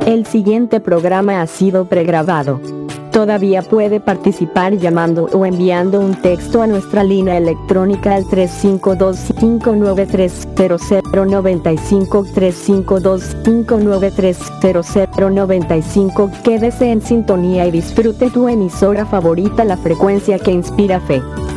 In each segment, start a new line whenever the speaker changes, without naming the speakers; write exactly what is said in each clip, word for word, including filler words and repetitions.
El siguiente programa ha sido pregrabado. Todavía puede participar llamando o enviando un texto a nuestra línea electrónica al tres cinco dos, cinco nueve tres, cero cero nueve cinco, tres cinco dos, cinco nueve tres, cero cero nueve cinco. Quédese en sintonía y disfrute tu emisora favorita, la frecuencia que inspira fe.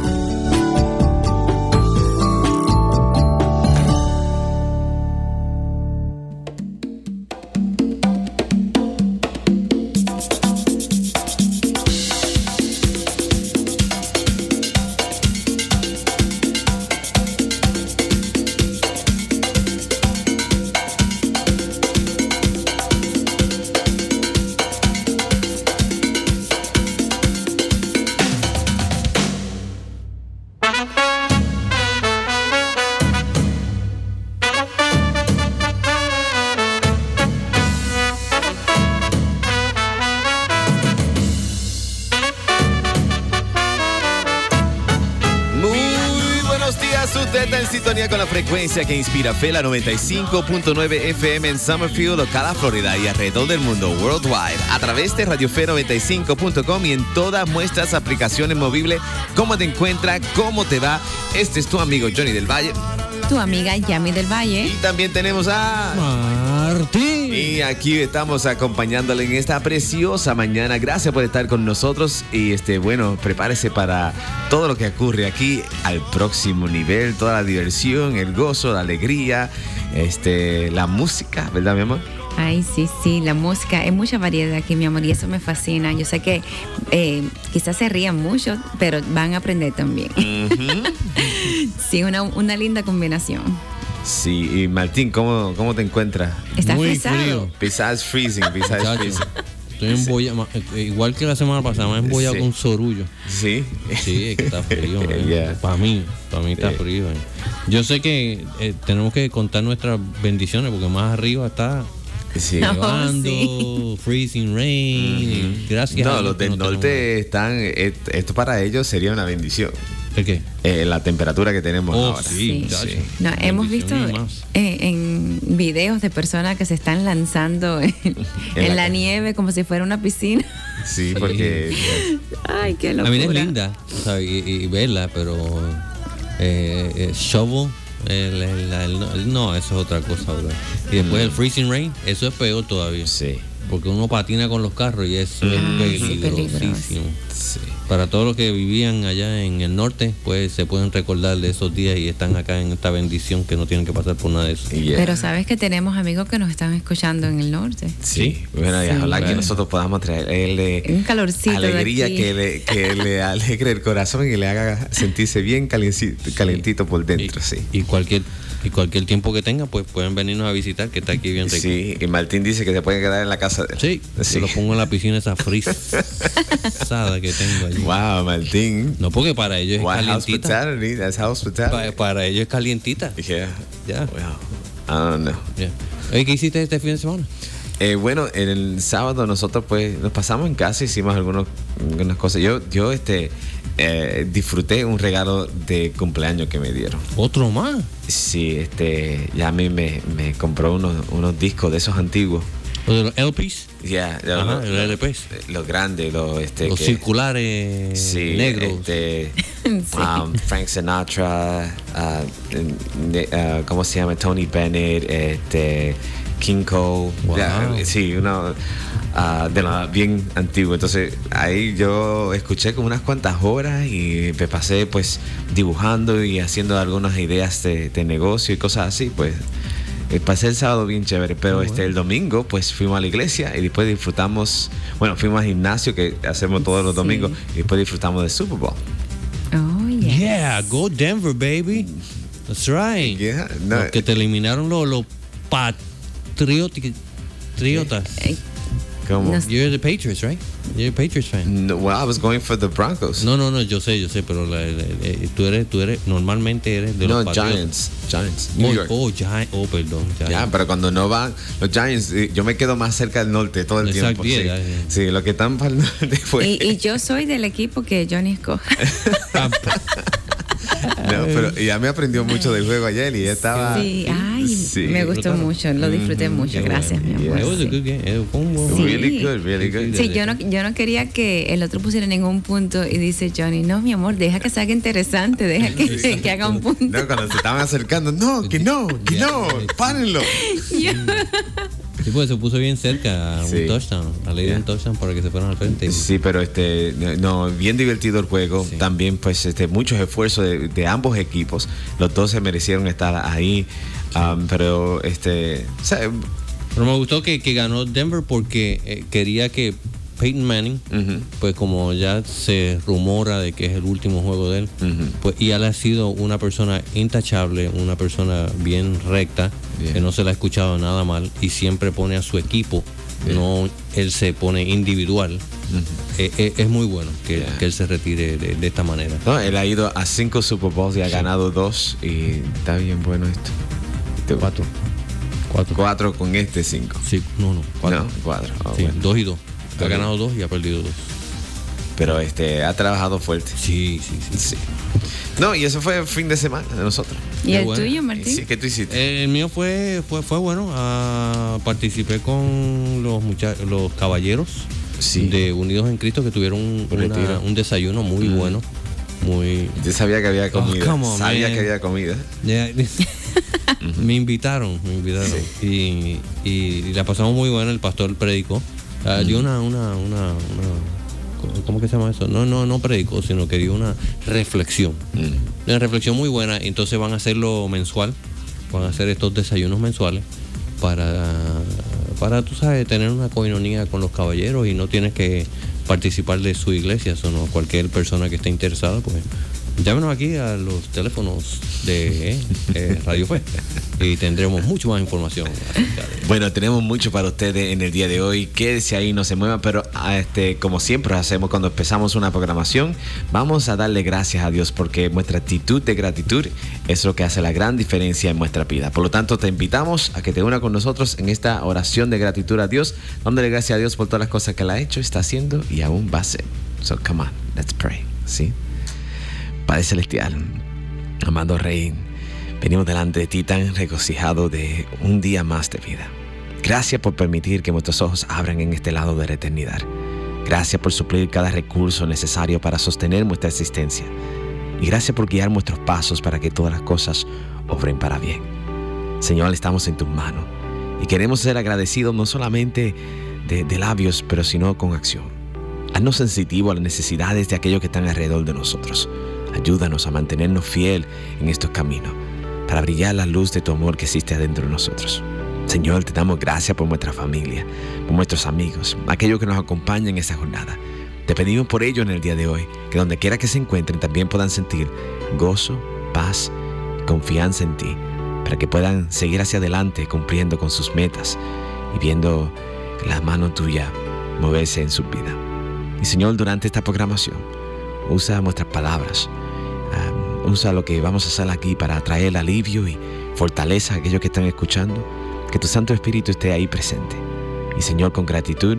Con la frecuencia que inspira fe, la noventa y cinco punto nueve F M en Summerfield, Ocala, Florida y alrededor del mundo, worldwide, a través de Radio Fe noventa y cinco punto com y en todas nuestras aplicaciones móviles. ¿Cómo te encuentra? ¿Cómo te va? Este es tu amigo Johnny del Valle.
Tu amiga Yami del Valle.
Y también tenemos a
Martín.
Y aquí estamos acompañándole en esta preciosa mañana. Gracias por estar con nosotros. Y este, bueno, prepárese para todo lo que ocurre aquí al próximo nivel. Toda la diversión, el gozo, la alegría, este, la música, ¿verdad, mi amor?
Ay, sí, sí, la música, hay mucha variedad aquí, mi amor, y eso me fascina. Yo sé que eh, quizás se rían mucho, pero van a aprender también. Uh-huh. Sí, una, una linda combinación.
Sí, y Martín, ¿cómo, cómo te encuentras?
¿Estás
muy
pesado?
frío.
Besides freezing, besides freezing.
Estoy embollado, igual que la semana pasada, me he embollado sí. con sorullo.
Sí.
Sí, es que está frío. Yeah. Para mí, para mí está yeah. frío. Man. Yo sé que eh, tenemos que contar nuestras bendiciones porque más arriba está
sí.
nevando,
oh, sí.
freezing rain. Uh-huh. Gracias.
No, los del no norte tenemos... están, esto para ellos sería una bendición.
¿El qué?
Eh, la temperatura que tenemos
oh,
ahora.
Sí, sí.
sí. No, hemos visto eh, en videos de personas que se están lanzando en, en, en la, la nieve como si fuera una piscina.
Sí, porque...
Ay, qué locura.
A mí es linda, o sea, y, y verla, pero eh, eh, shovel, el, el, el, el, no, eso es otra cosa, ¿verdad? Y después mm. el freezing rain, eso es peor todavía.
Sí.
Porque uno patina con los carros y eso mm. es peligrosísimo.
Sí.
Para todos los que vivían allá en el norte, pues se pueden recordar de esos días y están acá en esta bendición que no tienen que pasar por nada de eso.
Yeah. Pero sabes que tenemos amigos que nos están escuchando en el norte.
Sí, bueno, y ojalá sí. que nosotros podamos traerle
un calorcito
alegría
de aquí.
que le, que le alegre el corazón y que le haga sentirse bien calentito, calentito sí. por dentro.
Y,
sí.
y cualquier y cualquier tiempo que tenga, pues pueden venirnos a visitar, que está aquí bien rico.
Sí, y Martín dice que se pueden quedar en la casa de él.
Sí, sí. Yo lo pongo en la piscina esa frisada que tengo allí.
Wow, Martín.
No, porque para ellos es
wow,
calientita.
Hospitality, that's hospitality.
Para, para ellos es calientita.
Yeah.
Yeah.
Wow. I don't know.
Yeah. ¿Qué hiciste este fin de semana?
Eh, bueno, en el sábado nosotros pues nos pasamos en casa, hicimos algunos, algunas cosas. Yo, yo este, eh, disfruté un regalo de cumpleaños que me dieron.
¿Otro más?
Sí, este, ya a mí me, me compró unos, unos discos de esos antiguos.
¿Los de los L Ps?
Ya, yeah,
los,
los
L Ps.
Los grandes, los, este,
los
que,
circulares
sí,
negros.
Este,
sí.
um, Frank Sinatra, uh, uh, ¿cómo se llama? Tony Bennett, este... King Cole,
wow.
ya, sí, uno uh, de la bien antiguo. Entonces ahí yo escuché como unas cuantas horas y me pasé pues dibujando y haciendo algunas ideas de, de negocio y cosas así. Pues pasé el sábado bien chévere, pero oh, este bueno. el domingo pues fuimos a la iglesia y después disfrutamos, bueno, fuimos al gimnasio que hacemos todos los domingos sí. y después disfrutamos del Super Bowl.
Oh, yes.
Yeah, go Denver, baby. That's right.
Yeah, no,
los que te eliminaron los, los pat Triotas.
¿Cómo?
You're the Patriots, right? You're a Patriots fan.
No, well, I was going for the Broncos.
No, no, no, yo sé, yo sé, pero la, la, la, tú eres, tú eres, normalmente eres de
no,
los Patriots.
Giants, Giants, New
oh,
York.
Oh, Giants, oh, perdón.
Ya, yeah, pero cuando no van los Giants, yo me quedo más cerca del norte todo el
Exacto,
tiempo.
Yeah,
sí,
yeah.
sí, lo que están para el norte fue.
Y, y yo soy del equipo que Johnny escoge.
No, pero ya me aprendió mucho del juego ayer y estaba...
Sí, ay,
Sí.
me gustó mucho, lo disfruté
Mm-hmm.
mucho. Gracias, mi amor.
It was a
Sí.
good game. It fue un buen
Sí.
juego.
Really good, really good.
Sí, yo no, yo no quería que el otro pusiera ningún punto y dice Johnny, no, mi amor, deja que se haga interesante, deja que, que haga un punto.
No, cuando se estaban acercando, no, que no, que no, párenlo.
Sí, pues se puso bien cerca a un
Sí.
touchdown, a la ley de un touchdown para que se fueran al frente.
Sí, pero este, no, bien divertido el juego.
Sí.
También, pues, este, muchos esfuerzos de, de ambos equipos. Los dos se merecieron estar ahí. Um, pero, este, o sea,
Pero me gustó que, que ganó Denver porque eh, quería que Peyton Manning,
ujú,
pues como ya se rumora de que es el último juego de él,
ujú.
pues y él ha sido una persona intachable, una persona bien recta,
Bien.
que no se le ha escuchado nada mal y siempre pone a su equipo,
Bien.
no él se pone individual.
Ujú.
Eh, eh, es muy bueno que,
Yeah.
que él se retire de, de esta manera.
No, él ha ido a cinco Super Bowls y ha
Sí.
ganado dos. Y está bien bueno esto. Tú-
Cuatro. Cuatro.
Cuatro con este cinco.
Sí, no, no. Cuatro.
No, cuatro. Ah,
Sí,
bueno.
dos y dos. Ha
Ok.
ganado dos y ha perdido dos.
Pero este, ha trabajado fuerte.
Sí, sí, sí.
Sí. No, y eso fue el fin de semana de nosotros.
¿Y
Qué
el
bueno.
tuyo,
Y
Martín?
sí, ¿qué tú hiciste?
Eh, El mío fue fue, fue bueno. Ah, participé con los mucha- los caballeros
Sí.
de Unidos en Cristo que tuvieron un,
Un
una-
retiro.
un desayuno muy
Mm.
bueno. Muy.
Yo sabía que había comida.
Oh, come on,
sabía
man.
que había comida.
Ya, me invitaron, me invitaron. Y, y, y la pasamos muy buena. El pastor predicó. Ah, dio una, una, una, una- ¿cómo que se llama eso? No, no, no predicó, sino que dio una reflexión.
Mm.
Una reflexión muy buena. Entonces van a hacerlo mensual. Van a hacer estos desayunos mensuales para, para tú sabes, tener una coinonía con los caballeros y no tienes que participar de su iglesia, sino cualquier persona que esté interesada, pues llámenos aquí a los teléfonos de eh, eh, Radio Fe y tendremos mucho más información acerca de-
Bueno, tenemos mucho para ustedes en el día de hoy. Quédese ahí, no se mueva, pero ah, este, como siempre hacemos cuando empezamos una programación, vamos a darle gracias a Dios porque nuestra actitud de gratitud es lo que hace la gran diferencia en nuestra vida. Por lo tanto, te invitamos a que te unas con nosotros en esta oración de gratitud a Dios, dándole gracias a Dios por todas las cosas que Él ha hecho, está haciendo y aún va a hacer. So, come on, let's pray. ¿Sí? Padre Celestial, amado Rey, venimos delante de ti tan regocijados de un día más de vida. Gracias por permitir que nuestros ojos abran en este lado de la eternidad. Gracias por suplir cada recurso necesario para sostener nuestra existencia. Y gracias por guiar nuestros pasos para que todas las cosas obren para bien. Señor, estamos en tus manos y queremos ser agradecidos no solamente de, de labios, pero sino con acción. Haznos sensitivos a las necesidades de aquellos que están alrededor de nosotros. Ayúdanos a mantenernos fiel en estos caminos para brillar la luz de tu amor que existe adentro de nosotros. Señor, te damos gracias por nuestra familia, por nuestros amigos, aquellos que nos acompañan en esta jornada. Te pedimos por ello en el día de hoy, que donde quiera que se encuentren también puedan sentir gozo, paz, confianza en ti, para que puedan seguir hacia adelante cumpliendo con sus metas y viendo la mano tuya moverse en su vida. Y Señor, durante esta programación, usa nuestras palabras, um, usa lo que vamos a hacer aquí para traer alivio y fortaleza a aquellos que están escuchando, que tu Santo Espíritu esté ahí presente. Y Señor, con gratitud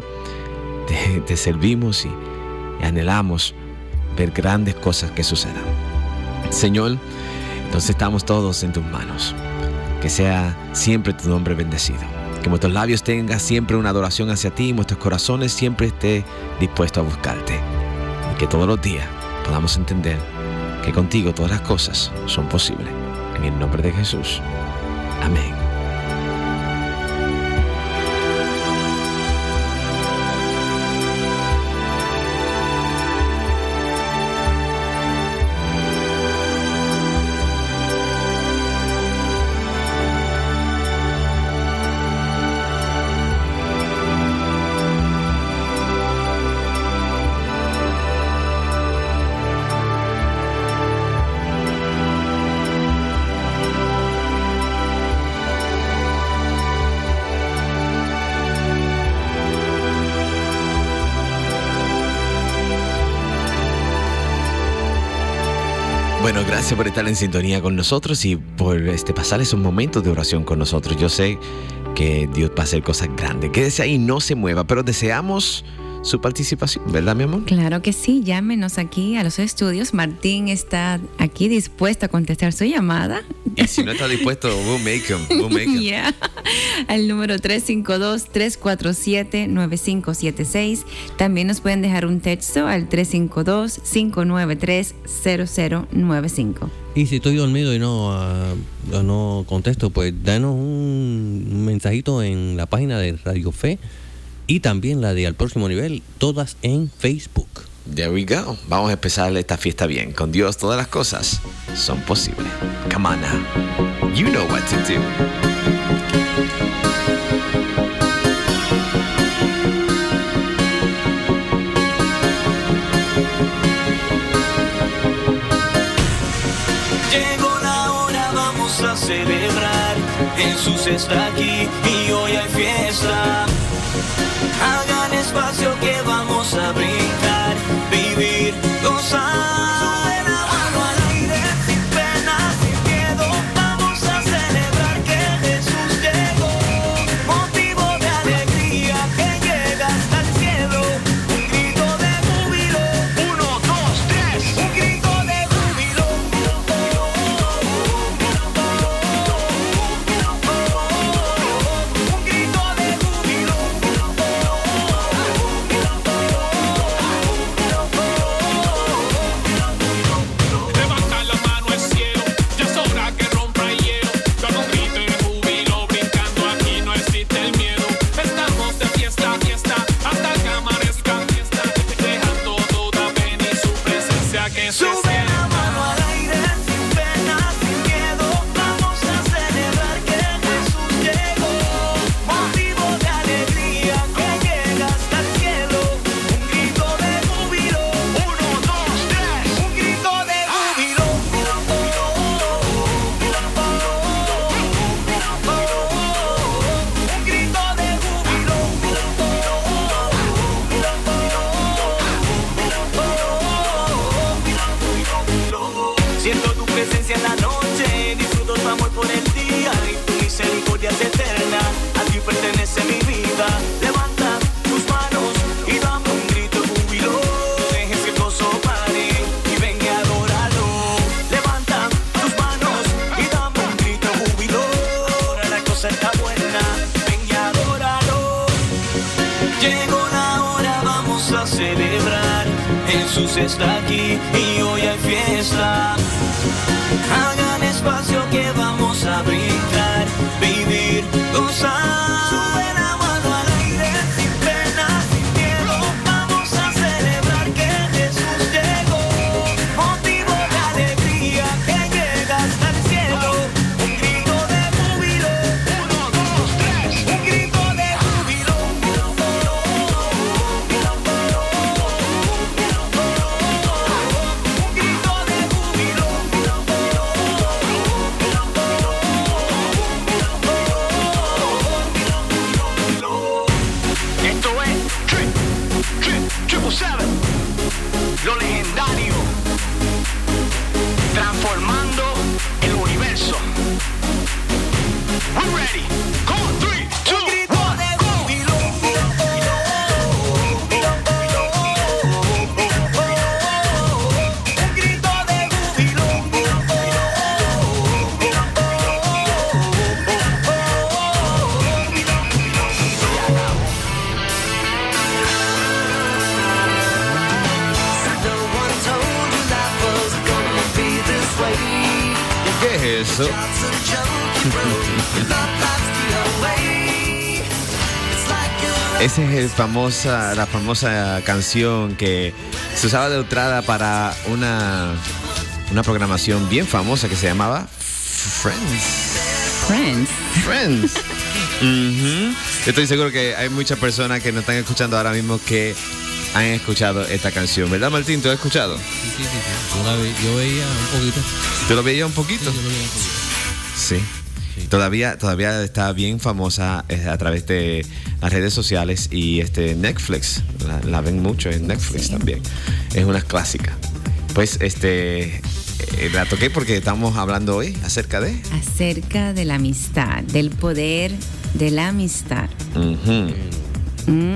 te, te servimos y, y anhelamos ver grandes cosas que sucedan. Señor, entonces estamos todos en tus manos. Que sea siempre tu nombre bendecido. Que nuestros labios tengan siempre una adoración hacia ti y nuestros corazones siempre esté dispuestos a buscarte. Y que todos los días podamos entender que contigo todas las cosas son posibles. En el nombre de Jesús. Amén. Bueno, gracias por estar en sintonía con nosotros y por este, pasar esos momentos de oración con nosotros. Yo sé que Dios va a hacer cosas grandes. Quédese ahí, no se mueva, pero deseamos su participación, ¿verdad, mi amor?
Claro que sí, llámenos aquí a los estudios. Martín está aquí dispuesto a contestar su llamada.
Y si no está dispuesto, we'll make him, we'll make him.
Yeah. Al número tres cinco dos, tres cuatro siete, nueve cinco siete seis. También nos pueden dejar un texto al tres cinco dos, cinco nueve tres, cero cero nueve cinco.
Y si estoy dormido y no, uh, no contesto, pues danos un mensajito en la página de Radio Fe y también la de Al Próximo Nivel, todas en Facebook.
There we go. Vamos a empezar esta fiesta bien. Con Dios todas las cosas son posibles. Come on now. You know what to do.
Celebrar, Jesús está aquí y hoy hay fiesta. Hagan espacio que vamos a brincar, vivir, gozar. Sube la mano al aire, sin pena, sin miedo. Vamos a celebrar que Jesús llegó. Motivo de alegría que llega hasta el cielo. Un grito de júbilo. Uno, dos, tres. Un grito de júbilo. Jesús está aquí y hoy hay fiesta. Hagan espacio que vamos a brincar, vivir, gozar. Sube la mano al aire, sin pena, sin miedo. Vamos a celebrar que Jesús llegó. Motivo de alegría que llega hasta el cielo. Un grito de júbilo. Uno, dos, tres. Un grito de júbilo. Lo legendario, transformando el universo. We're ready. Come on, three, two, one, go. Un grito de júbilo.
¿Qué es eso? Esa es el famosa, la famosa canción que se usaba de entrada para una, una programación bien famosa que se llamaba Friends.
Friends.
Friends. Uh-huh. Yo estoy seguro que hay muchas personas que nos están escuchando ahora mismo que han escuchado esta canción, ¿verdad, Martín? ¿Tú has escuchado?
Sí, sí, sí, sí. Yo, la ve, yo veía un poquito.
¿Tú lo veías un poquito?
Sí, yo lo veía un poquito.
Sí. Sí. Todavía, todavía está bien famosa eh, a través de las redes sociales y este Netflix. La, la ven mucho en Netflix sí. También. Es una clásica. Pues este eh, la toqué porque estamos hablando hoy acerca de...
Acerca de la amistad, del poder de la amistad.
Uh-huh.
Mm.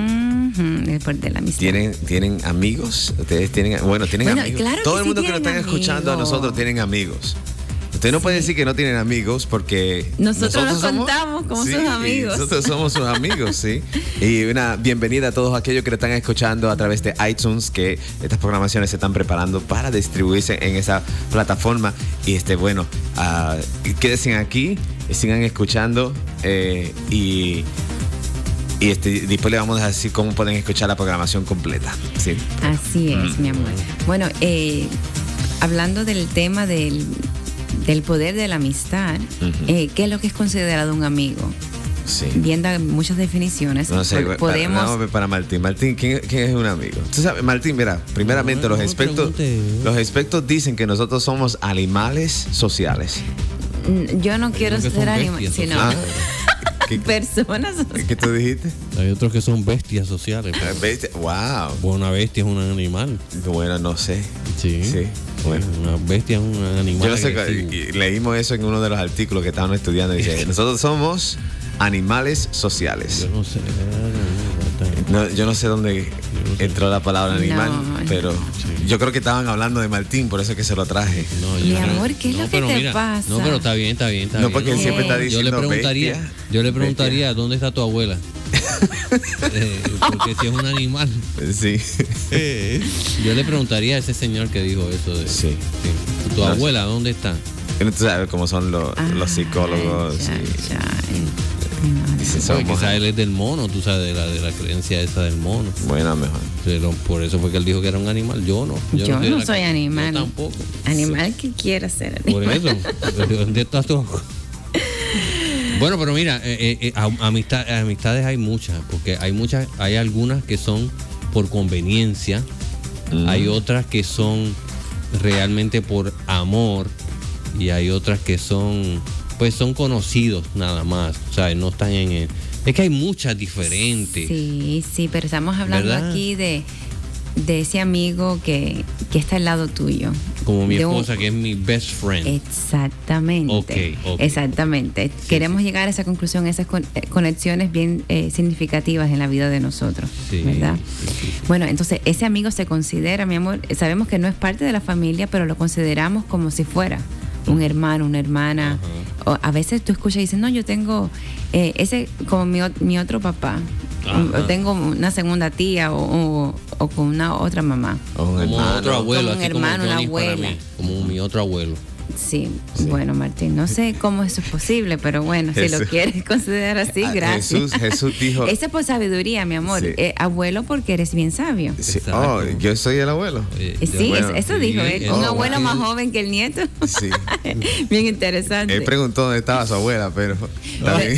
Uh-huh, el poder de la amistad.
¿Tienen, ¿Tienen amigos? Ustedes tienen, bueno, tienen
Bueno,
amigos.
claro que
Todo el
sí
mundo que nos
tienen
están escuchando a
amigos.
nosotros tienen amigos. Usted no puede decir que no tienen amigos porque
Nosotros nos
somos-
contamos como
sí,
sus amigos.
Nosotros somos sus amigos, sí. Y una bienvenida a todos aquellos que lo están escuchando a través de iTunes, que estas programaciones se están preparando para distribuirse en esa plataforma. Y este, bueno, uh, quédense aquí, sigan escuchando eh, y, y este, después le vamos a decir cómo pueden escuchar la programación completa. Sí.
Así es, mi amor. Bueno, eh, hablando del tema del, del poder de la amistad,
Ujú.
eh, ¿qué es lo que es considerado un amigo?
Sí.
Viendo muchas definiciones,
No sé,
pod-
para,
podemos...
vamos a ver para Martín. Martín, ¿quién, quién es un amigo? Tú sabes, Martín, mira, primeramente
No,
los
no,
expertos,
pregunte.
los expertos dicen que nosotros somos animales sociales.
Mm, Yo no quiero
que son
ser animal,
bestias
sino
Ah, ¿qué,
personas.
qué tú dijiste?
Hay otros que son bestias sociales.
Ah, bestia. Wow.
Bueno, una bestia es un animal.
Bueno, no sé.
Sí.
Sí, bueno.
Una bestia es un animal.
Yo no sé,
agresivo.
y- y leímos eso en uno de los artículos que estábamos estudiando. Dice, nosotros somos animales sociales.
Yo no sé.
No, yo no sé dónde entró la palabra animal,
No.
pero yo creo que estaban hablando de Martín, por eso es que se lo traje.
No, yo
Mi
creo-
amor, ¿qué es lo que
pero
te pasa?
No, pero está bien, está bien, está
No,
bien.
porque él siempre está
Yo le
Yo le
diciendo
preguntaría,
bestia.
yo le preguntaría, ¿dónde está tu abuela? Eh, porque si es un animal.
Sí.
Yo le preguntaría a ese señor que dijo eso de
Sí.
sí. ¿Tu
No,
abuela dónde está?
Tú sabes cómo son los,
Ay,
los psicólogos.
ya,
y-
ya.
dicen,
Porque
somos-
quizás él es del mono, tú sabes, de la, de la creencia esa del mono.
Bueno, mejor.
Pero por eso fue que él dijo que era un animal. Yo no.
Yo
de
no
la-
soy animal.
Yo tampoco.
Animal que quiera ser
Por
animal.
eso. ¿Dónde estás tú? Bueno, pero mira, eh, eh, eh, am- amistad- amistades hay muchas, porque hay muchas, hay algunas que son por conveniencia,
Mm.
hay otras que son realmente por amor y hay otras que son, pues son conocidos nada más, o sea, no están en el... Es que hay muchas diferentes.
Sí, sí, pero estamos hablando
¿Verdad?
aquí de, de ese amigo que, que está al lado tuyo.
Como mi
De un-
esposa, que es mi best friend.
Exactamente.
Ok, ok.
Exactamente. Queremos llegar a esa conclusión, esas con- eh, conexiones bien eh, significativas en la vida de nosotros,
Sí,
¿verdad?
sí, sí.
Bueno, entonces ese amigo se considera, mi amor, eh, sabemos que no es parte de la familia, pero lo consideramos como si fuera un hermano, una hermana. O a veces tú escuchas y dices, no, yo tengo eh, ese como mi, o- mi otro papá.
Ajá.
O tengo una segunda tía o, o- o con una otra mamá.
O un
Como
hermano.
otro abuelo,
Como un
así como
hermano, una
Johnny para
abuela.
mí, como mi otro abuelo.
Sí. Bueno, Martín, no sé cómo eso es posible, pero bueno, si lo
Jesús.
quieres considerar así,
Ah,
gracias.
Jesús, Jesús dijo.
Esa es por sabiduría, mi amor.
Sí.
Eh, abuelo porque eres bien sabio.
Sí,
Exacto.
oh, yo soy el abuelo.
Eh,
Eh, Sí,
bueno,
es- eso
sí,
dijo él.
eso-
Un
Oh,
abuelo
wow.
más joven que el nieto.
Sí.
Bien interesante.
Él preguntó dónde estaba su abuela, pero está bien.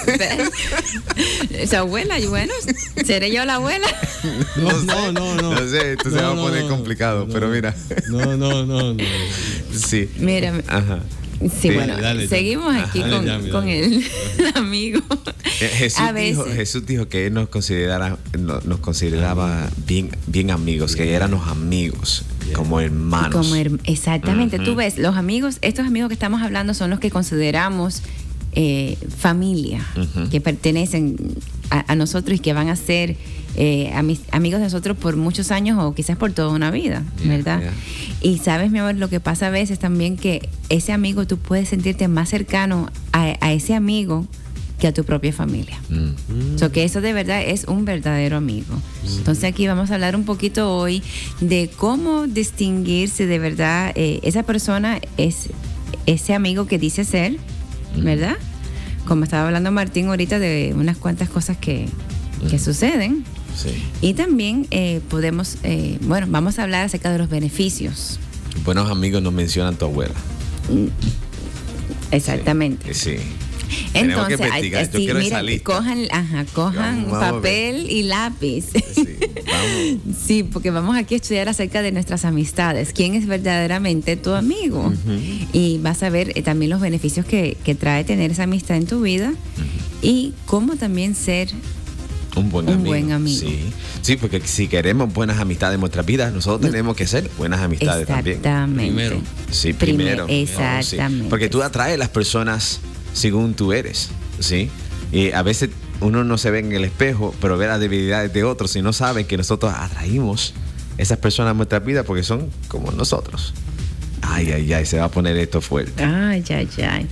Su abuela, y bueno, ¿seré yo la abuela?
No, no, no, no.
No sé, esto se va a
No,
poner
no,
complicado,
no.
pero mira.
No, no, no, no.
Sí.
Mira,
Ajá.
sí,
Sí,
bueno,
dale,
seguimos
dale.
aquí
Dale,
con,
Yami,
con
dale.
el amigo.
Eh, Jesús,
A
dijo,
veces.
Jesús dijo que él nos considerara, no- nos consideraba bien, bien amigos, que éramos amigos, como hermanos.
Como her- exactamente,
Ujú.
tú ves, los amigos, estos amigos que estamos hablando son los que consideramos eh, familia,
Ujú.
que pertenecen a, a nosotros y que van a ser eh, amis- amigos de nosotros por muchos años o quizás por toda una vida,
Yeah,
¿verdad?
yeah.
Y sabes, mi amor, lo que pasa a veces también que ese amigo tú puedes sentirte más cercano a, a ese amigo que a tu propia familia.
Mm.
So que eso de verdad es un verdadero amigo. Entonces aquí vamos a hablar un poquito hoy de cómo distinguir si de verdad eh, esa persona es ese amigo que dice ser, ¿verdad? Como estaba hablando Martín ahorita de unas cuantas cosas que, que suceden.
Sí.
Y también eh, podemos, eh, bueno, vamos a hablar acerca de los beneficios.
Buenos amigos nos mencionan tu abuela.
Exactamente.
Sí. Tenemos que
Entonces, hay-
investigar. Yo
sí,
quiero
mira,
esa lista.
cojan, ajá, cojan
Vamos, vamos a ver.
papel y lápiz.
Sí, vamos.
Sí, porque vamos aquí a estudiar acerca de nuestras amistades. ¿Quién es verdaderamente tu amigo? Y vas a ver eh, también los beneficios que, que trae tener esa amistad en tu vida y cómo también ser
Un buen
Un
amigo.
buen amigo.
Sí. Sí, porque si queremos buenas amistades en nuestras vidas, nosotros tenemos que ser buenas amistades también.
exactamente.
Primero.
Sí,
Primer-
primero. No, sí.
exactamente.
Porque tú atraes las personas según tú eres, ¿sí? Y a veces uno no se ve en el espejo, pero ve las debilidades de otros y no sabe que nosotros atraímos esas personas a nuestra vida porque son como nosotros. Ay, ay, ay, se va a poner esto fuerte.
Ay, ay, ay.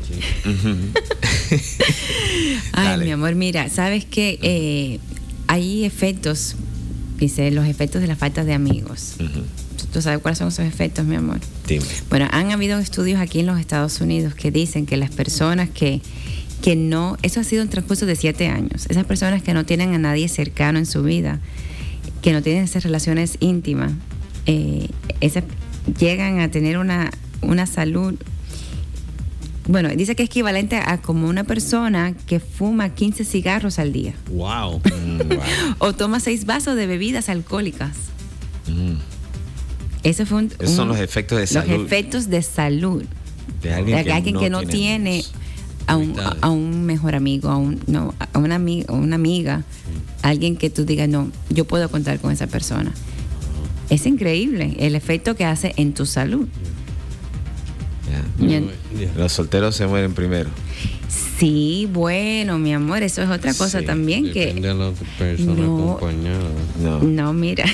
Ay,
Dale.
mi amor, mira, ¿sabes qué? Eh, hay efectos, dice, los efectos de la falta de amigos.
Ujú.
¿Tú sabes cuáles son esos efectos, mi amor?
Dime.
Bueno, han habido estudios aquí en los Estados Unidos que dicen que las personas que, que no, eso ha sido un transcurso de siete años, esas personas que no tienen a nadie cercano en su vida, que no tienen esas relaciones íntimas, eh, esas llegan a tener una, una salud, bueno, dice que es equivalente a como una persona que fuma quince cigarros al día
Wow.
Mm, wow.
o toma seis vasos de bebidas alcohólicas.
Mm.
Eso fue un,
Esos son
un-
los efectos de salud.
Los efectos de salud.
de alguien
De
que,
alguien
no,
que no
tiene
tiene
amigos.
a un,
Amistades.
a un mejor amigo, a, un, no, a una, ami- a una amiga, alguien que tú digas, no, yo puedo contar con esa persona. Es increíble el efecto que hace en tu salud.
Ya.
Bien.
Los solteros se mueren primero.
Sí, bueno, mi amor, eso es otra cosa
Sí,
también
Depende
que...
de la persona
No.
acompañada.
No.
No, mira.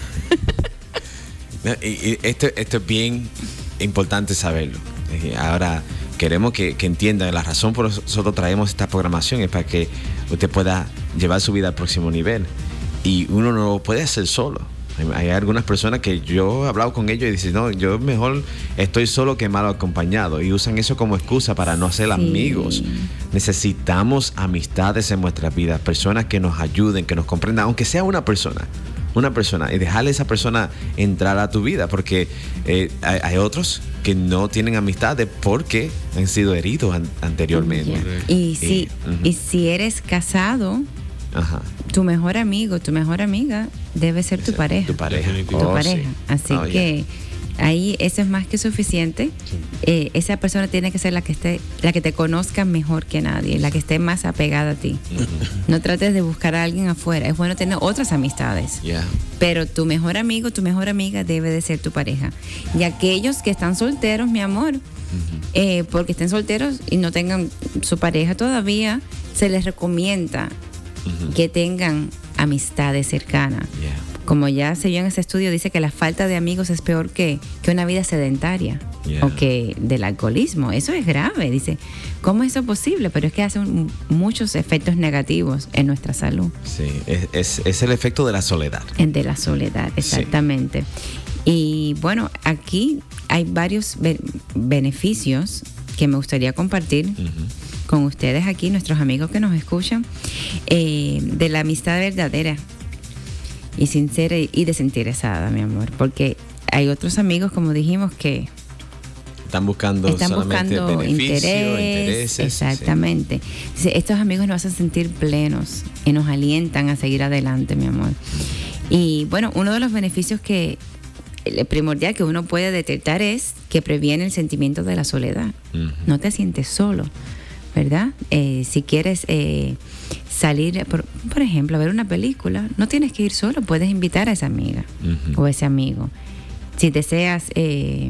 No, y, y esto, esto es bien importante saberlo. Eh, Ahora, queremos que, que entiendan la razón por la que nosotros traemos esta programación es para que usted pueda llevar su vida al próximo nivel. Y uno no lo puede hacer solo. Hay, hay algunas personas que yo he hablado con ellos y dicen, no, yo mejor estoy solo que mal acompañado. Y usan eso como excusa para no ser
Sí.
amigos. Necesitamos amistades en nuestras vidas, personas que nos ayuden, que nos comprendan, aunque sea una persona. Una persona y dejarle a esa persona entrar a tu vida, porque eh, hay, hay otros que no tienen amistades porque han sido heridos an- anteriormente.
Ya. Y si,
ujú.
y si eres casado,
Ajá.
tu mejor amigo, tu mejor amiga debe ser tu
Esa-
pareja.
Tu pareja.
Definitivo.
Tu
Oh,
pareja.
sí.
Así
Oh,
que ahí eso es más que suficiente. Eh, esa persona tiene que ser la que esté, la que te conozca mejor que nadie, la que esté más apegada a ti. No trates de buscar a alguien afuera. Es bueno tener otras amistades.
Ya.
Pero tu mejor amigo, tu mejor amiga debe de ser tu pareja. Y aquellos que están solteros, mi amor, eh, porque estén solteros y no tengan su pareja todavía, se les recomienda
Ujú.
que tengan amistades cercanas.
Ya.
Como ya se vio en ese estudio, dice que la falta de amigos es peor que, que una vida sedentaria
Yeah.
o que del alcoholismo. Eso es grave. Dice, ¿cómo es eso posible? Pero es que hace un- muchos efectos negativos en nuestra salud,
Sí, es, es, es el efecto de la soledad.
en de la soledad, exactamente. Y bueno, aquí hay varios be- beneficios que me gustaría compartir
Ujú.
con ustedes aquí, nuestros amigos que nos escuchan, eh, de la amistad verdadera y sincera y desinteresada, mi amor, porque hay otros amigos, como dijimos, que
Están buscando
están
solamente
buscando
beneficio,
interés,
intereses.
exactamente. Dice, estos amigos nos hacen sentir plenos y nos alientan a seguir adelante, mi amor. Y bueno, uno de los beneficios que el primordial que uno puede detectar es que previene el sentimiento de la soledad.
Sí. Ujú.
No te sientes solo, ¿verdad? Eh, si quieres eh, salir, por, por ejemplo, a ver una película, no tienes que ir solo, puedes invitar a esa amiga
Ujú.
o ese amigo. Si deseas eh,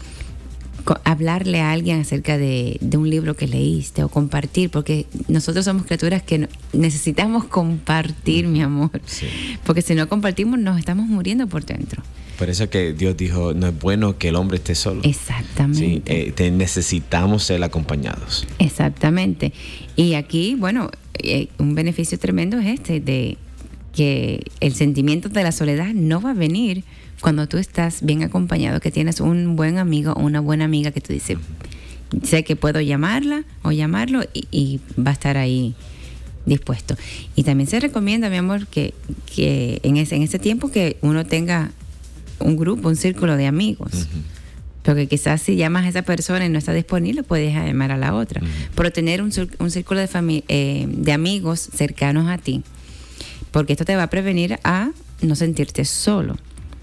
co- hablarle a alguien acerca de, de un libro que leíste o compartir, porque nosotros somos criaturas que no- necesitamos compartir, mi amor,
Sí.
porque si no compartimos nos estamos muriendo por dentro.
Por eso que Dios dijo, no es bueno que el hombre esté solo.
Exactamente.
Sí, eh, te necesitamos ser acompañados.
Exactamente. Y aquí, bueno, eh, un beneficio tremendo es este, de que el sentimiento de la soledad no va a venir cuando tú estás bien acompañado, que tienes un buen amigo o una buena amiga que tú dices, sé que puedo llamarla o llamarlo y, y va a estar ahí dispuesto. Y también se recomienda, mi amor, que, que en, ese, en ese tiempo que uno tenga un grupo, un círculo de amigos.
Ujú.
Porque quizás si llamas a esa persona y no está disponible, puedes llamar a la otra.
Ujú.
Pero tener un, cir- un círculo de, fami- eh, de amigos cercanos a ti, porque esto te va a prevenir a no sentirte solo.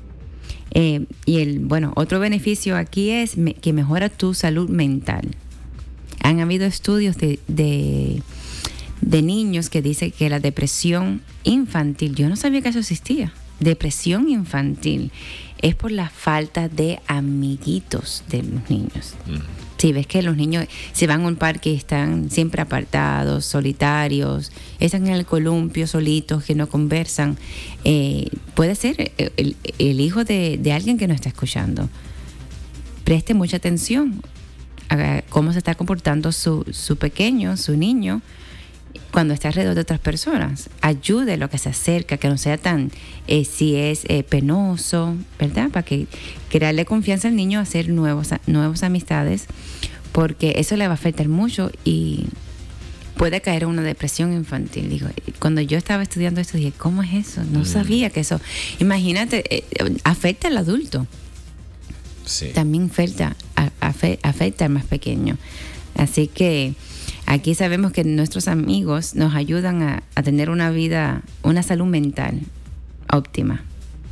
Eh, y el, bueno, otro beneficio aquí es me- que mejora tu salud mental. Han habido estudios de, de, de niños que dicen que la depresión infantil, yo no sabía que eso existía, depresión infantil, es por la falta de amiguitos de los niños.
Ujú.
Si ves que los niños se van a un parque y están siempre apartados, solitarios, están en el columpio solitos, que no conversan, eh, puede ser el, el hijo de, de alguien que no está escuchando. Preste mucha atención a cómo se está comportando su, su pequeño, su niño, cuando está alrededor de otras personas. Ayude lo que se acerca, que no sea tan, eh, si es eh, penoso, ¿verdad? Para que crearle confianza al niño a hacer nuevos, nuevas amistades, porque eso le va a afectar mucho y puede caer en una depresión infantil. Digo, cuando yo estaba estudiando esto, dije, ¿cómo es eso? No mm. sabía que eso, imagínate, eh, afecta al adulto. Sí. También afecta, afecta al más pequeño. Así que aquí sabemos que nuestros amigos nos ayudan a, a tener una vida, una salud mental óptima.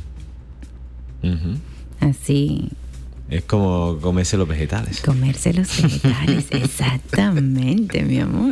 Uh-huh.
Así.
Es como comerse los vegetales.
Comerse los vegetales, exactamente, mi amor.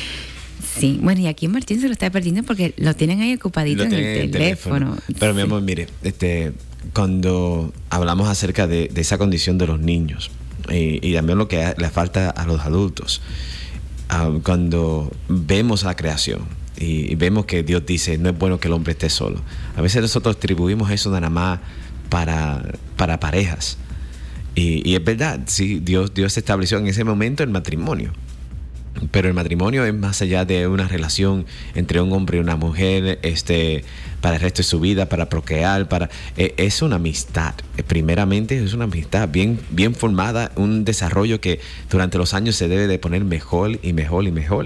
Sí, bueno, y aquí Martín se lo está perdiendo porque lo tienen ahí ocupadito en el teléfono. teléfono.
Pero
sí.
mi amor, mire, este, cuando hablamos acerca de, de esa condición de los niños y, y también lo que le falta a los adultos, uh, cuando vemos la creación y, y vemos que Dios dice, no es bueno que el hombre esté solo. A veces nosotros atribuimos eso nada más para, para parejas. Y, y es verdad, sí, Dios, Dios estableció en ese momento el matrimonio. Pero el matrimonio es más allá de una relación entre un hombre y una mujer, este, para el resto de su vida, para procrear, para eh, es una amistad. Eh, primeramente es una amistad bien, bien formada, un desarrollo que durante los años se debe de poner mejor y mejor y mejor.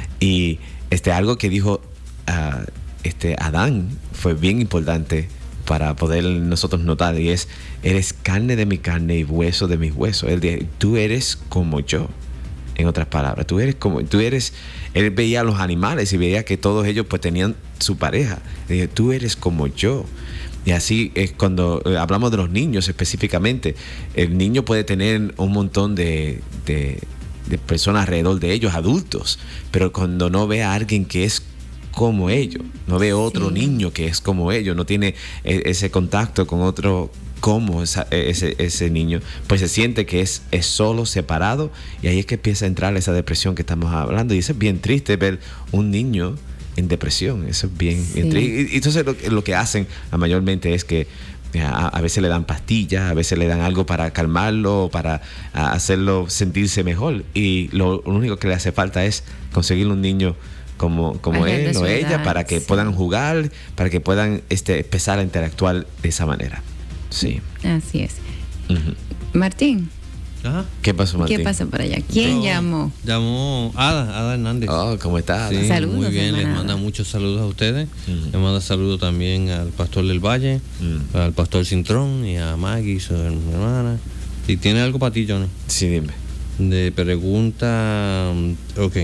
Y este, algo que dijo uh, este, Adán fue bien importante para poder nosotros notar, y es, eres carne de mi carne y hueso de mis huesos. Él dice, tú eres como yo. En otras palabras, tú eres como, tú eres, él veía a los animales y veía que todos ellos pues tenían su pareja. Dije, tú eres como yo. Y así es cuando hablamos de los niños específicamente. El niño puede tener un montón de, de, de personas alrededor de ellos, adultos, pero cuando no ve a alguien que es como ellos, no ve otro sí. niño que es como ellos, no tiene ese contacto con otro como esa, ese, ese niño, pues se siente que es, es solo, separado, y ahí es que empieza a entrar esa depresión que estamos hablando. Y eso es bien triste, ver un niño en depresión. Eso es bien, sí. bien triste. Y entonces lo, lo que hacen mayormente es que a, a veces le dan pastillas, a veces le dan algo para calmarlo, para a, hacerlo sentirse mejor, y lo, lo único que le hace falta es conseguirle un niño como, como él o ella, edad, para que sí. puedan jugar, para que puedan este, empezar a interactuar de esa manera. Sí.
Así es.
Uh-huh.
Martín.
Ajá. ¿Qué pasó, Martín?
¿Qué pasó por allá? ¿Quién
Yo,
llamó?
Llamó Ada, Ada Hernández.
Oh, ¿cómo está?
Sí,
saludos,
muy bien,
hermana.
les manda muchos saludos a ustedes.
Uh-huh.
Les manda saludos también al pastor del Valle, uh-huh. al pastor Cintrón y a Maggie, su hermana. Si tiene algo para ti, Johnny.
Sí, dime.
De pregunta, ok.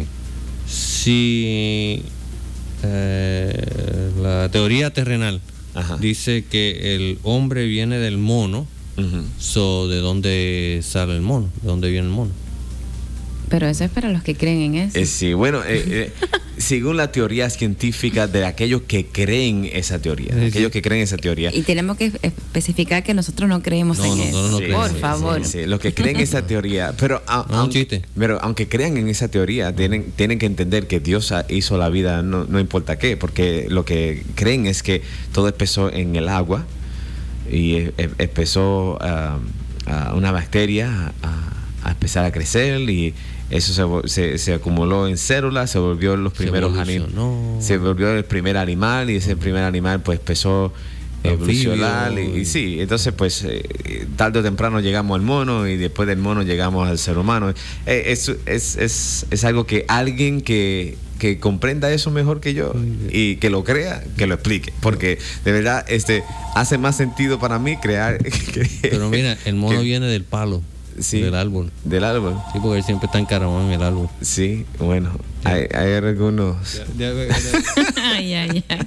Si eh, la teoría terrenal Ajá. dice que el hombre viene del mono, uh-huh. so, ¿de dónde sale el mono? ¿De dónde viene el mono?
Pero eso es para los que creen en eso.
Eh, sí, bueno, eh, eh, según la teoría científica de aquellos que creen esa teoría, de aquellos que creen esa teoría.
Y tenemos que especificar que nosotros no creemos
no,
en
no,
eso.
No, no
sí,
Por
sí,
favor.
Sí, sí, los que creen esa teoría, pero, a,
no,
aunque,
chiste.
pero aunque crean en esa teoría, tienen, tienen que entender que Dios hizo la vida, no, no importa qué, porque lo que creen es que todo empezó en el agua y empezó uh, uh, una bacteria a, a empezar a crecer, y eso se, se, se acumuló en células, se volvió los primeros animales, se volvió el primer animal, y ese primer animal pues empezó a evolucionar, y, y sí, entonces pues eh, tarde o temprano llegamos al mono, y después del mono llegamos al ser humano. Eh, es, es, es, es algo que alguien que, que comprenda eso mejor que yo y que lo crea, que lo explique, porque de verdad este hace más sentido para mí crear que,
pero mira, el mono
que,
viene del palo.
Sí,
del árbol.
Del árbol.
Sí, porque él siempre está encaramado en el árbol.
Sí, bueno, hay, hay algunos.
Ya, ya, ya.
Ay, ay, ay.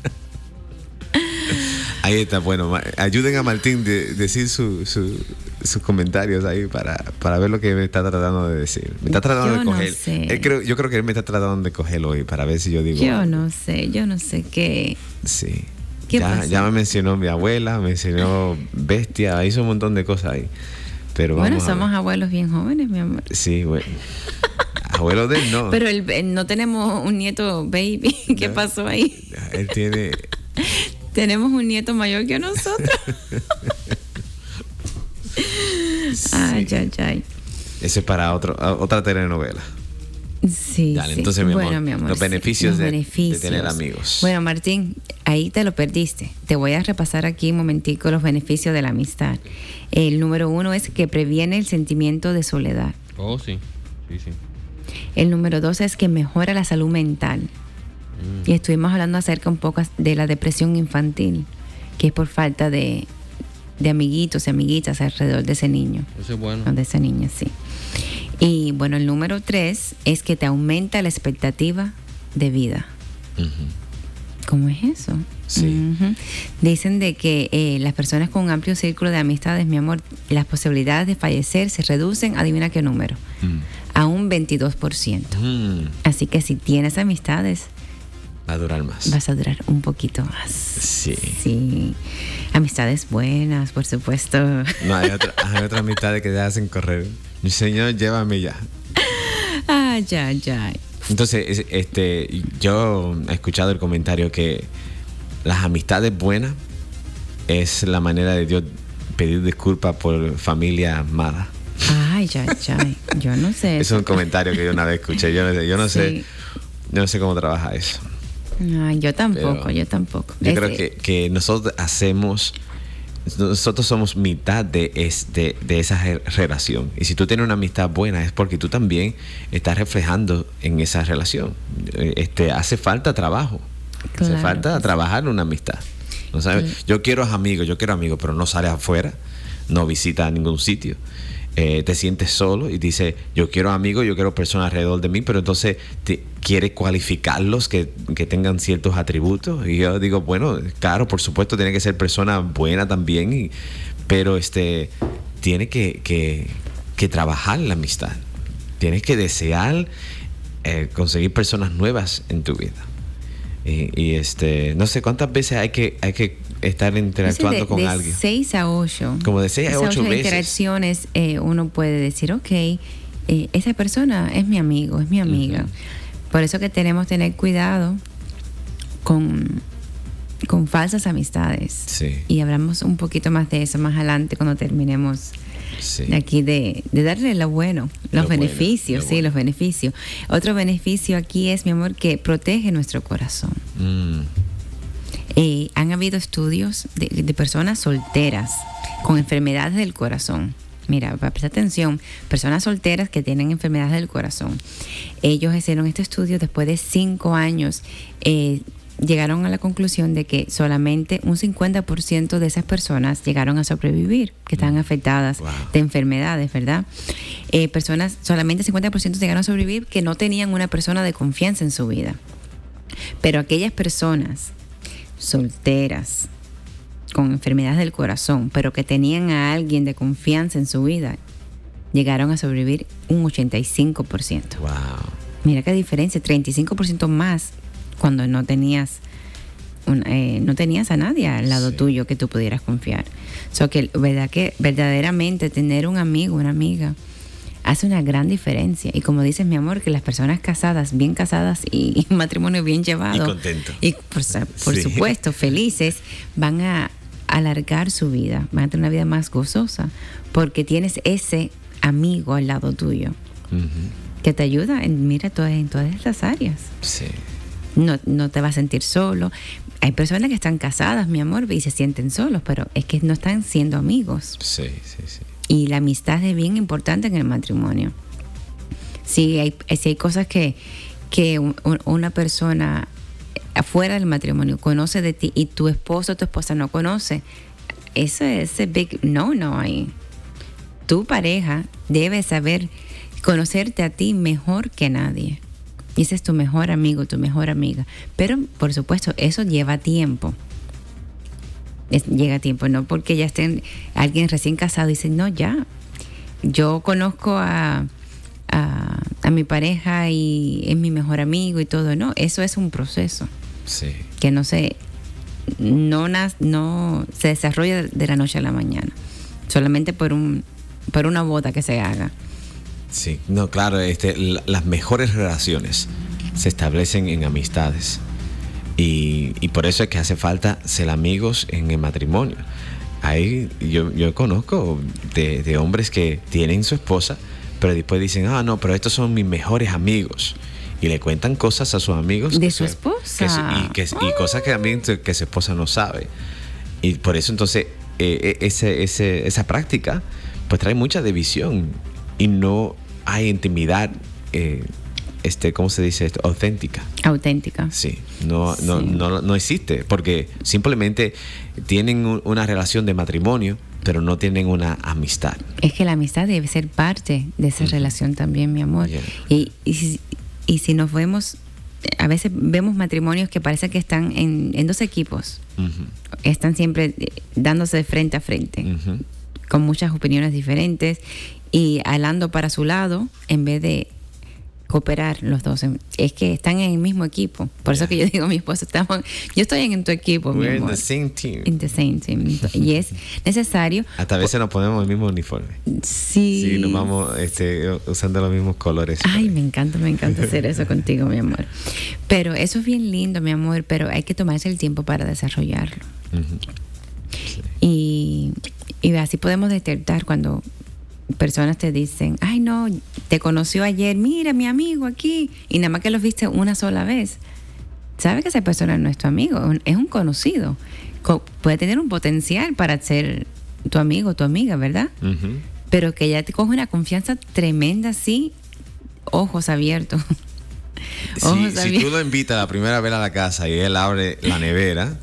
Ahí está, bueno, ayuden a Martín de decir su, su, sus comentarios ahí para, para ver lo que me está tratando de decir. Me está tratando
yo
de coger.
No sé.
Él creo, yo creo que él me está tratando de coger hoy para ver si yo digo.
Yo no sé, yo no sé qué.
Sí.
¿Qué
ya,
pasó?
ya me mencionó mi abuela, me mencionó bestia, hizo un montón de cosas ahí. Pero
bueno,
vamos a
somos
ver.
abuelos bien jóvenes, mi amor.
Sí, bueno. Abuelo de él no.
Pero el, el- no tenemos un nieto baby. ¿Qué
No.
pasó ahí?
Él tiene...
Tenemos un nieto mayor que nosotros. Ay,
Sí.
ay, ay.
Ese es para otro, otra telenovela.
Sí,
Dale,
sí.
entonces, mi amor,
bueno, mi amor,
los
sí,
beneficios
los
de- de
beneficios.
tener amigos.
Bueno, Martín, ahí te lo perdiste. Te voy a repasar aquí un momentico los beneficios de la amistad. El número uno es que previene el sentimiento de soledad.
Oh, sí. Sí, sí.
El número dos es que mejora la salud mental.
Mm.
Y estuvimos hablando acerca un poco de la depresión infantil, que es por falta de, de amiguitos y amiguitas alrededor de ese niño.
Eso es bueno.
O de esa niña, sí. Y bueno, el número tres es que te aumenta la expectativa de vida.
Ujú.
¿Cómo es eso?
Sí.
Ujú. Dicen de que eh, las personas con un amplio círculo de amistades, mi amor, las posibilidades de fallecer se reducen, adivina qué número,
Mm.
a un veintidós por ciento.
Mm.
Así que si tienes amistades,
Va a durar más.
vas a durar un poquito más.
Sí.
Sí. Amistades buenas, por supuesto.
No, hay, otra, hay otras amistades que te hacen correr. Mi señor, llévame ya.
Ay, ay, ay.
Entonces, es- este, yo he escuchado el comentario que las amistades buenas es la manera de Dios pedir disculpas por familia amada.
Ay, ay, ay. Yo no sé.
Es un comentario que yo una vez escuché. Yo no sé, yo no sé,
Sí.
yo no sé cómo trabaja eso.
Ay, yo tampoco,
Pero
yo tampoco.
Yo
Es-
creo que, que nosotros hacemos, nosotros somos mitad de, es- de, de esa re- relación. Y si tú tienes una amistad buena es porque tú también estás reflejando en esa relación. Eh, Este, hace falta trabajo.
Claro
hace falta
que sí.
trabajar en una amistad. ¿No sabes?
Sí.
Yo quiero amigos, yo quiero amigos, pero no sales afuera, no visitas a ningún sitio. Eh, te sientes solo y dices, yo quiero amigos, yo quiero personas alrededor de mí, pero entonces te, quiere cualificarlos que, que tengan ciertos atributos. Y yo digo, bueno, claro, por supuesto, tiene que ser persona buena también, y, pero este tiene que, que, que trabajar la amistad. Tienes que desear eh, conseguir personas nuevas en tu vida. Y, y, este, no sé cuántas veces hay que, hay que estar interactuando
de,
con
de
alguien.
seis a ocho.
Como de seis a
Esas
ocho veces.
interacciones, eh, uno puede decir, ok, eh, esa persona es mi amigo, es mi amiga.
Ujú.
Por eso que tenemos que tener cuidado con, con falsas amistades.
Sí.
Y hablamos un poquito más de eso más adelante cuando terminemos
Sí.
de aquí de, de darle lo bueno, los
Lo bueno,
beneficios,
lo
sí,
bueno.
los beneficios. Otro beneficio aquí es, mi amor, que protege nuestro corazón.
Mm.
Eh, han habido estudios de, de personas solteras con enfermedades del corazón. Mira, para prestar atención, personas solteras que tienen enfermedades del corazón. Ellos hicieron este estudio después de cinco años. Eh, llegaron a la conclusión de que solamente un cincuenta por ciento de esas personas llegaron a sobrevivir, que estaban afectadas
Wow.
de enfermedades, ¿verdad? Eh, personas, solamente cincuenta por ciento llegaron a sobrevivir que no tenían una persona de confianza en su vida. Pero aquellas personas solteras con enfermedades del corazón, pero que tenían a alguien de confianza en su vida, llegaron a sobrevivir un ochenta y cinco por ciento.
Wow.
Mira qué diferencia, treinta y cinco por ciento más cuando no tenías un- eh, no tenías a nadie al lado
Sí.
tuyo que tú pudieras confiar. So que verdad que verdaderamente tener un amigo, una amiga hace una gran diferencia. Y como dices, mi amor, que las personas casadas, bien casadas y, y matrimonio bien llevado
Y contento.
y por, sa- por
Sí.
supuesto felices, van a alargar su vida, van a tener una vida más gozosa porque tienes ese amigo al lado tuyo
Ujú.
que te ayuda en, mira, todas, en todas estas áreas.
Sí.
No, no te vas a sentir solo. Hay personas que están casadas, mi amor, y se sienten solos, pero es que no están siendo amigos.
Sí, sí, sí.
Y la amistad es bien importante en el matrimonio. Si hay, si hay cosas que, que un- un- una persona afuera del matrimonio conoce de ti y tu esposo o tu esposa no conoce, ese es ese big no, no ahí. Tu pareja debe saber conocerte a ti mejor que nadie. Y ese es tu mejor amigo, tu mejor amiga. Pero, por supuesto, eso lleva tiempo. Es- llega tiempo, no porque ya estén alguien recién casado y dice, no, ya. Yo conozco a, a, a mi pareja y es mi mejor amigo y todo. No, eso es un proceso
Sí.
que no se, no, nas- no se desarrolla de la noche a la mañana. Solamente por un por una boda que se haga.
Sí, no, claro, este, la- las mejores relaciones se establecen en amistades. Y, y por eso es que hace falta ser amigos en el matrimonio. Ahí yo, yo conozco de, de hombres que tienen su esposa, pero después dicen, ah, no, pero estos son mis mejores amigos. Y le cuentan cosas a sus amigos.
De
que
su
se-
esposa.
que se- y, que, y cosas que también que, que su esposa no sabe. Y por eso entonces eh, ese, ese, esa práctica pues trae mucha división y no hay intimidad, eh, este, ¿cómo se dice esto? Auténtica.
Auténtica.
Sí, no, no,
Sí.
no, no existe, porque simplemente tienen un- una relación de matrimonio, pero no tienen una amistad.
Es que la amistad debe ser parte de esa relación también, mi amor.
Yeah.
Y, y, si, y si nos vemos, a veces vemos matrimonios que parece que están en, en dos equipos,
Ujú,
están siempre eh, dándose de frente a frente,
ujú.
con muchas opiniones diferentes y hablando para su lado en vez de cooperar los dos. Es que están en el mismo equipo. Por eso que yo digo a mi esposo, estamos, yo estoy en tu equipo, mi
We're in
amor.
the same team.
In the same team. Y es necesario.
Hasta a veces nos ponemos el mismo uniforme.
Sí.
Sí, nos vamos este, usando los mismos colores.
Ay, me encanta, me encanta hacer eso contigo, mi amor. Pero eso es bien lindo, mi amor, pero hay que tomarse el tiempo para desarrollarlo.
Ujú.
Y, y así podemos detectar cuando personas te dicen, ay no, te conoció ayer, mira mi amigo aquí, y nada más que los viste una sola vez. Sabe que esa persona no es tu amigo, es un conocido. Co- puede tener un potencial para ser tu amigo, tu amiga, ¿verdad?
Ujú.
Pero que ya te coge una confianza tremenda así, ojos abiertos. Ojos
Si, si
abiertos.
tú lo invitas la primera vez a la casa y él abre la nevera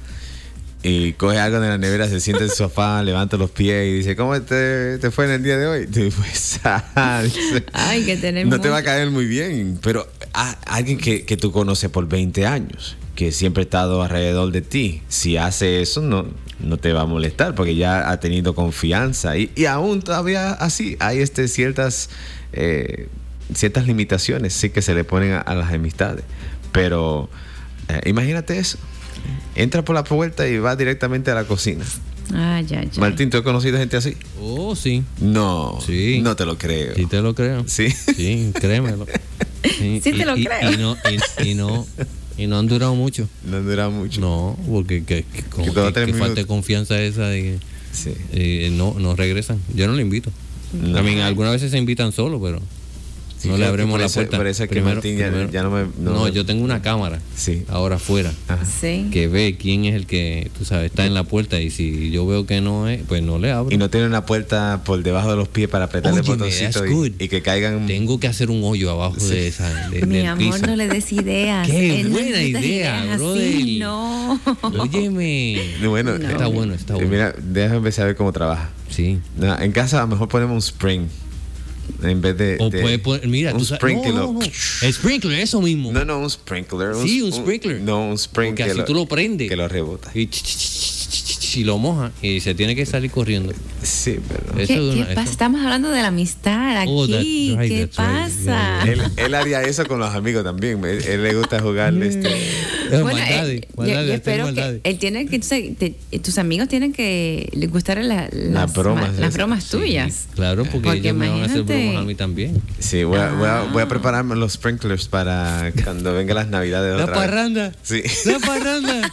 y coge algo de la nevera, se siente en el sofá, levanta los pies y dice, ¿cómo te, te fue en el día de hoy? Y pues, ah, dice,
Ay, que tener
no te
mucho-
va a caer muy bien, pero a, alguien que, que tú conoces por veinte años, que siempre ha estado alrededor de ti, si hace eso, no, no te va a molestar porque ya ha tenido confianza. Y, y aún todavía así, hay este, ciertas, eh, ciertas limitaciones sí que se le ponen a, a las amistades. Pero eh, imagínate eso. Entra por la puerta y va directamente a la cocina.
Ay, ay, ay.
Martín, ¿tú has conocido gente así?
Oh, sí.
No,
Sí.
no te lo creo.
Sí te lo creo.
Sí.
Sí, créemelo. Sí,
Sí te lo
y,
creo.
Y no, y, y no, y no han durado mucho.
No dura mucho.
No, porque que, que, como
Que todo
que-
tres
que falta de
minutos.
confianza esa de que
Sí.
eh, no, no regresan. Yo no le invito.
No.
A mí, algunas veces se invitan solo, pero
Sí,
no le
creo que
abrimos
por
la
eso-
puerta.
por eso es que Martín ya- ya no me- no-
No, yo tengo una cámara
Sí.
ahora afuera
Ajá.
Sí.
que ve quién es el que, tú sabes, está en la puerta y si yo veo que no es, pues no le abro.
Y no tiene una puerta por debajo de los pies para apretarle el
Óyeme,
botoncito
that's good.
y, y que caigan.
Tengo que hacer un hoyo abajo de esa, de-
Mi
del
amor,
piso.
no le des ideas.
Qué
Él no
buena
necesita
idea,
ideas
brother.
así, no.
Óyeme.
Bueno,
No.
Está bueno, está
eh,
bueno.
Mira, déjame empezar a ver cómo trabaja.
Sí.
No, en casa a lo mejor ponemos un spring en vez de.
O
de-
puede poner, mira,
un
tú sabes.
spring que
no,
lo.
no, no. El sprinkler, eso mismo.
No, no, un sprinkler.
Sí, un sprinkler.
No, un spring
Porque
que
así
lo,
tú lo prendes.
Que lo rebota.
Y, ch- ch- ch- ch- ch- y lo moja y se tiene que salir corriendo.
Sí, pero.
Eso
¿Qué,
es
qué
una-
pasa?
eso-
Estamos hablando de la amistad aquí.
Oh, that's right,
¿Qué
that's right.
pasa?
Yeah,
Él, él haría eso con los amigos también. Él, él le gusta jugarle este.
Eh,
Bueno,
maldades,
eh, yo-
maldades,
yo,
hacer
espero
maldades.
que él tiene que entonces, te- tus amigos tienen que les gustar la- las,
bromas
ma- las
esas.
bromas
Sí,
tuyas.
claro, porque,
Porque
ellos me van a hacer
imagínate.
bromas a mí también.
Sí, voy a, voy, a, voy a
Ah.
prepararme los sprinklers para cuando venga las navidades.
La
otra vez.
parranda.
Sí.
La parranda.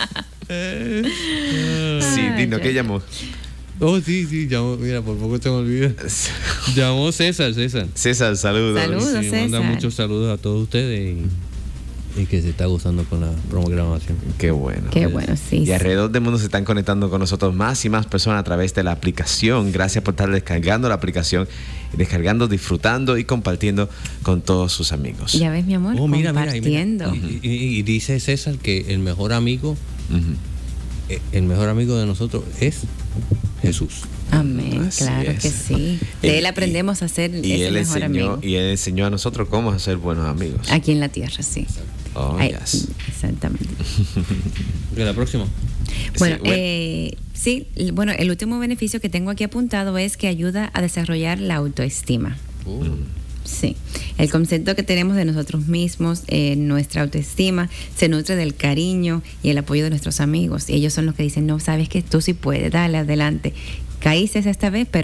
Sí,
Ay,
Dino,
ya.
¿qué llamó?
Oh, sí, sí, llamó, mira, por poco se me olvida. Llamó César, César.
César, saludos.
Saludos.
Sí, manda
César.
muchos saludos a todos ustedes y, y que se está gozando con la programación.
Qué bueno.
Qué bueno, sí.
Y
sí.
alrededor del mundo se están conectando con nosotros más y más personas a través de la aplicación. Gracias por estar descargando la aplicación, descargando, disfrutando y compartiendo con todos sus amigos.
Ya ves, mi amor,
Oh, mira, mira, y mira.
compartiendo.
Y, y- y dice César que el mejor amigo,
Ujú.
eh, el mejor amigo de nosotros es Jesús.
Amén,
Así
claro
es.
que sí. De
Y-
él aprendemos a ser
Y
ese
él,
mejor
enseñó,
amigo.
y él enseñó a nosotros cómo ser buenos amigos.
Aquí en la tierra, sí.
Oh,
Ay,
yes.
exactamente.
¿Y la próxima?
Bueno,
Sí, bueno.
eh, sí, l- bueno, el último beneficio que tengo aquí apuntado es que ayuda a desarrollar la autoestima.
Uh,
Sí, el concepto que tenemos de nosotros mismos, eh, nuestra autoestima, se nutre del cariño y el apoyo de nuestros amigos. Y ellos son los que dicen, no, sabes que tú sí puedes, dale adelante. Caíste esta vez, pero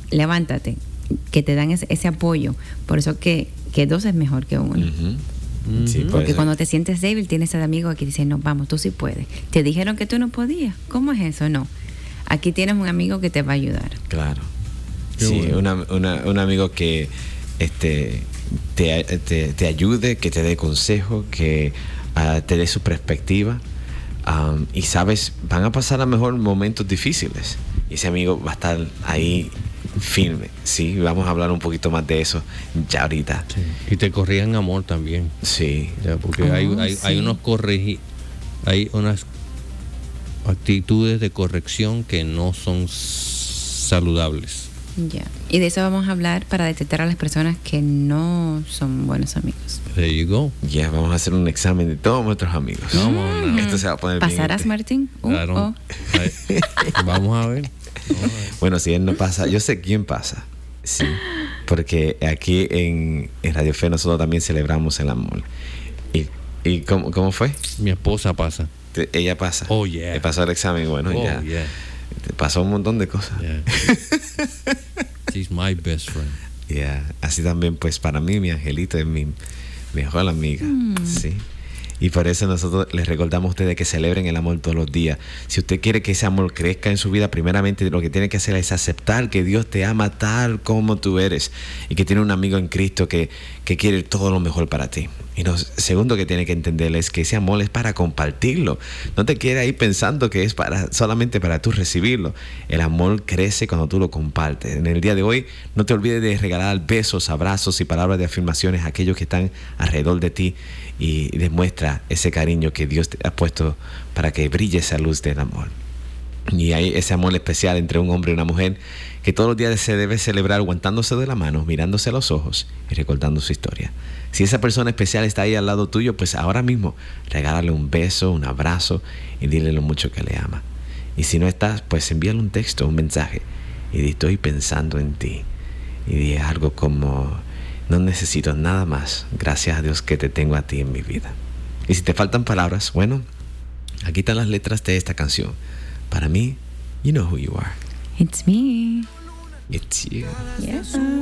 levántate, que te dan ese, ese apoyo. Por eso que, que dos es mejor que uno.
Uh-huh. Sí,
porque cuando te sientes débil, tienes al amigo que dice, no, vamos, tú sí puedes. Te dijeron que tú no podías. ¿Cómo es eso? No. Aquí tienes un amigo que te va a ayudar.
Claro.
Qué
sí,
bueno.
una, una, un amigo que este, te, te, te ayude, que te dé consejo, que uh, te dé su perspectiva. Um, y sabes, van a pasar a lo mejor momentos difíciles. Y ese amigo va a estar ahí firme. Sí, vamos a hablar un poquito más de eso ya ahorita.
Sí. Y te corrijan amor también.
Sí.
Ya, porque
Oh,
hay, hay,
sí.
hay unos corregi hay unas actitudes de corrección que no son saludables.
Ya. Y de eso vamos a hablar para detectar a las personas que no son buenos amigos.
There you go.
Ya, vamos a hacer un examen de todos nuestros amigos.
Come on now.
Esto se va a poner bien
¿Pasarás,
inte-
Martín? Uh,
I don't-
oh.
I- Vamos a ver. Vamos a ver.
Bueno, si él no pasa, yo sé quién pasa. Sí. Porque aquí en, en Radio Fe nosotros también celebramos el amor. ¿Y, y cómo, cómo fue?
Mi esposa pasa.
Te- Ella pasa.
Oh, yeah.
Le pasó el examen, bueno,
Oh,
ya.
yeah.
Te pasó un montón de cosas.
Yeah. She's my best friend.
Yeah. Así también, pues para mí, mi angelito es mi mejor amiga. Sí. Y por eso nosotros les recordamos a ustedes que celebren el amor todos los días. Si usted quiere que ese amor crezca en su vida, primeramente lo que tiene que hacer es aceptar que Dios te ama tal como tú eres y que tiene un amigo en Cristo que, que quiere todo lo mejor para ti. Y lo segundo que tiene que entender es que ese amor es para compartirlo. No te quedes ahí pensando que es para solamente para tú recibirlo. El amor crece cuando tú lo compartes. En el día de hoy, no te olvides de regalar besos, abrazos y palabras de afirmaciones a aquellos que están alrededor de ti y demuestra ese cariño que Dios te ha puesto para que brille esa luz del amor. Y hay ese amor especial entre un hombre y una mujer que todos los días se debe celebrar aguantándose de la mano, mirándose a los ojos y recordando su historia. Si esa persona especial está ahí al lado tuyo, pues ahora mismo regálale un beso, un abrazo y dile lo mucho que le ama. Y si no estás, pues envíale un texto, un mensaje y di, estoy pensando en ti. Y di algo como, no necesito nada más, gracias a Dios que te tengo a ti en mi vida. Y si te faltan palabras, bueno, aquí están las letras de esta canción. Para mí, you know who you are.
It's me.
It's you.
Yeah.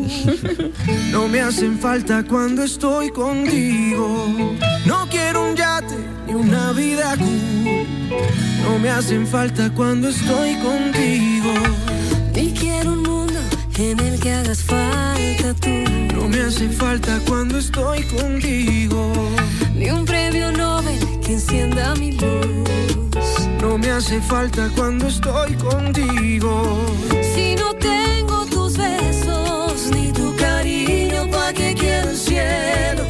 No me hacen falta cuando estoy contigo. No quiero un yate ni una vida cool. No me hacen falta cuando estoy contigo.
Ni quiero un mundo en el que hagas falta tú.
No me hace falta cuando estoy contigo.
Ni un premio Nobel que encienda mi luz.
No me hace falta cuando estoy contigo.
Si no tengo tus besos ni tu cariño, ¿pa' qué quiero el cielo?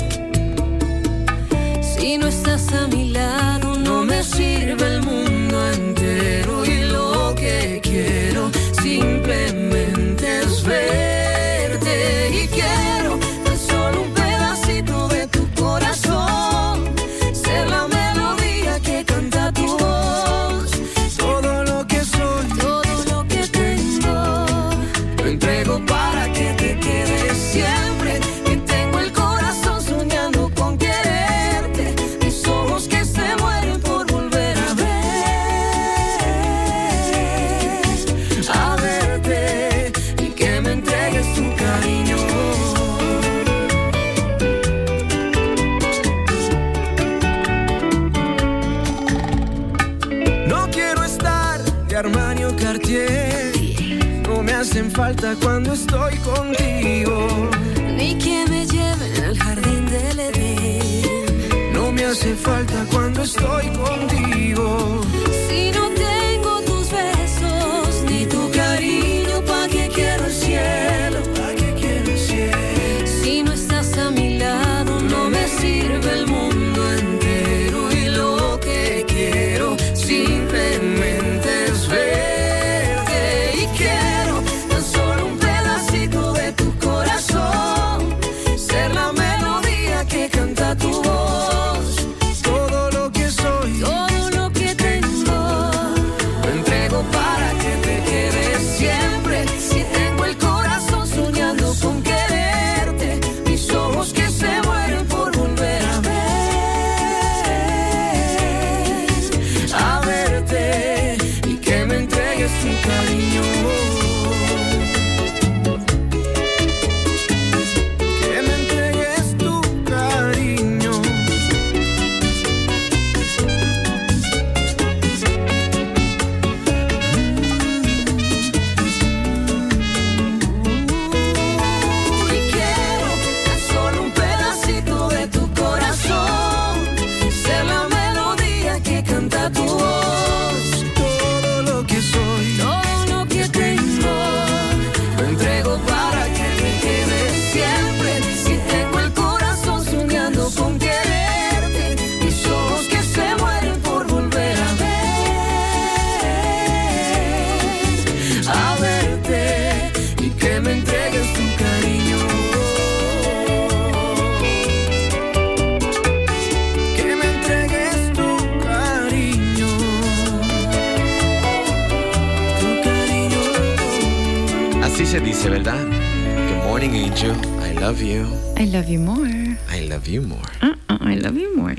Si no estás a mi lado, no me sirve el mundo entero. Y lo que quiero simplemente es verte. Y quiero tan solo un pedacito de tu corazón, ser la melodía que canta tu voz.
Todo lo que soy,
Todo lo que tengo
lo entrego
para que te quedes siempre. Que tengo el corazón soñando con quererte. Mis ojos que se mueren por volver a ver, a verte, y que me entregues tu cariño.
No quiero estar de Armani o Cartier. No me hacen falta cuando estoy contigo.
Ni que me lleven al jardín del Edén.
No me hace falta cuando estoy contigo.
Si no tengo tus besos ni tu cariño, ¿pa' qué quiero el cielo?
¿Para qué quiero el cielo?
Si no estás a mi lado, no me sirve el mundo entero. Y lo que quiero simplemente es verte. Y quiero tan solo un pedacito de tu corazón, ser la melodía que canta tu voz.
Todo lo que soy,
Todo lo que tengo
Así se dice, ¿verdad? Good morning, Angel. I love you.
I love you more.
I love you more.
Uh-uh, I love you more.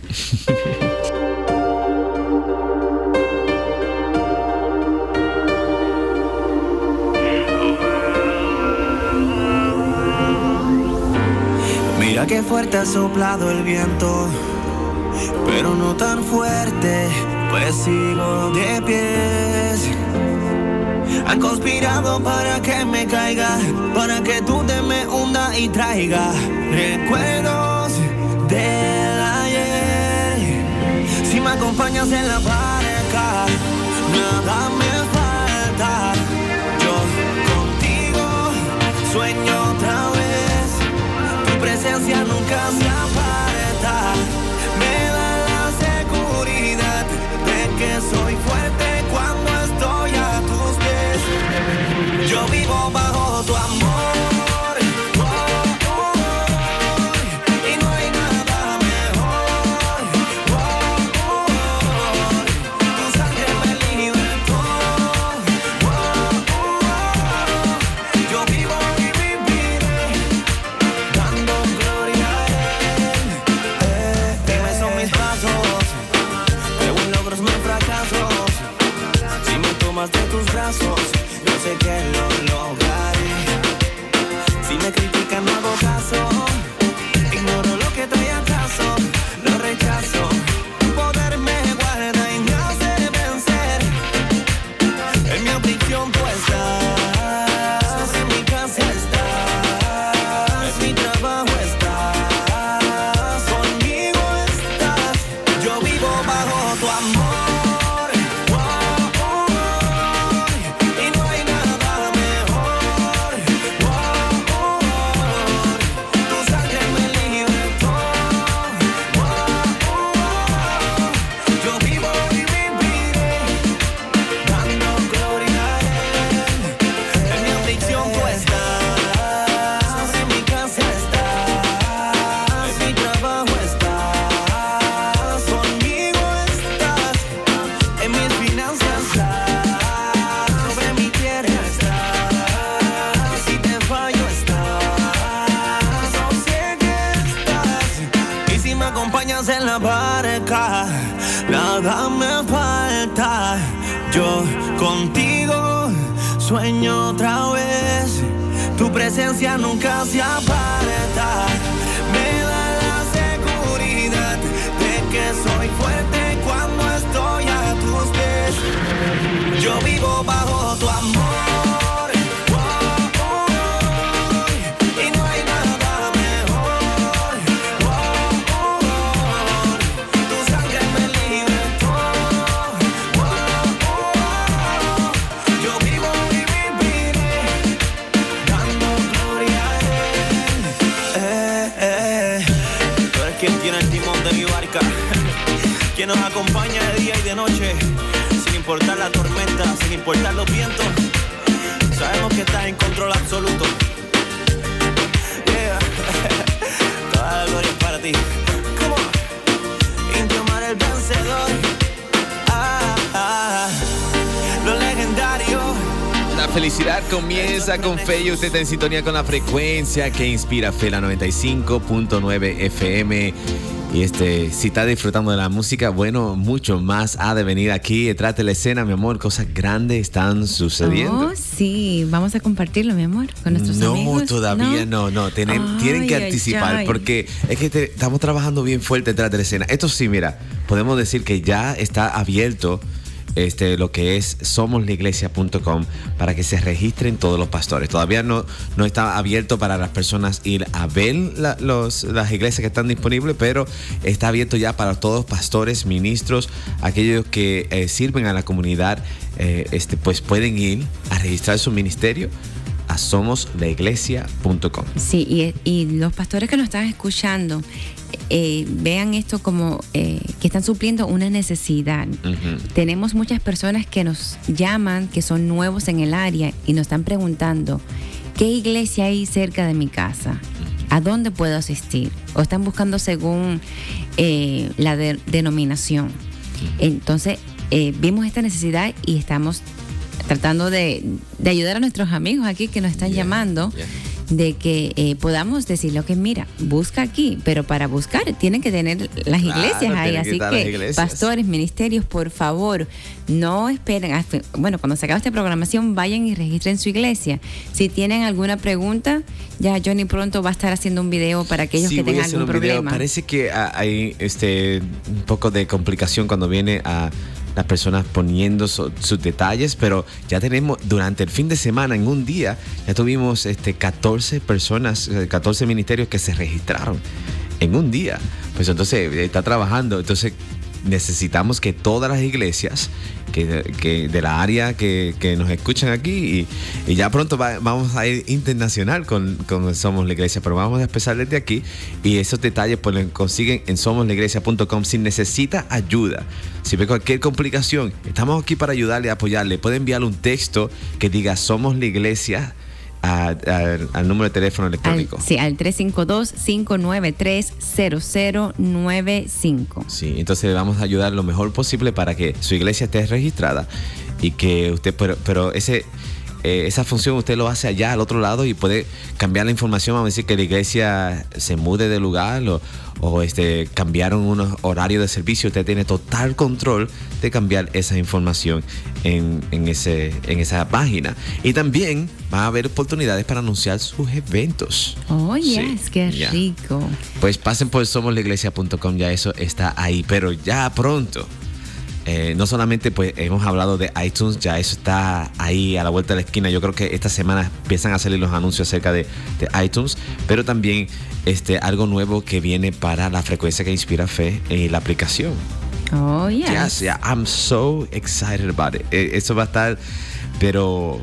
Mira qué fuerte ha soplado el viento, pero no tan fuerte, pues sigo de pies. Han conspirado para que me caiga, para que tú te me hunda y traiga recuerdos del ayer. Si me acompañas en la barca, nada me falta. Yo contigo sueño otra vez, tu presencia nunca se aparta. Me da la seguridad de que soy fuerte cuando estoy a tus pies. Yo vivo bajo tu amor, oh, oh, oh, y no hay nada mejor, oh, oh, oh, tu sangre me libertó, oh, oh, oh, yo vivo y viviré dando gloria a él. Eh, dime son mis pasos, creo en logros, no en fracasos. Si me tomas de tus brazos, yo sé que lo lograré. Si me critican no hago caso, ignoro lo que trae acaso, lo rechazo. Tu poder me guarda y me hace vencer. En mi aflicción tú estás, en mi casa estás, en mi trabajo estás, conmigo estás. Yo vivo bajo tu amor. En la barca, nada me falta. Yo contigo sueño otra vez, tu presencia nunca se aparta. Me da la seguridad de que soy fuerte cuando estoy a tus pies. Yo vivo bajo tu amor. Quien nos acompaña de día y de noche, sin importar la tormenta, sin importar los vientos. Sabemos que estás en control absoluto. Yeah. Toda la gloria es para ti. Come on. Indio Mar el vencedor. Ah, ah, lo legendario.
La felicidad comienza con fe y usted está en sintonía con la frecuencia que inspira Fe, la noventa y cinco punto nueve F M. Y este, si está disfrutando de la música, bueno, mucho más ha de venir aquí. Detrás de la escena, mi amor, cosas grandes están sucediendo.
Oh, sí, vamos a compartirlo, mi amor, con nuestros
no,
amigos.
Todavía no, no, no. Tienen, ay, tienen que ay, anticipar ay. Porque es que te, estamos trabajando bien fuerte detrás de la escena. Esto sí, mira, podemos decir que ya está abierto Este, lo que es somos la iglesia punto com para que se registren todos los pastores. Todavía no, no está abierto para las personas ir a ver la, los, las iglesias que están disponibles, pero está abierto ya para todos los pastores, ministros, aquellos que eh, sirven a la comunidad, eh, este, pues pueden ir a registrar su ministerio a somos la iglesia punto com.
Sí, y, y los pastores que nos están escuchando, eh, vean esto como eh, que están supliendo una necesidad. Uh-huh. Tenemos muchas personas que nos llaman, que son nuevos en el área y nos están preguntando, ¿qué iglesia hay cerca de mi casa? ¿A dónde puedo asistir? O están buscando según eh, la de, denominación. Uh-huh. Entonces, eh, vimos esta necesidad y estamos tratando de, de ayudar a nuestros amigos aquí que nos están
Yeah,
llamando,
yeah.
de que eh, podamos decirle, que mira, busca aquí, pero para buscar tienen que tener las
Claro,
iglesias ahí,
tienen que
así
estar las
que
iglesias.
pastores, ministerios, por favor, no esperen, hasta- bueno, cuando se acabe esta programación, vayan y registren su iglesia. Si tienen alguna pregunta, ya Johnny pronto va a estar haciendo un video para aquellos
Sí,
que
voy a
tengan
hacer
algún
un video.
problema.
Parece que ah, hay este un poco de complicación cuando viene a las personas poniendo so- sus detalles, pero ya tenemos durante el fin de semana, en un día, ya tuvimos este catorce personas, eh, catorce ministerios que se registraron en un día. Pues entonces eh, está trabajando, entonces necesitamos que todas las iglesias que, que de la área que, que nos escuchan aquí, y, y ya pronto va- vamos a ir internacional con, con Somos la Iglesia, pero vamos a empezar desde aquí, y esos detalles pues los consiguen en somos la iglesia punto com. Si necesita ayuda, si ve cualquier complicación, estamos aquí para ayudarle, apoyarle. Puede enviarle un texto que diga Somos la Iglesia a- a- al número de teléfono electrónico.
Al, sí, al tres cinco dos, cinco nueve tres, cero cero nueve cinco.
Sí, entonces vamos a ayudar lo mejor posible para que su iglesia esté registrada y que usted, pero, pero ese, eh, esa función usted lo hace allá al otro lado y puede cambiar la información. Vamos a decir que la iglesia se mude de lugar o, o este, cambiaron unos horarios de servicio. Usted tiene total control de cambiar esa información en, en, ese, en esa página. Y también va a haber oportunidades para anunciar sus eventos.
Oh,
Sí,
yes, qué
ya.
rico.
Pues pasen por somos la iglesia punto com, ya eso está ahí, pero ya pronto. Eh, no solamente pues hemos hablado de iTunes, ya eso está ahí a la vuelta de la esquina. Yo creo que esta semana empiezan a salir los anuncios acerca de, de iTunes, pero también este, algo nuevo que viene para la frecuencia que inspira fe y la aplicación.
Oh, yes.
Yes, yeah, I'm so excited about it. Eh, eso va a estar, pero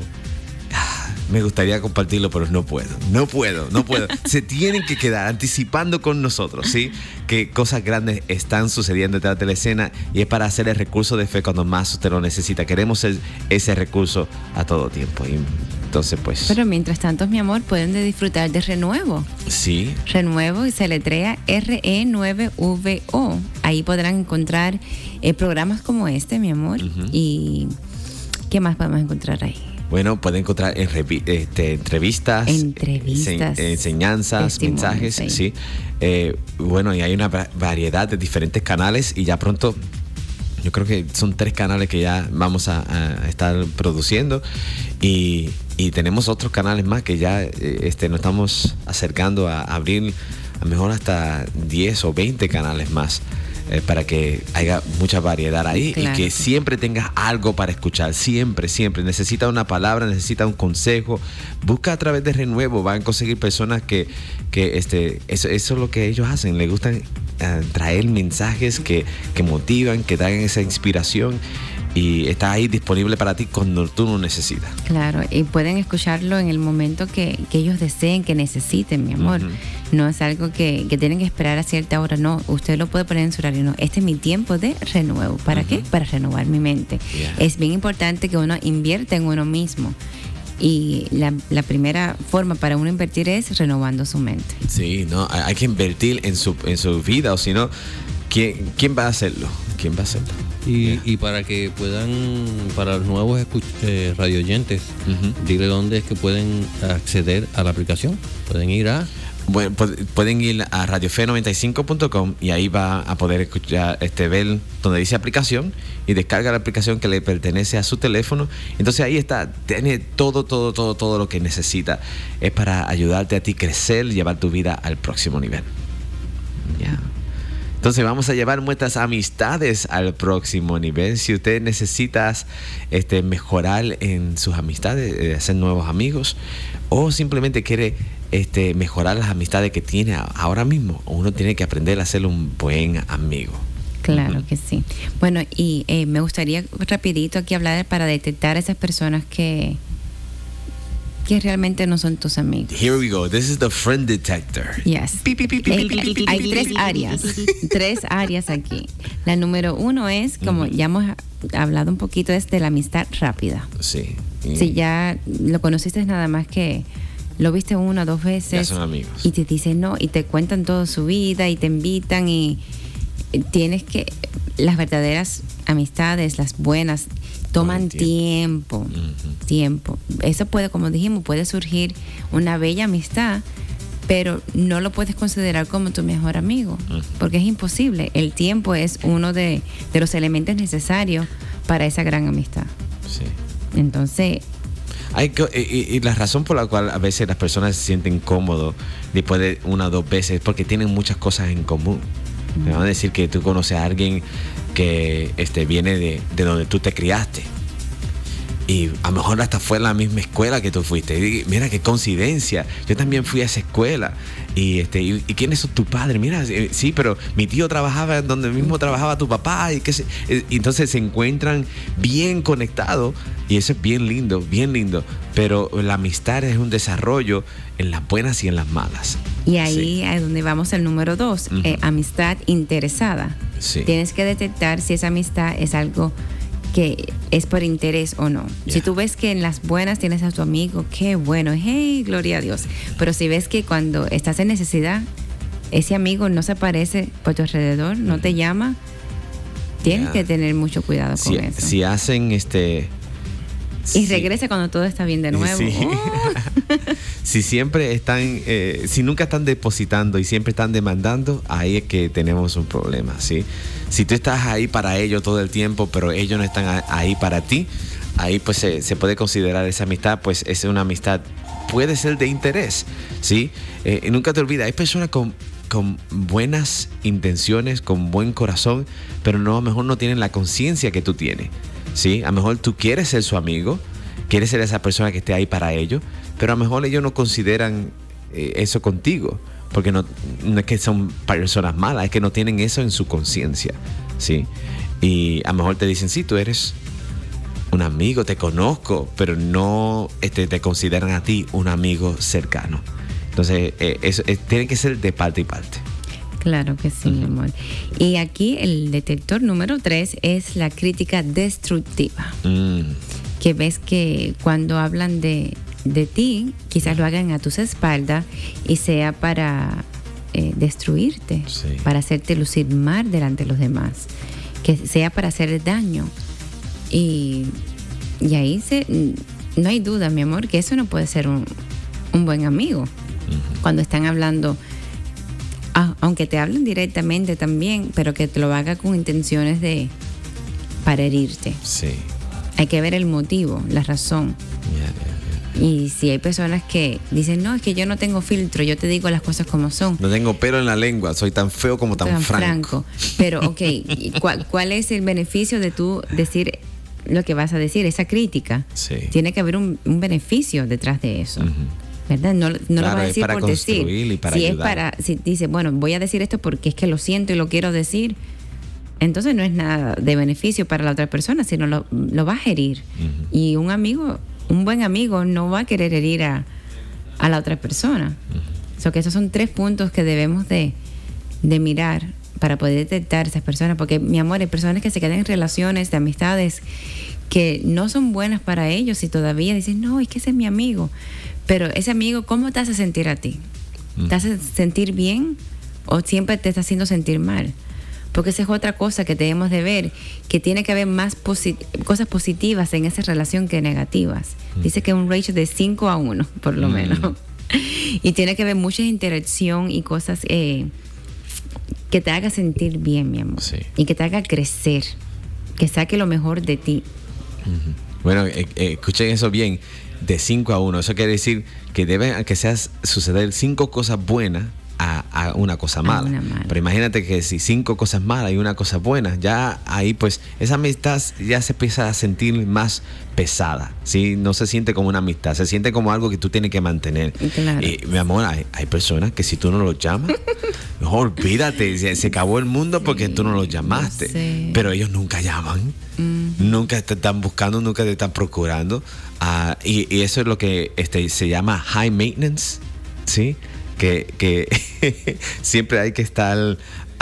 ah, me gustaría compartirlo, pero no puedo, no puedo, no puedo. Se tienen que quedar anticipando con nosotros, ¿sí? Que cosas grandes están sucediendo detrás de la escena, y es para hacer el recurso de fe cuando más usted lo necesita. Queremos ser ese recurso a todo tiempo. Y entonces, pues,
Pero mientras tanto, mi amor, pueden de disfrutar de Renuevo.
sí.
Renuevo, y se letrea R E nueve V O. Ahí podrán encontrar eh, programas como este, mi amor.
Ujú.
Y ¿qué más podemos encontrar ahí?
Bueno, pueden encontrar en revi- este, entrevistas,
Entrevistas,
ense- enseñanzas,
testimonios,
mensajes,
sí.
sí. Eh, bueno, y hay una va- variedad de diferentes canales, y ya pronto, yo creo que son tres canales que ya vamos a, a estar produciendo, y, y tenemos otros canales más que ya eh, este, nos estamos acercando a abrir a lo mejor hasta diez o veinte canales más. eh, para que haya mucha variedad ahí,
Claro.
y que siempre tengas algo para escuchar, siempre, siempre. Necesita una palabra, necesita un consejo. Busca a través de Renuevo, van a conseguir personas que, que este, eso, eso es lo que ellos hacen, les gustan eh, traer mensajes que, que motivan, que dan esa inspiración, y está ahí disponible para ti cuando tú lo necesitas.
Claro, y pueden escucharlo en el momento que, que ellos deseen, que necesiten, mi amor.
Ujú.
No es algo que, que tienen que esperar a cierta hora, no. Usted lo puede poner en su horario, no. Este es mi tiempo de renuevo. ¿Para
Ujú.
qué? Para renovar mi mente.
Yeah.
Es bien importante que uno invierta en uno mismo. Y la, la primera forma para uno invertir es renovando su mente.
Sí, no, hay, hay que invertir en su, en su vida, o si no, ¿quién, ¿quién va a hacerlo? ¿Quién va a hacerlo?
Y,
Yeah.
y para que puedan, para los nuevos escuch- eh, radioyentes,
Ujú.
dile dónde es que pueden acceder a la aplicación. Pueden ir a
Bueno, pu- pueden ir a radio fe noventa y cinco punto com, y ahí va a poder escuchar, este, ver donde dice aplicación, y descarga la aplicación que le pertenece a su teléfono. Entonces ahí está, tiene todo, todo, todo, todo lo que necesita. Es para ayudarte a ti crecer, llevar tu vida al próximo nivel. Ya. Entonces vamos a llevar nuestras amistades al próximo nivel. Si usted necesita este, mejorar en sus amistades, eh, hacer nuevos amigos, o simplemente quiere este, mejorar las amistades que tiene a- ahora mismo, uno tiene que aprender a ser un buen amigo.
Claro
Ujú.
que sí. Bueno, y eh, me gustaría rapidito aquí hablar para detectar a esas personas que, que realmente no son tus amigos.
Here we go. This is the friend detector.
Yes.
Pi, pi, pi, pi,
Eh,
pi, pi, pi,
hay
pi,
tres
pi.
áreas, tres áreas aquí. La número uno es, como ya hemos hablado un poquito, es de la amistad rápida.
Sí. Y
Si ya lo conociste nada más que lo viste una o dos veces
ya son amigos.
y te dicen no, y te cuentan toda su vida y te invitan, y tienes que, las verdaderas amistades, las buenas, toman
tiempo.
tiempo, uh-huh. tiempo. Eso puede, como dijimos, puede surgir una bella amistad, pero no lo puedes considerar como tu mejor amigo, uh-huh. porque es imposible. El tiempo es uno de, de los elementos necesarios para esa gran amistad.
Sí.
Entonces...
Hay que, y, y la razón por la cual a veces las personas se sienten cómodos después de una o dos veces es porque tienen muchas cosas en común. Me van a decir que tú conoces a alguien que este, viene de, de donde tú te criaste. Y a lo mejor hasta fue la misma escuela que tú fuiste. Y mira qué coincidencia. Yo también fui a esa escuela. Y este y, y quiénes son tus padres. Mira, sí, pero mi tío trabajaba donde mismo trabajaba tu papá. Y, que se, y entonces se encuentran bien conectados. Y eso es bien lindo, bien lindo. Pero la amistad es un desarrollo en las buenas y en las malas.
Y ahí sí. es donde vamos al número dos. Uh-huh. eh, amistad interesada.
Sí.
Tienes que detectar si esa amistad es algo que es por interés o no. Yeah. Si tú ves que en las buenas tienes a tu amigo, qué bueno, hey, gloria a Dios. Pero si ves que cuando estás en necesidad, ese amigo no se aparece por tu alrededor, no te llama, tienes yeah. que tener mucho cuidado
si,
con eso.
Si hacen este...
Y sí. regresa cuando todo está bien de nuevo.
Sí.
Oh.
Si siempre están, eh, si nunca están depositando y siempre están demandando, ahí es que tenemos un problema, ¿sí? Si tú estás ahí para ellos todo el tiempo, pero ellos no están ahí para ti, ahí pues se, se puede considerar esa amistad, pues es una amistad, puede ser de interés, ¿sí? Eh, y nunca te olvides, hay personas con, con buenas intenciones, con buen corazón, pero no, a lo mejor no tienen la conciencia que tú tienes. Sí, a lo mejor tú quieres ser su amigo, quieres ser esa persona que esté ahí para ellos, pero a lo mejor ellos no consideran eh, eso contigo, porque no, no es que son personas malas, es que no tienen eso en su conciencia, ¿sí? Y a lo mejor te dicen, sí, tú eres un amigo, te conozco, pero no este, te consideran a ti un amigo cercano. Entonces, eh, eso eh, tiene que ser de parte y parte.
Claro que sí, uh-huh. mi amor. Y aquí el detector número tres es la crítica destructiva. Mm. Que ves que cuando hablan de, de ti, quizás lo hagan a tus espaldas y sea para eh, destruirte, sí. para hacerte lucir mal delante de los demás, que sea para hacer daño. Y, y ahí se, no hay duda, mi amor, que eso no puede ser un, un buen amigo. Uh-huh. Cuando están hablando... Ah, aunque te hablen directamente también, pero que te lo haga con intenciones de para herirte.
Sí.
Hay que ver el motivo, la razón.
Yeah, yeah, yeah.
Y si hay personas que dicen, no, es que yo no tengo filtro, yo te digo las cosas como son.
No tengo pelo en la lengua, soy tan feo como tan, tan franco. franco.
Pero, ok, ¿cuál, ¿cuál es el beneficio de tú decir lo que vas a decir? Esa crítica.
Sí.
Tiene que haber un, un beneficio detrás de eso. Uh-huh. ¿Verdad? No, no claro, lo vas a decir por decir.
Y para
si
ayudar.
es para, si dice, bueno, voy a decir esto porque es que lo siento y lo quiero decir, entonces no es nada de beneficio para la otra persona, sino lo, lo vas a herir. Uh-huh. Y un amigo, un buen amigo no va a querer herir a, a la otra persona. Uh-huh. So que esos son tres puntos que debemos de, de mirar para poder detectar esas personas, porque mi amor, hay personas que se quedan en relaciones de amistades que no son buenas para ellos y todavía dicen, no, es que ese es mi amigo. Pero ese amigo, ¿cómo te hace sentir a ti? ¿Te hace sentir bien o siempre te está haciendo sentir mal? Porque esa es otra cosa que debemos de ver, que tiene que haber más posit- cosas positivas en esa relación que negativas. Dice que un ratio de cinco a uno, por lo mm. menos. Y tiene que haber mucha interacción y cosas eh, que te haga sentir bien, mi amor.
Sí.
Y que te haga crecer, que saque lo mejor de ti.
Uh-huh. Bueno, eh, eh, escuchen eso bien. De cinco a uno, eso quiere decir que deben que seas suceder cinco cosas buenas a, a una cosa mala.
Una mala.
Pero imagínate que si cinco cosas malas y una cosa buena, ya ahí pues esa amistad ya se empieza a sentir más pesada, ¿sí? No se siente como una amistad, se siente como algo que tú tienes que mantener.
Claro.
Y mi amor, hay, hay personas que si tú no los llamas, mejor olvídate, se, se acabó el mundo sí, porque tú no los llamaste.
Sí.
Pero ellos nunca llaman, mm. nunca te están buscando, nunca te están procurando. Uh, y, y eso es lo que este, se llama high maintenance, ¿sí? Que, que siempre hay que estar uh,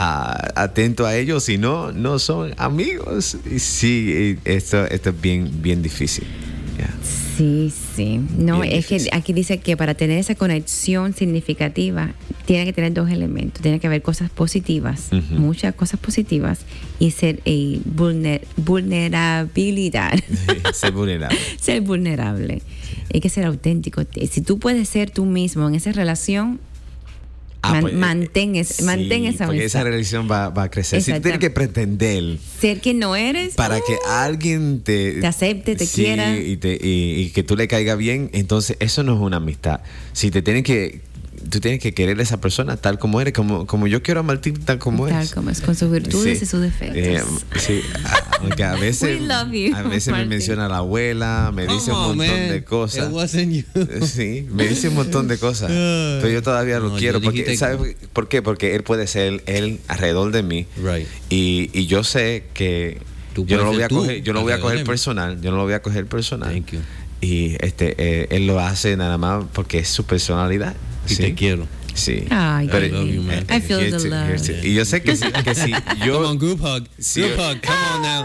atento a ellos, si no, no son amigos. Y sí, esto, esto es bien, bien difícil. Yeah.
Sí, sí. No,
Bien
es
difícil.
que aquí dice que para tener esa conexión significativa tiene que tener dos elementos. Tiene que haber cosas positivas,
Ujú.
muchas cosas positivas, y ser eh, vulner- vulnerabilidad.
Ser vulnerable.
Ser vulnerable. Hay que ser auténtico. Si tú puedes ser tú mismo en esa relación,
Ah,
man-
pues, eh,
mantén, es-
sí,
mantén esa
porque
amistad.
esa relación va, va a crecer. Si tú tienes
Exactamente.
que pretender
Ser quien no eres.
para
uh,
que alguien te,
Te acepte, te
sí,
quiera.
y, te- y- y que tú le caiga bien, entonces eso no es una amistad. Si te tienen que, tú tienes que querer a esa persona tal como eres, como, como yo quiero a Martín tal como
tal
es.
como es, con sus virtudes
Sí.
y sus defectos.
Eh, sí, a- aunque a veces,
We love you,
a veces me
Martín.
menciona la abuela, me dice un
Come on,
montón
man.
de cosas.
It wasn't you.
Sí, me dice un montón de cosas. Pero yo todavía lo
No,
quiero.
yo
Porque,
dijiste-
¿sabes por qué? Porque él puede ser él alrededor de mí.
Right.
Y, y yo sé que
Tú
yo no lo
puedes
voy a
ser tú
coger, yo no lo voy a
alrededor
coger
de mí.
personal. Yo no lo voy a coger personal.
Thank you.
Y este eh, él lo hace nada más porque es su personalidad.
Y
¿sí?
te quiero.
Sí.
Ay,
Pero-
I love you, man.
I feel
here
the
to-
love.
here to- Y yo sé que si, que si yo
Come on, group hug.
Sí.
Group hug. Come on now.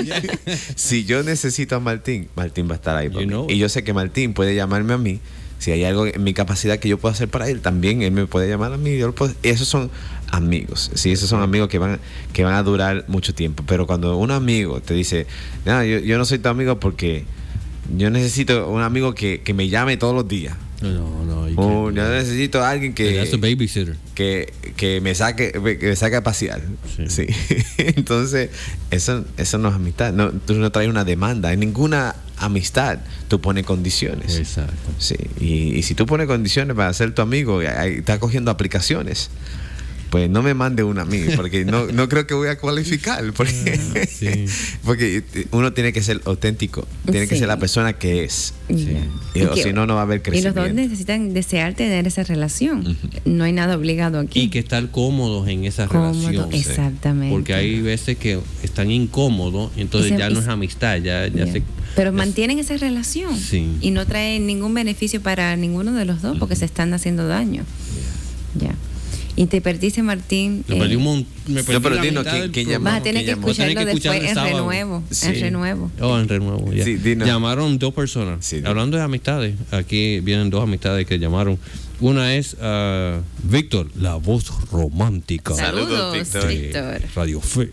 si yo necesito a Martín, Martín va a estar ahí para
You
mí.
know.
Y yo sé que Martín puede llamarme a mí. Si hay algo en mi capacidad que yo puedo hacer para él, también él me puede llamar a mí. Yo lo puedo- esos son amigos. Sí, esos son amigos que van, que van a durar mucho tiempo. Pero cuando un amigo te dice, no, yo, yo no soy tu amigo porque yo necesito un amigo que, que me llame todos los días.
No, no. you
O
can't do
yo
that.
necesito a alguien que...
That's a babysitter.
que, que me saque que me saque a pasear. Sí.
Sí.
Entonces, eso, eso no es amistad. No, tú no traes una demanda. En ninguna amistad tú pones condiciones.
Exacto.
Sí. Y, y si tú pones condiciones para ser tu amigo y ahí está cogiendo aplicaciones, pues no me mande una a mí, porque no, no creo que voy a cualificar. Porque,
Sí.
porque uno tiene que ser auténtico, tiene que
Sí.
ser la persona que es.
Ya.
Y,
Y
o
que-
si no, no va a haber
Y los
crecimiento.
dos necesitan desear tener esa relación. No hay nada obligado aquí.
Y que estar cómodos en esa
Cómodo,
relación. sí.
exactamente.
Porque hay veces que están incómodos, entonces
Y se-
ya
y
no es
se-
amistad, ya, ya
Ya.
se...
Pero
ya-
mantienen esa relación
Sí.
y no traen ningún beneficio para ninguno de los dos porque se están haciendo daño. Ya. Y te perdiste, Martín.
Me
eh,
perdí un mon- me perdí
pero
la
dinos,
mitad
¿quién-
del
quién
programa.
Vas a tener que
llamó?
Voy a tener
escucharlo
que escuchar
después
el
en
sábado.
renuevo.
Sí.
En renuevo.
Oh, en renuevo, ya.
Sí, dinos.
Llamaron dos personas.
Sí, dinos.
Hablando de amistades, aquí vienen dos amistades que llamaron. Una es ah, Víctor, la voz romántica
Saludos,
Saludos, Víctor.
de
Víctor.
Radio Fe.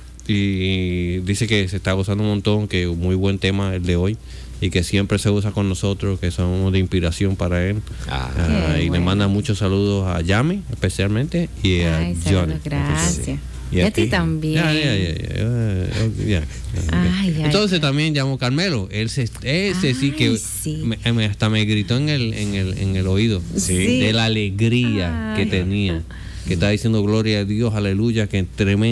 Y dice que se está gozando un montón, que muy buen tema el de hoy y que siempre se usa con nosotros, que somos de inspiración para él.
Ah.
Ah,
Qué
y le
bueno.
manda muchos saludos a Yami especialmente y a
Ay,
Johnny.
saludos, gracias.
¿Y
Y
a
a ti
ti?
también.
Ya, ya, ya, ya, eh, ok, ya.
Ay, ay,
Entonces
ay.
también llamó Carmelo. Él se, ese sí que
Ay, sí.
me- me- hasta me gritó en el, en el, en el oído
Sí.
de la alegría
Ay.
que tenía. Que está diciendo gloria a Dios, aleluya, que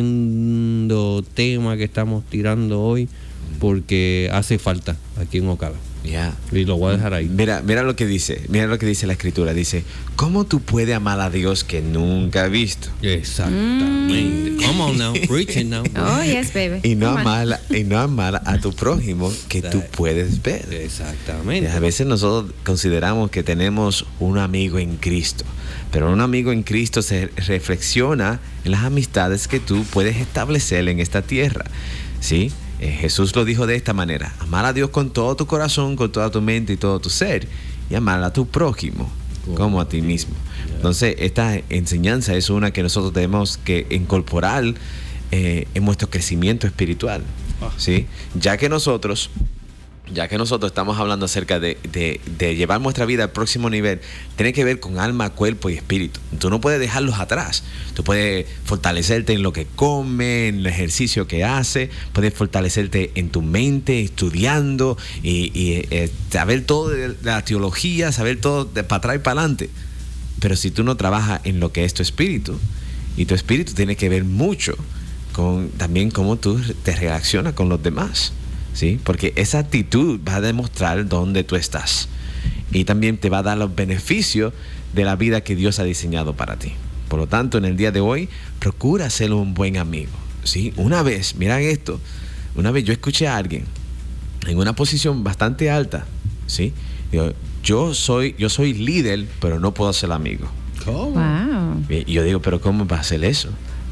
tremendo tema que estamos tirando hoy, porque hace falta aquí en Ocala.
Ya.
Y lo voy a dejar ahí.
Mira, mira lo que dice, mira lo que dice la escritura. Dice, ¿cómo tú puedes amar a Dios que nunca has visto?
Exactamente. Come on now, preach it now.
Oh, yes, baby.
Y no
Come on.
amar, y no amar a tu prójimo que tú puedes ver.
Exactamente.
A veces nosotros consideramos que tenemos un amigo en Cristo, pero un amigo en Cristo se reflexiona en las amistades que tú puedes establecer en esta tierra, ¿sí? Eh, Jesús lo dijo de esta manera: amar a Dios con todo tu corazón, con toda tu mente y todo tu ser, y amar a tu prójimo como a ti mismo. Entonces, esta enseñanza es una que nosotros tenemos que incorporar eh, en nuestro crecimiento espiritual, ¿sí? Ya que nosotros Ya que nosotros estamos hablando acerca de, de, de llevar nuestra vida al próximo nivel, tiene que ver con alma, cuerpo y espíritu. Tú no puedes dejarlos atrás. Tú puedes fortalecerte en lo que comes, en el ejercicio que haces, puedes fortalecerte en tu mente, estudiando y, y eh, saber todo de la teología, saber todo de para atrás y para adelante. Pero si tú no trabajas en lo que es tu espíritu, y tu espíritu tiene que ver mucho con también cómo tú te relacionas con los demás. ¿Sí? Porque esa actitud va a demostrar dónde tú estás y también te va a dar los beneficios de la vida que Dios ha diseñado para ti. Por lo tanto, en el día de hoy, procura ser un buen amigo, ¿sí? Una vez, miren esto, una vez yo escuché a alguien en una posición bastante alta, ¿sí? Digo, yo soy, yo soy líder, pero no puedo ser amigo.
Wow.
Y yo digo, pero ¿cómo va a ser eso?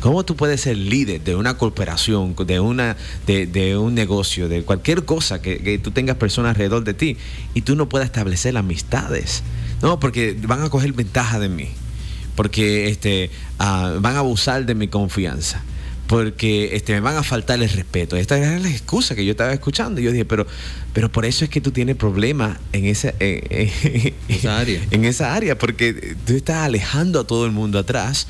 ¿Cómo tú puedes ser líder de una corporación, de, una, de, de un negocio, de cualquier cosa que, que tú tengas personas alrededor de ti y tú no puedas establecer amistades? No, porque van a coger ventaja de mí, porque este, uh, van a abusar de mi confianza, porque este, me van a faltar el respeto. Esta era la excusa que yo estaba escuchando. Y yo dije, pero, pero por eso es que tú tienes problemas en esa, eh, eh,
esa área.
en esa área, porque tú estás alejando a todo el mundo atrás.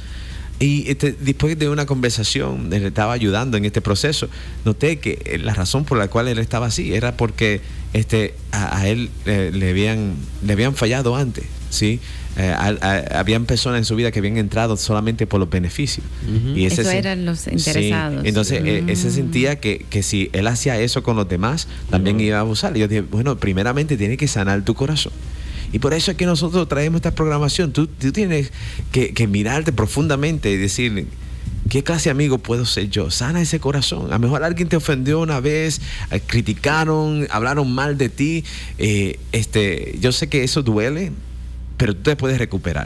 Y este, después de una conversación, le estaba ayudando en este proceso, noté que la razón por la cual él estaba así era porque este, a, a él eh, le, habían, le habían fallado antes, ¿sí? Eh, a, a, habían personas en su vida que habían entrado solamente por los beneficios.
Uh-huh. Y ese, eso eran los interesados.
Sí, entonces, uh-huh. eh, él se sentía que, que si él hacía eso con los demás, también uh-huh. iba a abusar. Y yo dije, bueno, primeramente tiene que sanar tu corazón. Y por eso es que nosotros traemos esta programación. Tú, tú tienes que, que mirarte profundamente y decir, ¿qué clase de amigo puedo ser yo? Sana ese corazón. A lo mejor alguien te ofendió una vez, eh, criticaron, hablaron mal de ti. Eh, este, yo sé que eso duele, pero tú te puedes recuperar.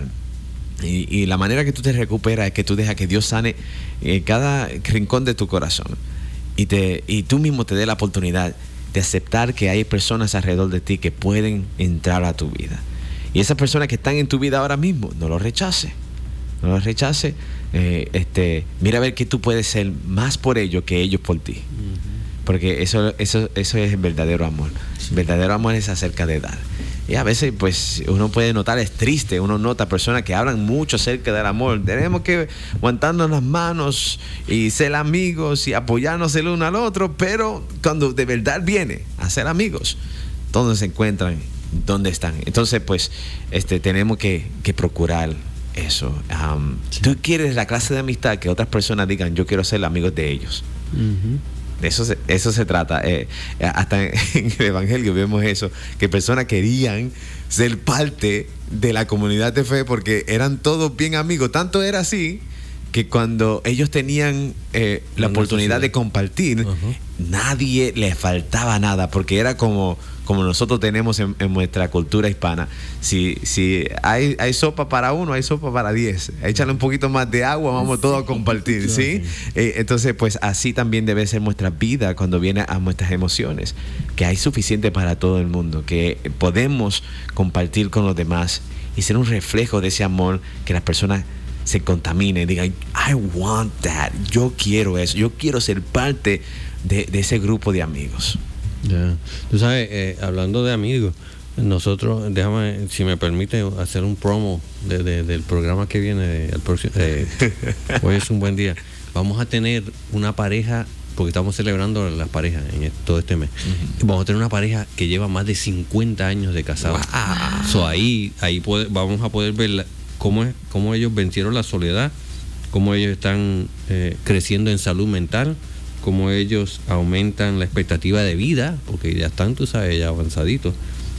Y, y la manera que tú te recuperas es que tú dejas que Dios sane eh, cada rincón de tu corazón. Y, te, y tú mismo te dé la oportunidad de aceptar que hay personas alrededor de ti que pueden entrar a tu vida. Y esas personas que están en tu vida ahora mismo, no los rechaces. No los rechaces. Eh, este, mira a ver que tú puedes ser más por ellos que ellos por ti. Uh-huh. Porque eso, eso, eso es el verdadero amor. Sí. El verdadero amor es acerca de dar. Y a veces pues uno puede notar, es triste, uno nota personas que hablan mucho acerca del amor. Tenemos que aguantarnos las manos y ser amigos y apoyarnos el uno al otro, pero cuando de verdad viene a ser amigos, ¿dónde se encuentran? ¿Dónde están? Entonces pues este, tenemos que, que procurar eso. Um, sí. Tú quieres la clase de amistad que otras personas digan, yo quiero ser amigos de ellos. Uh-huh. De eso se, eso se trata. Eh, hasta en, en el Evangelio vemos eso, que personas querían ser parte de la comunidad de fe porque eran todos bien amigos. Tanto era así que cuando ellos tenían eh, la oportunidad de compartir, uh-huh. nadie les faltaba nada, porque era como, como nosotros tenemos en, en nuestra cultura hispana. Si, si hay, hay sopa para uno, hay sopa para diez. Échale un poquito más de agua, vamos sí. todos a compartir, ¿sí? Eh, entonces, pues así también debe ser nuestra vida cuando viene a nuestras emociones, que hay suficiente para todo el mundo, que podemos compartir con los demás y ser un reflejo de ese amor, que las personas se contaminen, digan, I want that, yo quiero eso, yo quiero ser parte de, de ese grupo de amigos.
Yeah. Tú sabes, eh, hablando de amigos, nosotros, déjame, si me permite, hacer un promo de, de, del programa que viene de, el próximo, eh, hoy es un buen día. Vamos a tener una pareja, porque estamos celebrando las parejas en todo este mes. Uh-huh. Vamos a tener una pareja que lleva más de cincuenta años de casados. Wow. So, ahí, ahí puede, vamos a poder ver la, cómo es, cómo ellos vencieron la soledad, cómo ellos están eh, creciendo en salud mental, cómo ellos aumentan la expectativa de vida, porque ya están, tú sabes, ya avanzaditos,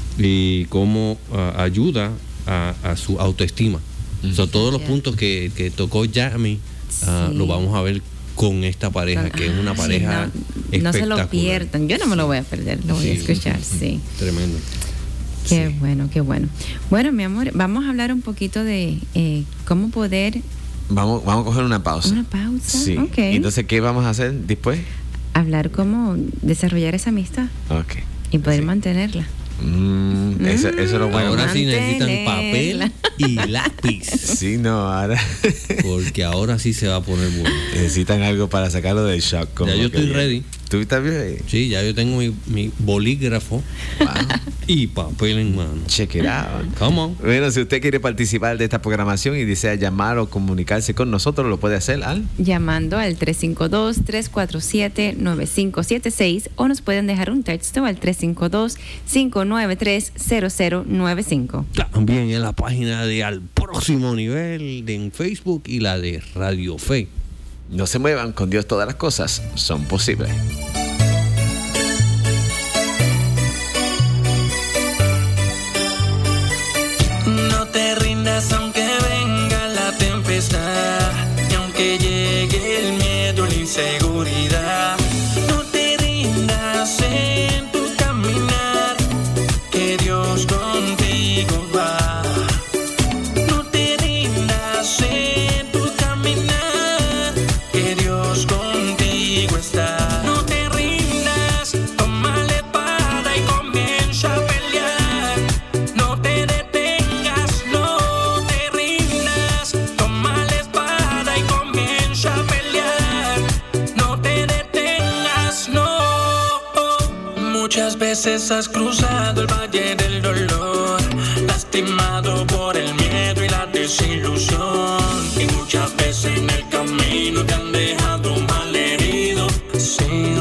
y cómo uh, ayuda a, a su autoestima. Uh-huh. Son todos los puntos que, que tocó Yami, uh, sí. lo vamos a ver con esta pareja, que es una pareja sí, no, no se lo pierdan.
Yo no me lo voy a perder, lo voy sí. a escuchar, sí.
Tremendo.
Qué
sí.
bueno, qué bueno. Bueno, mi amor, vamos a hablar un poquito de eh, cómo poder...
Vamos, vamos a coger una pausa.
Una pausa,
sí.
ok.
Entonces, ¿qué vamos a hacer después?
Hablar cómo desarrollar esa amistad.
Ok.
Y poder
sí.
mantenerla.
Mm, eso, eso es lo bueno.
Ahora sí necesitan papel y lápiz.
Sí, no, ahora.
Porque ahora sí se va a poner bueno.
Necesitan algo para sacarlo del shock. Como
ya yo estoy
ya.
ready.
¿Tú estás bien?
Sí, ya yo tengo mi, mi bolígrafo wow. y papel en mano.
Check it out.
Come on.
Bueno, si usted quiere participar de esta programación y desea llamar o comunicarse con nosotros, lo puede hacer al
llamando al tres cinco dos, tres cuatro siete, nueve cinco siete seis o nos pueden dejar un texto al tres cinco dos, cinco nueve tres, cero cero nueve cinco.
También en la página de Al Próximo Nivel de en Facebook y la de Radio Fe.
No se muevan, con Dios todas las cosas son posibles.
No te rindas aunque venga la tempestad, y aunque llegue el miedo, la inseguridad. No te rindas en tu caminar, que Dios contigo va. No te rindas en tu caminar,
veces has cruzado el valle del dolor, lastimado por el miedo y la desilusión. Y muchas veces en el camino te han dejado malherido sin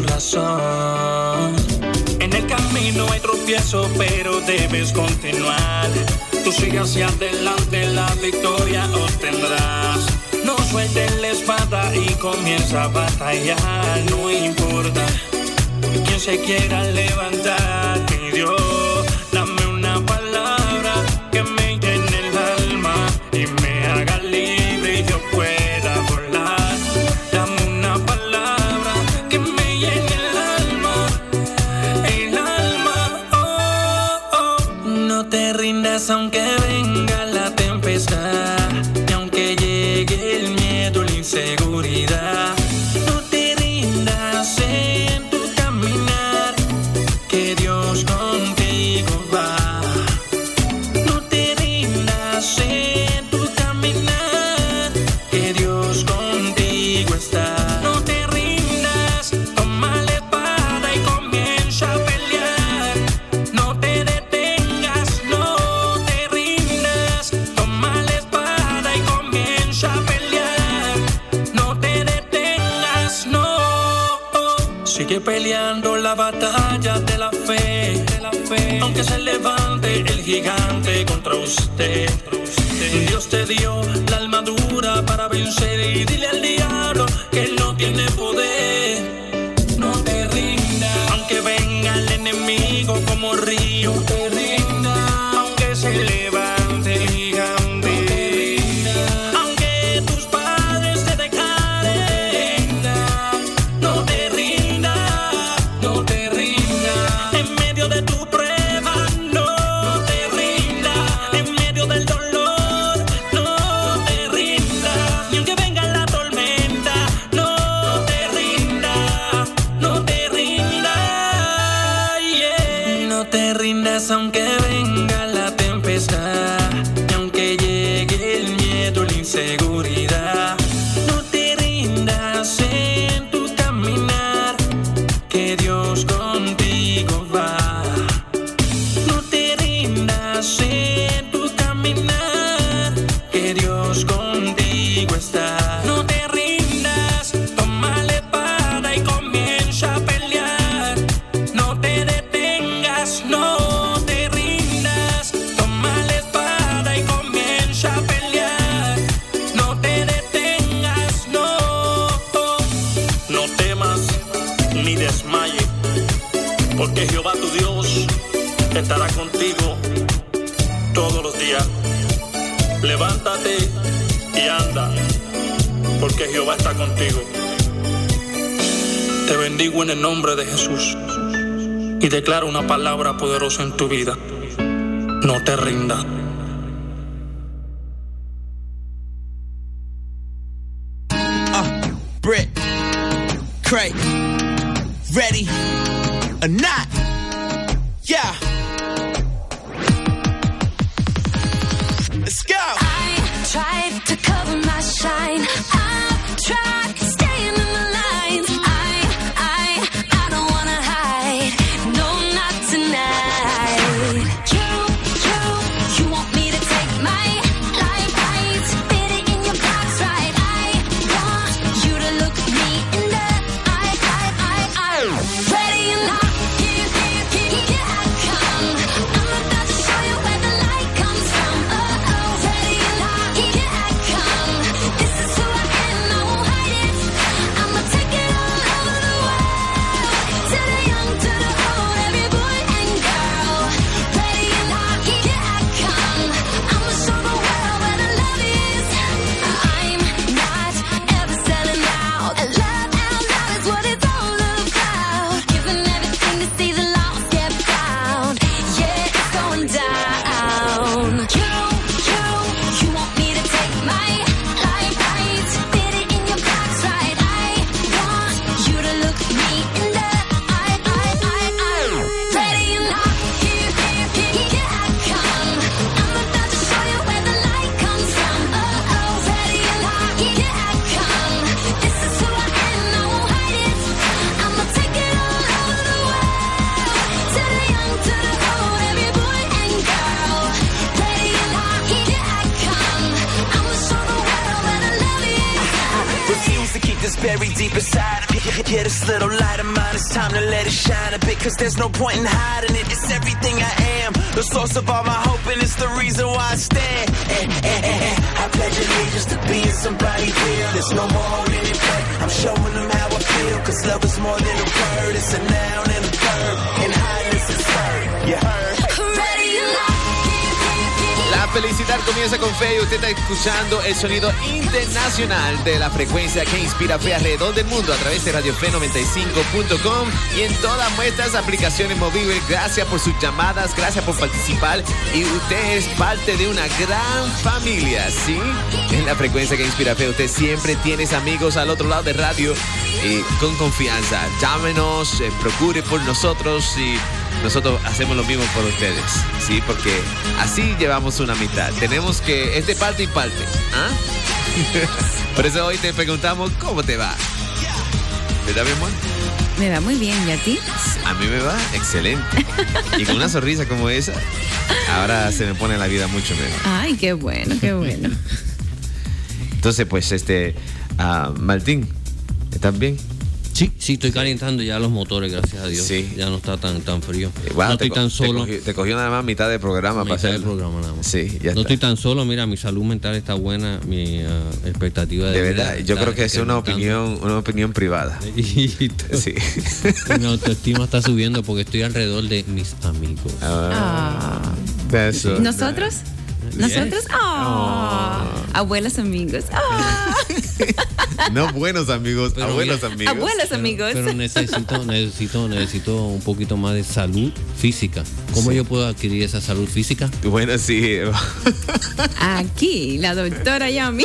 razón. En el camino hay tropiezos, pero debes continuar. Tú sigue hacia adelante, la victoria obtendrás. No sueltes la espada y comienza a batallar. No importa quien se quiera levantar. Mi Dios, dame una palabra que me llene el alma y me haga libre y yo pueda volar. Dame una palabra que me llene el alma, el alma. Oh, oh. No te rindas aunque venga la tempestad, y aunque llegue el miedo, la inseguridad. No te rindas en tu caminar, que Dios contigo va. No te rindas en tu caminar, que Dios contigo está. No te rindas, toma la espada y comienza a pelear. No te detengas, no te rindas, toma la espada y comienza a pelear. No te detengas, no. Sigue peleando la batalla de la fe, de la fe. Aunque se levante el gigante contra usted, Dios te dio la armadura para vencer. Y dile al diablo que él no tiene poder. No te rindas, aunque venga el enemigo como río. No te rindas, aunque se levante el gigante. No te rindas, aunque tus padres te declaren. No te rindas, no te rindas. En medio de tu prueba, no te rindas. En medio del dolor, no te rindas. Ni aunque venga la tormenta, no te rindas, no te rindas. Yeah. No te rindas aunque venga la tempestad, y aunque llegue el miedo, la inseguridad. No te rindas en tu caminar, que Dios contigo va. No te rindas en tu caminar, que Dios contigo está. No te rindas, toma la espada y comienza a pelear. No te detengas, no te rindas, toma la espada y comienza a pelear. No te detengas, no. No temas ni desmayes, porque Jehová tu Dios estará contigo todos los días. Levántate y anda, porque Jehová está contigo. Te bendigo en el nombre de Jesús y declaro una palabra poderosa en tu vida. No te rindas.
Uh, Brit, Craig, ready or not? Yeah. Let's go.
I tried to cover my shine. I tried staying in the lines. I, I, I don't wanna hide. No, not tonight. You, you, you want me to take my life right? Fit it in your box right. I want you to look me in the eye, eye, eye, eye. Ready or not, here
to hold every boy and girl. Ready or not, here I come. I'ma show the world that I love you.
Refuse to keep this buried deep inside of me. Yeah, this little light of mine, it's time to let it shine a bit. Cause there's no point in hiding it, it's everything I am. The source of all my hope and it's the reason why I stand. Eh, eh, eh, eh. I pledge allegiance to being somebody real. There's no more holding it back. I'm showing them how I feel. Cause love is more than a word, it's a noun and a verb. And highness is heard, you heard.
Ready or not.
La felicidad comienza con fe y usted está escuchando el sonido internacional de la frecuencia que inspira fe alrededor del mundo a través de Radio Fe noventa y cinco punto com y en todas nuestras aplicaciones móviles. Gracias por sus llamadas, gracias por participar y usted es parte de una gran familia, ¿sí? En la frecuencia que inspira fe usted siempre tiene amigos al otro lado de radio y con confianza. Llámenos, eh, procure por nosotros y nosotros hacemos lo mismo por ustedes, ¿sí? Porque así llevamos una mitad. Tenemos que, es de parte y parte, ¿ah? Por eso hoy te preguntamos, ¿cómo te va? ¿Verdad, mi amor?
Me va muy bien, ¿y a ti?
A mí me va excelente. Y con una sonrisa como esa, ahora se me pone la vida mucho mejor.
Ay, qué bueno, qué bueno.
Entonces, pues, este, uh, Martín, ¿estás bien?
Sí, sí, estoy calentando ya los motores, gracias a Dios.
Sí.
Ya no está tan, tan frío.
Eh, bueno,
no estoy
te,
tan solo.
Te cogió, te cogió nada más mitad del programa
mitad
para
del programa nada más.
Sí, ya
no
está.
estoy tan solo, mira, mi salud mental está buena, mi uh, expectativa de,
de
vida
verdad, yo
está
creo que es una opinión, una opinión privada.
Sí. Mi autoestima está subiendo porque estoy alrededor de mis amigos.
Ah, that's so
¿Nosotros?
nice.
¿Nosotros?
Yes.
Oh. Abuelos amigos. Oh.
No buenos amigos,
Pero
abuelos
mira,
amigos.
Abuelos
Pero,
amigos.
pero necesito, necesito, necesito un poquito más de salud física. ¿Cómo
Sí.
yo puedo adquirir esa salud física?
Bueno, sí.
Aquí, la doctora Yami.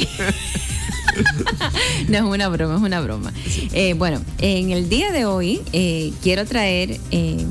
No, es una broma, es una broma. Eh, bueno, en el día de hoy eh, quiero traer eh,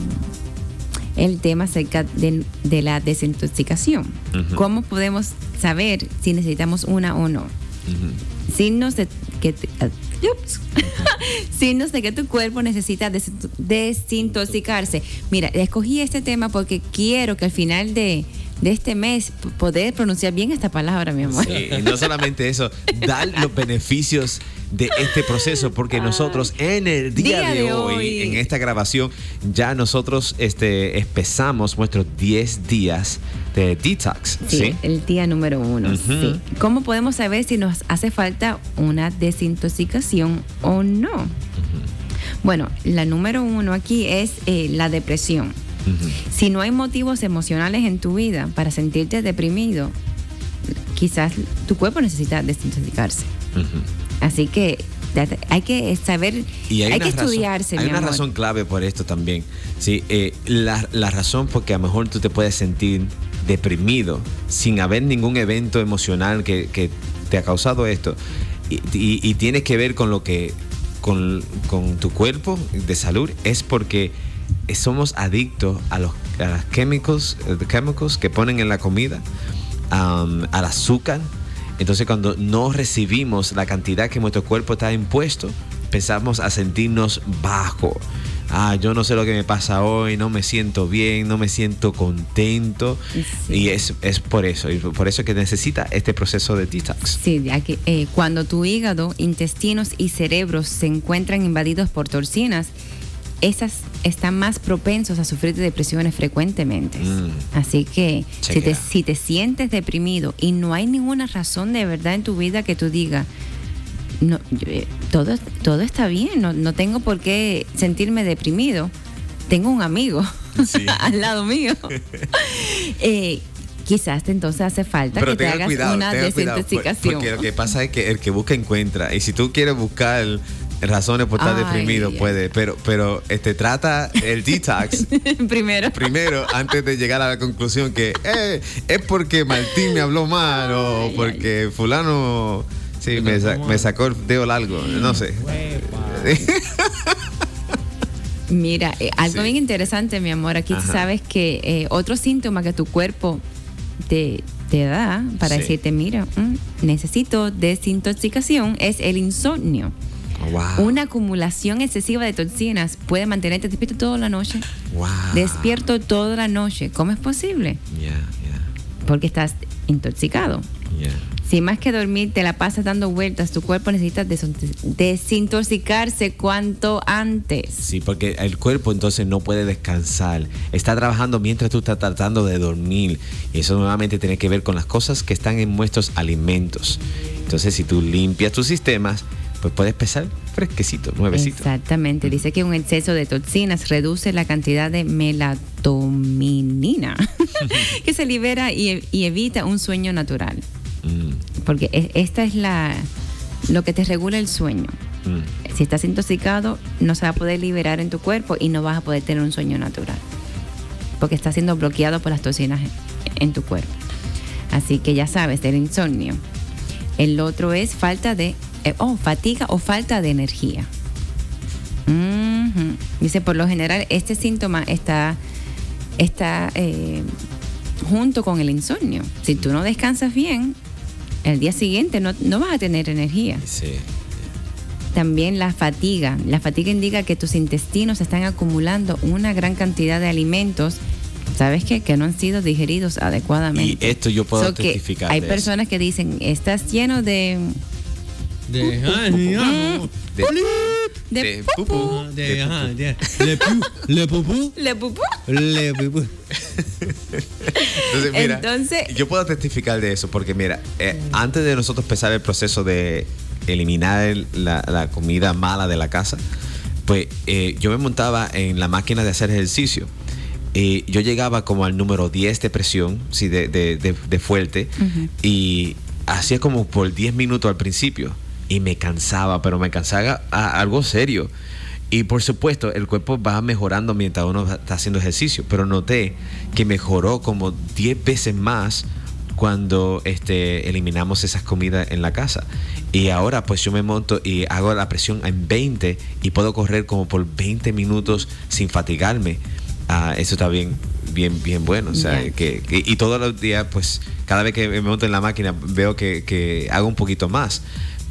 el tema acerca de, de la desintoxicación.
Uh-huh.
¿Cómo podemos saber si necesitamos una o no?
Uh-huh.
Signos de que te- ups. signos de que tu cuerpo necesita des- desintoxicarse. Mira, escogí este tema porque quiero que al final de, de este mes p- poder pronunciar bien esta palabra, mi amor.
Sí, y no solamente eso, dar los beneficios de este proceso, porque nosotros en el día,
Día
de,
de
hoy,
hoy.
en esta grabación, ya nosotros este, empezamos nuestros diez días de detox.
Sí,
¿sí?
el día número uno.
Ujú.
Sí. ¿Cómo podemos saber si nos hace falta una desintoxicación o no? Bueno, la número uno aquí es eh, la depresión.
Ujú.
Si no hay motivos emocionales en tu vida para sentirte deprimido, quizás tu cuerpo necesita desintoxicarse.
Ujú.
Así que date- hay que saber,
Y hay,
hay
una
que
razón-
estudiarse,
hay
mi
una
amor.
razón clave por esto también. Sí, eh, la, la razón porque a lo mejor tú te puedes sentir deprimido sin haber ningún evento emocional que, que te ha causado esto. Y, y- y tiene que ver con lo que con, con tu cuerpo de salud, es porque somos adictos a los, a los chemicals, eh, the chemicals que ponen en la comida, um, al azúcar. Entonces, cuando no recibimos la cantidad que nuestro cuerpo está impuesto, empezamos a sentirnos bajo. Ah, yo no sé lo que me pasa hoy, no me siento bien, no me siento contento.
Sí.
Y es, es por eso, y por eso que necesita este proceso de detox.
Sí, ya que eh, cuando tu hígado, intestinos y cerebros se encuentran invadidos por toxinas, esas están más propensos a sufrir de depresiones frecuentemente.
Mm.
Así que si te,
Chequea.
si te sientes deprimido y no hay ninguna razón de verdad en tu vida que tú digas, no, yo, eh, todo, todo está bien, no, no tengo por qué sentirme deprimido, tengo un amigo
Sí.
al lado mío. eh, quizás entonces hace falta
Pero
que te
tenga
hagas
cuidado,
una
tenga cuidado, por-
desintoxicación.
porque lo que pasa es que el que busca encuentra. Y si tú quieres buscar razones por estar
Ay,
deprimido,
ay.
puede. Pero, pero este, trata el detox
Primero.
primero antes de llegar a la conclusión que eh, es porque Martín me habló mal o
Ay,
porque fulano sí, me, sa- me sacó el dedo largo. No sé.
Mira, eh, algo
Sí.
bien interesante, mi amor. Aquí tú
Ajá.
sabes que eh, otro síntoma que tu cuerpo te, te da para
Sí.
decirte, mira, mm, necesito desintoxicación, es el insomnio.
Wow.
Una acumulación excesiva de toxinas puede mantenerte despierto toda la noche.
Wow.
Despierto toda la noche. ¿Cómo es posible?
Yeah, yeah,
Porque estás intoxicado.
yeah.
Si más que dormir te la pasas dando vueltas, tu cuerpo necesita desin- desintoxicarse cuanto antes.
Sí, porque el cuerpo entonces no puede descansar. Está trabajando mientras tú estás tratando de dormir. Y eso nuevamente tiene que ver con las cosas que están en nuestros alimentos. Entonces, si tú limpias tus sistemas, pues puedes empezar fresquecito, nuevecito.
Exactamente. Dice que un exceso de toxinas reduce la cantidad de melatonina que se libera y, y evita un sueño natural.
Mm,
Porque es- esta es la lo que te regula el sueño.
mm.
Si estás intoxicado, no se va a poder liberar en tu cuerpo y no vas a poder tener un sueño natural. Porque está siendo bloqueado por las toxinas en, en tu cuerpo. Así que ya sabes, del insomnio. El otro es falta de, eh, oh, fatiga o falta de energía. Ujú. Dice, por lo general, este síntoma está, está eh, junto con el insomnio. Si tú no descansas bien, el día siguiente no, no vas a tener energía.
Sí.
También la fatiga. La fatiga indica que tus intestinos están acumulando una gran cantidad de alimentos, ¿sabes qué? Que no han sido digeridos
Y
adecuadamente.
esto yo puedo
So que
testificar.
hay
de
personas que dicen, estás lleno de...
De, ah,
eso. De,
de,
de
pupú.
pupú.
de,
De
ajá,
pupú.
de, le pu, le pupú,
Le pupú.
le pupú.
Entonces, mira,
Entonces-
yo puedo testificar de eso porque, mira, eh, antes de nosotros empezar el proceso de eliminar el- la, la comida mala de la casa, pues eh, yo me montaba en la máquina de hacer ejercicio. Y yo llegaba como al número diez de presión, sí, de, de, de, de fuerte,
Ujú.
y hacía como por diez minutos al principio. Y me cansaba, pero me cansaba a algo serio. Y por supuesto, el cuerpo va mejorando mientras uno está haciendo ejercicio. Pero noté que mejoró como diez veces más cuando este, eliminamos esas comidas en la casa. Y ahora pues yo me monto y hago la presión en veinte y puedo correr como por veinte minutos sin fatigarme. Ah, eso está bien, bien, bien bueno. O sea,
Ya.
que, que- y todos los días, pues, cada vez que me monto en la máquina veo que, que hago un poquito más.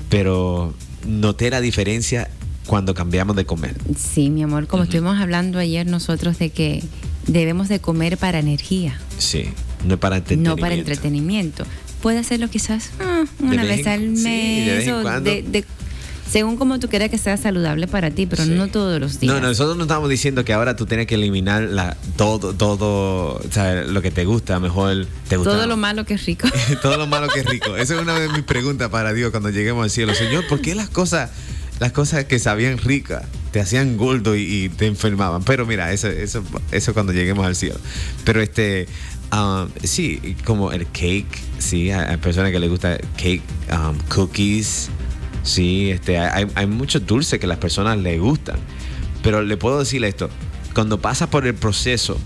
Pero noté la diferencia cuando cambiamos de comer.
Sí, mi amor, como
Ujú.
estuvimos hablando ayer nosotros de que debemos de comer para energía,
Sí, no es para entretenimiento.
no para entretenimiento. Puede hacerlo quizás ah, una
De vez
vez
en-
al
sí,
mes,
de vez en
o
cuando.
de- de- según como tú quieras que sea saludable para ti, pero
Sí.
no todos los días.
No, nosotros no estamos diciendo que ahora tú tienes que eliminar la, todo, todo, o sea, lo que te gusta, mejor te gusta.
Todo lo malo que es rico.
Todo lo malo que es rico. Esa es una de mis preguntas para Dios cuando lleguemos al cielo. Señor, ¿por qué las cosas, las cosas que sabían ricas te hacían gordo y, y te enfermaban? Pero mira, eso, eso, eso cuando lleguemos al cielo. Pero este, um, sí, como el cake, sí, hay, hay personas que les gusta cake, um, cookies, sí, este, hay, hay muchos dulces que a las personas les gustan. Pero le puedo decir esto, cuando pasas por el proceso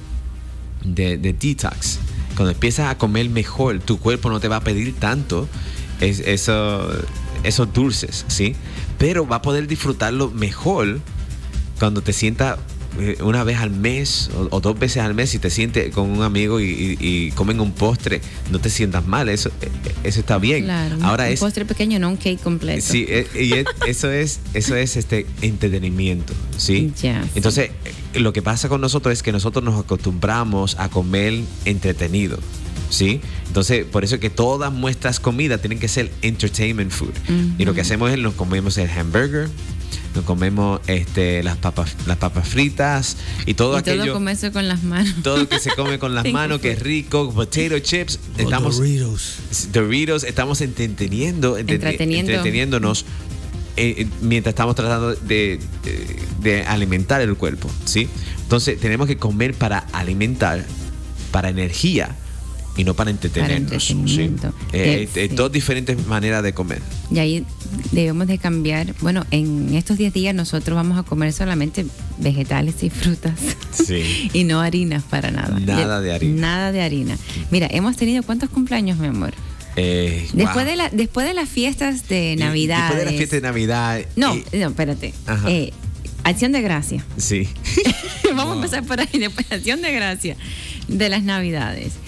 de, de detox, cuando empiezas a comer mejor, tu cuerpo no te va a pedir tanto es, eso, esos dulces, ¿sí? Pero va a poder disfrutarlo mejor cuando te sientas eh, una vez al mes o, o dos veces al mes, si te sientes con un amigo y, y- y comen un postre, no te sientas mal, eso, eh, eso está bien.
Claro,
Ahora
un
es
postre pequeño, no un cake completo.
Sí, eh, y es- eso es, eso es este entretenimiento, ¿sí?
Ya, sí.
Entonces, eh, lo que pasa con nosotros es que nosotros nos acostumbramos a comer entretenido, ¿sí? Entonces, por eso es que todas nuestras comidas tienen que ser entertainment food.
Ujú.
Y lo que hacemos es nos comemos el hamburger, nos comemos este las papas, las papas fritas y todo
y
aquello.
todo comerse con las manos.
Todo lo que se come con las
Finger
manos, que es
food.
rico, potato chips, estamos
Doritos.
Doritos, estamos entreteniendo, entreteni-
Entreteniendo.
entreteniéndonos eh, eh, mientras estamos tratando de, de- de alimentar el cuerpo, ¿sí? Entonces tenemos que comer para alimentar, para energía y no para entretenernos. ¿sí?
entretenimiento.
Eh,
Eh,
hay- hay
sí.
dos diferentes maneras de comer.
Y ahí debemos de cambiar. Bueno, en estos diez días nosotros vamos a comer solamente vegetales y frutas.
Sí.
Y no harinas para nada.
Nada de harina.
Nada de harina. Mira, hemos tenido ¿cuántos cumpleaños, mi amor?
Eh,
Después
wow.
de la, después de las fiestas de
Y-
Navidad.
Después de la fiesta de Navidad.
No,
eh,
no, espérate.
Ajá.
Eh, Acción de Gracia.
sí.
Vamos a empezar por ahí, después Acción de Gracia de las Navidades.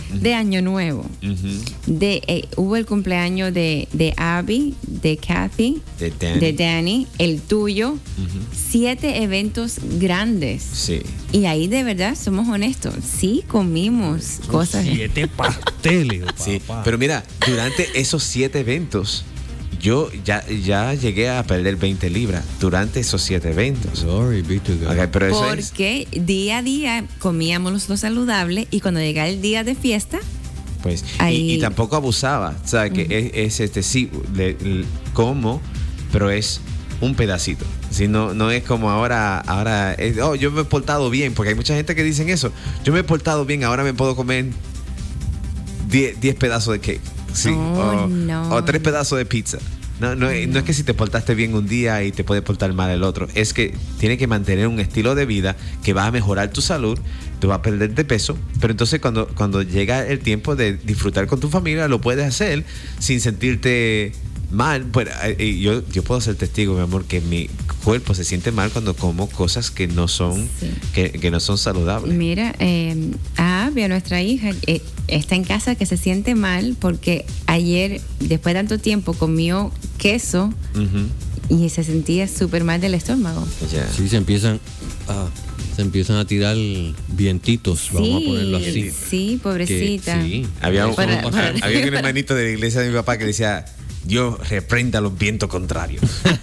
de Año Nuevo.
Ujú.
De, eh, hubo el cumpleaños de, de Abby, de Kathy,
De Danny.
de Danny, el tuyo.
Ujú.
Siete eventos grandes.
Sí.
Y ahí de verdad, somos honestos, sí comimos cosas.
Siete pasteles,
Sí,
papá.
pero mira, durante esos siete eventos, yo ya, ya llegué a perder veinte libras durante esos siete eventos.
Glory be to God.
Ok, pero eso es,
Porque día a día comíamos lo saludable y cuando llega el día de fiesta,
pues, y,
ahí-
y tampoco abusaba, o sea, que es, es, este, sí, le- le- como, pero es un pedacito. Si no, no es como ahora, ahora, es, oh, yo me he portado bien, porque hay mucha gente que dicen eso. Yo me he portado bien, ahora me puedo comer diez pedazos de cake. Sí,
Oh,
o,
no.
o tres pedazos de pizza. No, no, es- no es que si te portaste bien un día y te puede portar mal el otro. Es que tienes que mantener un estilo de vida que va a mejorar tu salud, tú vas a perder de peso, pero entonces cuando, cuando llega el tiempo de disfrutar con tu familia, lo puedes hacer sin sentirte mal. Pues, eh, yo, yo puedo ser testigo, mi amor, que mi cuerpo se siente mal cuando como cosas que no son,
Sí.
que, que no son saludables.
mira, eh, a Abby, a nuestra hija, eh, está en casa que se siente mal porque ayer, después de tanto tiempo, comió queso
Ujú.
y se sentía súper mal del estómago.
Ya.
Sí, se empiezan a, se empiezan a tirar vientitos, vamos a ponerlo así.
sí, pobrecita.
Que sí.
Había un,
Para-
un-
para-
había un hermanito de la iglesia de mi papá que decía: Dios reprenda los vientos contrarios.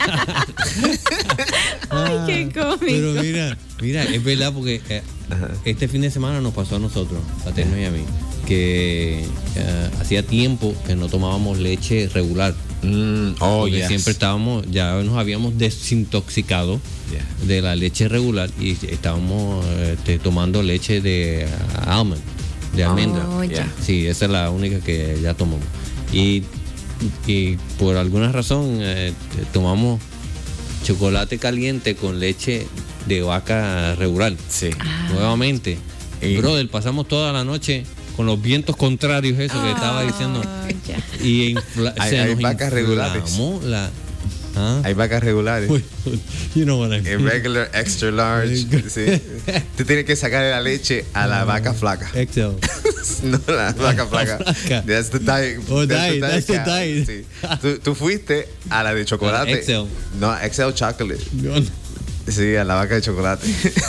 Ay, qué cómico.
Pero mira, mira, es verdad porque eh,
Ajá.
este fin de semana nos pasó a nosotros, a Terno y a mí, que eh, hacía tiempo que no tomábamos leche regular.
Mm, oh,
porque
yes.
siempre estábamos, ya nos habíamos desintoxicado
Yeah.
de la leche regular y estábamos este, tomando leche de ah, almond, de almendra.
Oh, ya.
Yeah.
Sí, esa es la única que ya tomamos. Y, y por alguna razón eh, tomamos chocolate caliente con leche de vaca regular.
Sí.
Nuevamente.
Y-
Brother, pasamos toda la noche con los vientos contrarios, eso que estaba diciendo.
Oh, ya.
Y infla-
Hay-
se
hay
nos
vacas regulares.
inflamó la. ¿Ah?
Hay vacas regulares.
You know what I mean.
Regular, extra large. Sí. Tú tienes que sacarle la leche a la vaca flaca.
Excel.
No, la vaca flaca.
flaca.
That's the diet.
Oh, diet, that's the
cow.
diet.
Sí. Tú, tú fuiste a la de chocolate.
A la Excel.
No, Excel Chocolate.
Yo no.
Sí, a la vaca de chocolate.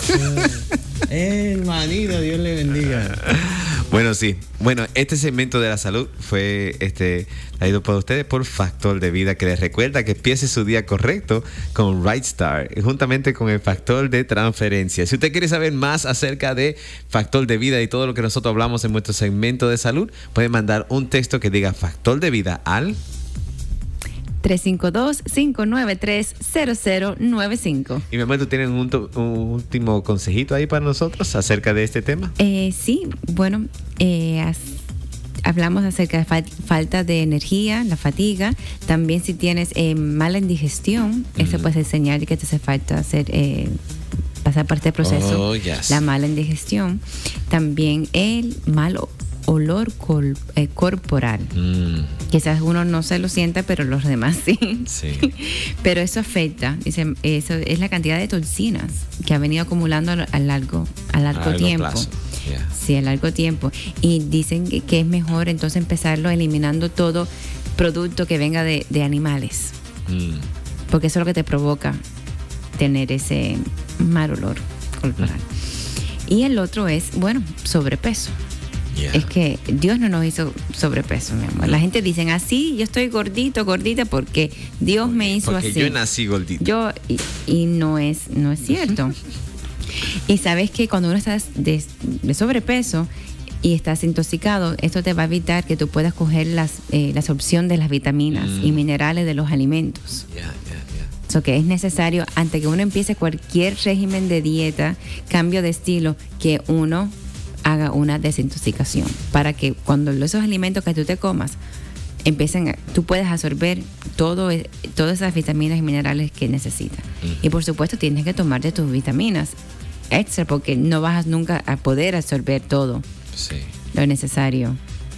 Hermanito, Dios le bendiga.
Bueno, sí. Bueno, este segmento de la salud fue este traído por ustedes por Factor de Vida, que les recuerda que empiece su día correcto con Right Star, juntamente con el factor de transferencia. Si usted quiere saber más acerca de Factor de Vida y todo lo que nosotros hablamos en nuestro segmento de salud, puede mandar un texto que diga Factor de Vida al...
tres cinco dos, cinco nueve tres, cero cero nueve cinco.
Y mi amor, ¿tú tienes un, to- un último consejito ahí para nosotros acerca de este tema?
Eh, sí, bueno, eh, as- hablamos acerca de fa- falta de energía, la fatiga. También si tienes eh, mala indigestión, eso puede ser señal de que te hace falta hacer, eh, pasar por este proceso.
Oh, yes.
La mala indigestión. También el mal o- olor col- eh, corporal.
Mm,
Quizás uno no se lo sienta, pero los demás sí.
sí.
Pero eso afecta, dice, eso es la cantidad de toxinas que ha venido acumulando a lo- a largo, a largo,
A largo
tiempo.
plazo. Yeah.
Sí, a largo tiempo. Y dicen que, que es mejor entonces empezarlo eliminando todo producto que venga de, de animales,
Mm.
porque eso es lo que te provoca tener ese mal olor corporal. Y el otro es, bueno, sobrepeso.
Yeah.
Es que Dios no nos hizo sobrepeso, mi amor. La gente dice, así, yo estoy gordito, gordita, porque Dios me hizo
Porque
así.
yo nací gordito.
Yo, y, y no es, no es cierto. Y sabes que cuando uno está de, de sobrepeso y estás intoxicado, esto te va a evitar que tú puedas coger las, eh, la absorción de las vitaminas
Mm.
y minerales de los alimentos.
Yeah, yeah, yeah.
So que es necesario, antes que uno empiece cualquier régimen de dieta, cambio de estilo, que uno haga una desintoxicación para que cuando esos alimentos que tú te comas empiecen a, tú puedes absorber todo, e- todas esas vitaminas y minerales que necesitas. Y por supuesto tienes que tomarte tus vitaminas extra porque no vas nunca a poder absorber todo
Sí.
lo necesario,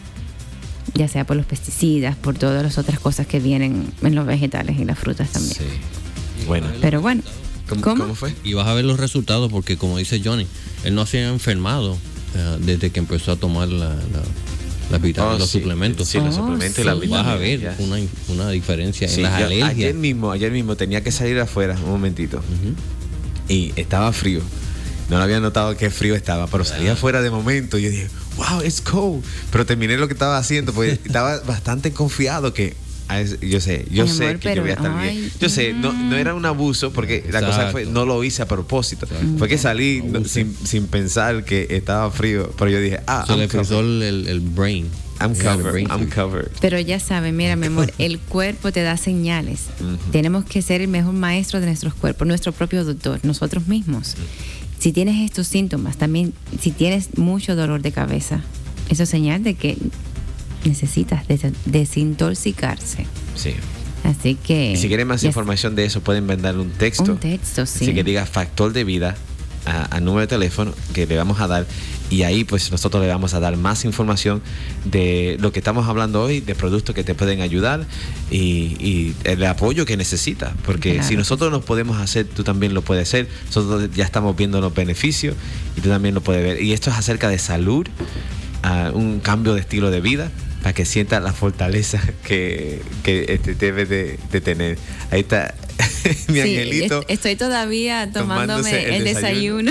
ya sea por los pesticidas, por todas las otras cosas que vienen en los vegetales y las frutas también.
Sí. Bueno.
Pero bueno,
¿Cómo,
¿cómo?
cómo fue?
Y vas a ver los resultados porque como dice Johnny, él no se ha enfermado uh, desde que empezó a tomar la, la, la vitamina,
Oh,
los
sí,
suplementos.
sí, los
Oh,
suplementos y
sí.
las
Vas
vitaminas.
a ver
ya.
una, una diferencia
Sí,
en las
yo
alergias.
ayer mismo, ayer mismo tenía que salir afuera un momentito y estaba frío. No lo había notado qué frío estaba, pero salí afuera de momento y yo dije, wow, it's cold. Pero terminé lo que estaba haciendo, pues estaba bastante confiado que ah, es- yo sé, yo
Mi
sé
amor,
que
pero,
yo voy a estar
ay,
bien. Yo sé, no, no era un abuso porque la cosa fue,
Exacto.
no lo hice a propósito. Fue que salí no,
Abuso.
sin, sin pensar que estaba frío, pero yo dije, ah,
Se
I'm
le frizó
covered.
el, el, el brain.
I'm
Yeah, the
covered,
brain
I'm
freeze.
covered.
Pero ya saben, mira, mi amor, el cuerpo te da señales. Tenemos que ser el mejor maestro de nuestros cuerpos, nuestro propio doctor, nosotros mismos. Si tienes estos síntomas, también si tienes mucho dolor de cabeza, eso es señal de que necesitas des- desintoxicarse.
Sí.
Así que...
Y si quieren más
ya-
información de eso, pueden mandar un texto.
Un texto, sí.
Así que diga factor de vida a- al número de teléfono que le vamos a dar. Y ahí pues nosotros le vamos a dar más información de lo que estamos hablando hoy, de productos que te pueden ayudar y, y el apoyo que necesitas. Porque
Claro.
si nosotros lo podemos hacer, tú también lo puedes hacer. Nosotros ya estamos viendo los beneficios y tú también lo puedes ver. Y esto es acerca de salud, ah, un cambio de estilo de vida, para que sientas la fortaleza que, que este, debes de, de tener. Ahí está mi
Sí,
angelito.
est- estoy todavía
tomándose
tomándome
el
el desayuno.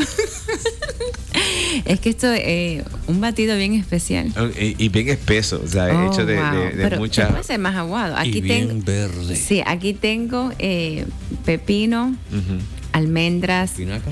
Es que esto es eh, un batido bien especial.
Y, y bien espeso, o sea,
Oh,
hecho de,
wow.
de- de
Pero
mucha...
se puede ser más aguado. Aquí
Y bien
tengo,
verde.
sí, aquí tengo eh, pepino,
Ujú.
almendras,
¿Espinaca?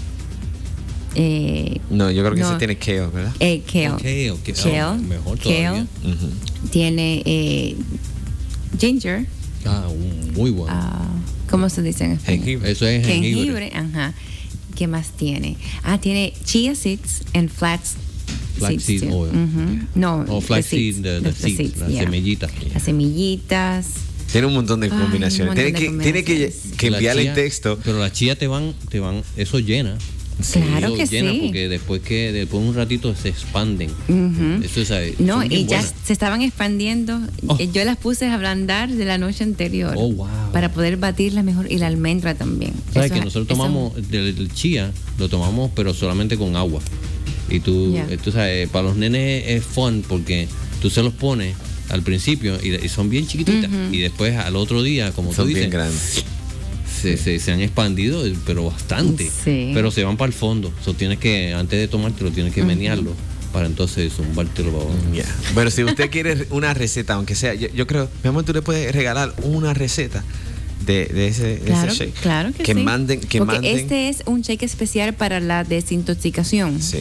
eh,
No, yo creo que
No.
ese tiene kale, ¿verdad?
eh, kale,
Kale, que-
Kale,
oh, mejor
kale.
todavía.
Ujú.
tiene eh, ginger,
Ah, un- muy bueno.
ah, ¿cómo se dice en español?
Jengibre.
Eso es jengibre.
Jengibre, ajá. ¿Qué más tiene? Ah, tiene chia seeds and flax
Flaxseed
too.
oil.
Ujú. No,
O
the
flaxseed,
seeds,
the- the seeds, las
yeah.
semillitas.
Las semillitas.
Tiene un montón de
Ay,
combinaciones.
un
Tiene
montón
que,
de
tiene que,
combinaciones.
que
La
enviarle el
chía-
texto.
Pero las chías te van, te van, eso llena.
Claro
Eso
que
llena
sí.
porque después que después de un ratito se expanden.
Ujú.
Eso es, eh,
No,
son bien
y ya
buenas.
se estaban expandiendo.
Oh.
Eh, Yo las puse a ablandar de la noche anterior.
Oh, wow.
Para poder batirlas mejor. Y la almendra también.
Sabes
Eso
que
es-
nosotros
eso-
tomamos del, del chía, lo tomamos pero solamente con agua. Y tú,
Ya.
eh, tú sabes, para los nenes es fun porque tú se los pones al principio y, y son bien chiquititas.
Ujú.
Y después al otro día, como
Son
tú
bien
dices,
grandes.
se, se, se han expandido, pero bastante.
Sí.
Pero se van para el fondo. So, tienes que, antes de tomártelo, tienes que menearlo para entonces zumbártelo para abajo.
Ya. Bueno, si usted quiere una receta, aunque sea, yo, yo creo, mi amor, tú le puedes regalar una receta de, de ese, de
Claro,
ese shake.
claro que,
que
sí.
manden, que
Porque
manden.
este es un shake especial para la desintoxicación.
Sí.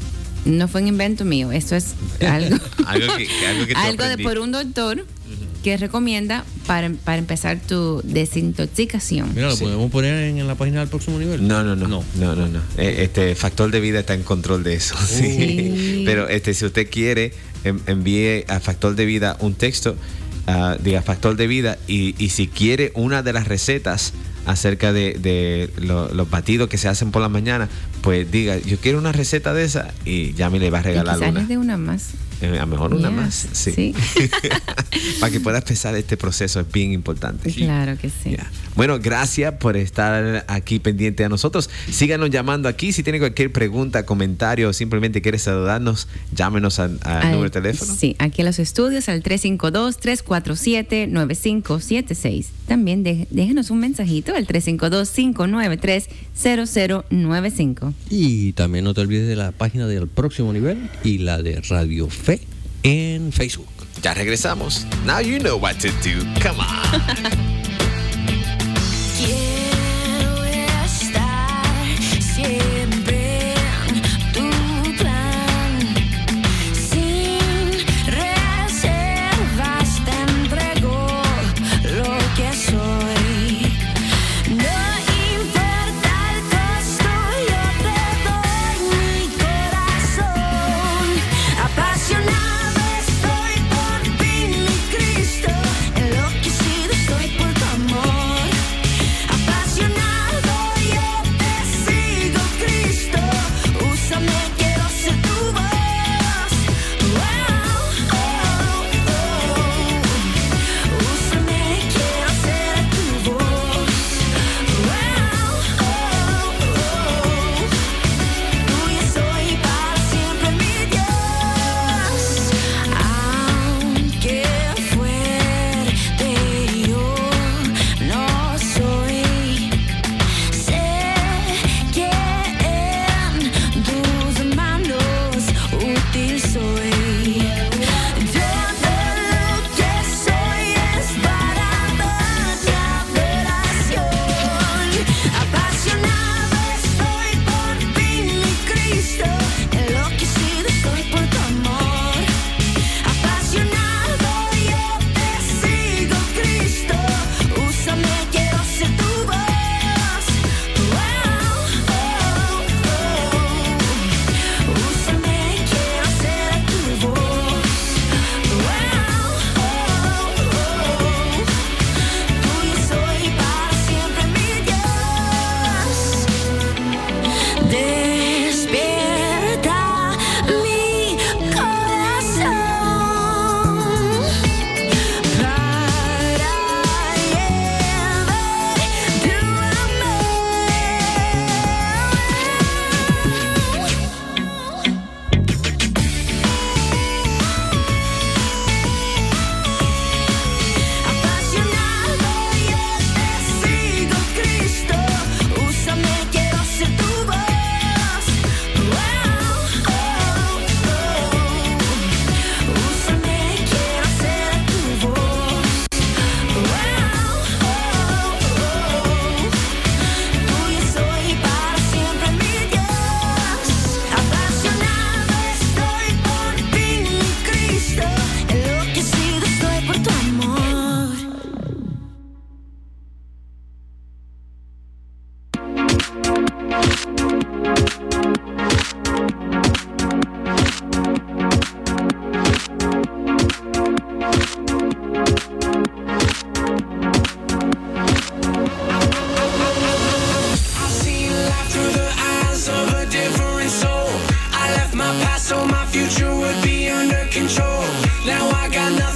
No fue un invento mío. Esto es algo,
Algo que, que- algo que tú
algo de
aprendí.
por un doctor que recomienda para, para empezar tu desintoxicación.
Mira, lo
Sí.
podemos poner en, en la página del próximo nivel.
No, no, no,
No.
no, no, no. Eh, Este factor de vida está en control de eso. Sí.
Sí.
Pero este, si usted quiere, em- envíe a factor de vida un texto, ah, diga factor de vida y, y si quiere una de las recetas acerca de, de lo- los batidos que se hacen por la mañana, pues diga, yo quiero una receta de esa y ya me le va a
Y
regalar
quizás
una.
les dé una más.
Eh, a lo mejor una
Yeah,
más, sí.
sí.
Para que pueda empezar este proceso es bien importante.
Claro que sí.
Ya. Bueno, gracias por estar aquí pendiente a nosotros. Síganos llamando aquí. Si tiene cualquier pregunta, comentario o simplemente quiere saludarnos, llámenos al, al
Al-
número de teléfono.
Sí, aquí en los estudios al tres cinco dos, tres cuatro siete, nueve cinco siete seis. También de- déjenos un mensajito al tres cinco dos, cinco nueve tres, cero cero nueve cinco.
Y también no te olvides de la página del próximo nivel y la de Radio Fe en Facebook.
Ya regresamos. Now you know what to do. Come on.
Quiero estar siempre en tu plan, sin reservas te entrego lo que soy. No importa el costo, yo te doy mi corazón. Apasionado estoy por ti, mi Cristo. Enloquecido estoy por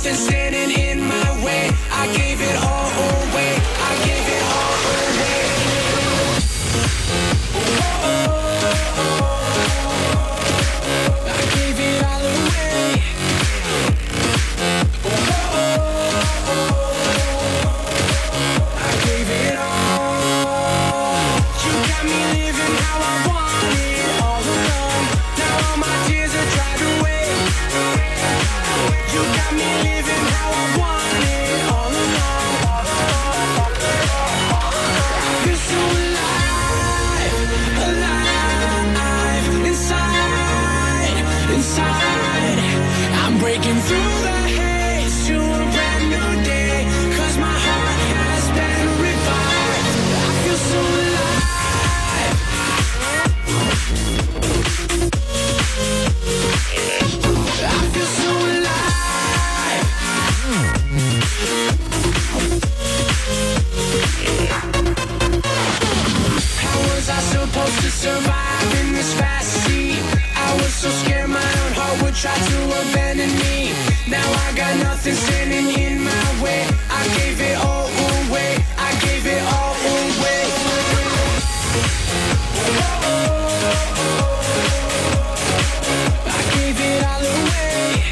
nothing standing in my way. I gave it all away. I gave it all away. I gave it all away. I gave it all. You got me living how I want it all alone. Now all my tears are dried away. You got me living how I want it all alone. I feel so alive, alive, inside, inside. I'm breaking through the haze to a brand new day. 'Cause my heart has been revived. I feel so alive. I feel so alive. How was I supposed to survive in this fast sea? I was so scared my own heart would try to abandon me. Now I got nothing standing in my way. I gave it all away. I gave it all away. I gave it all away.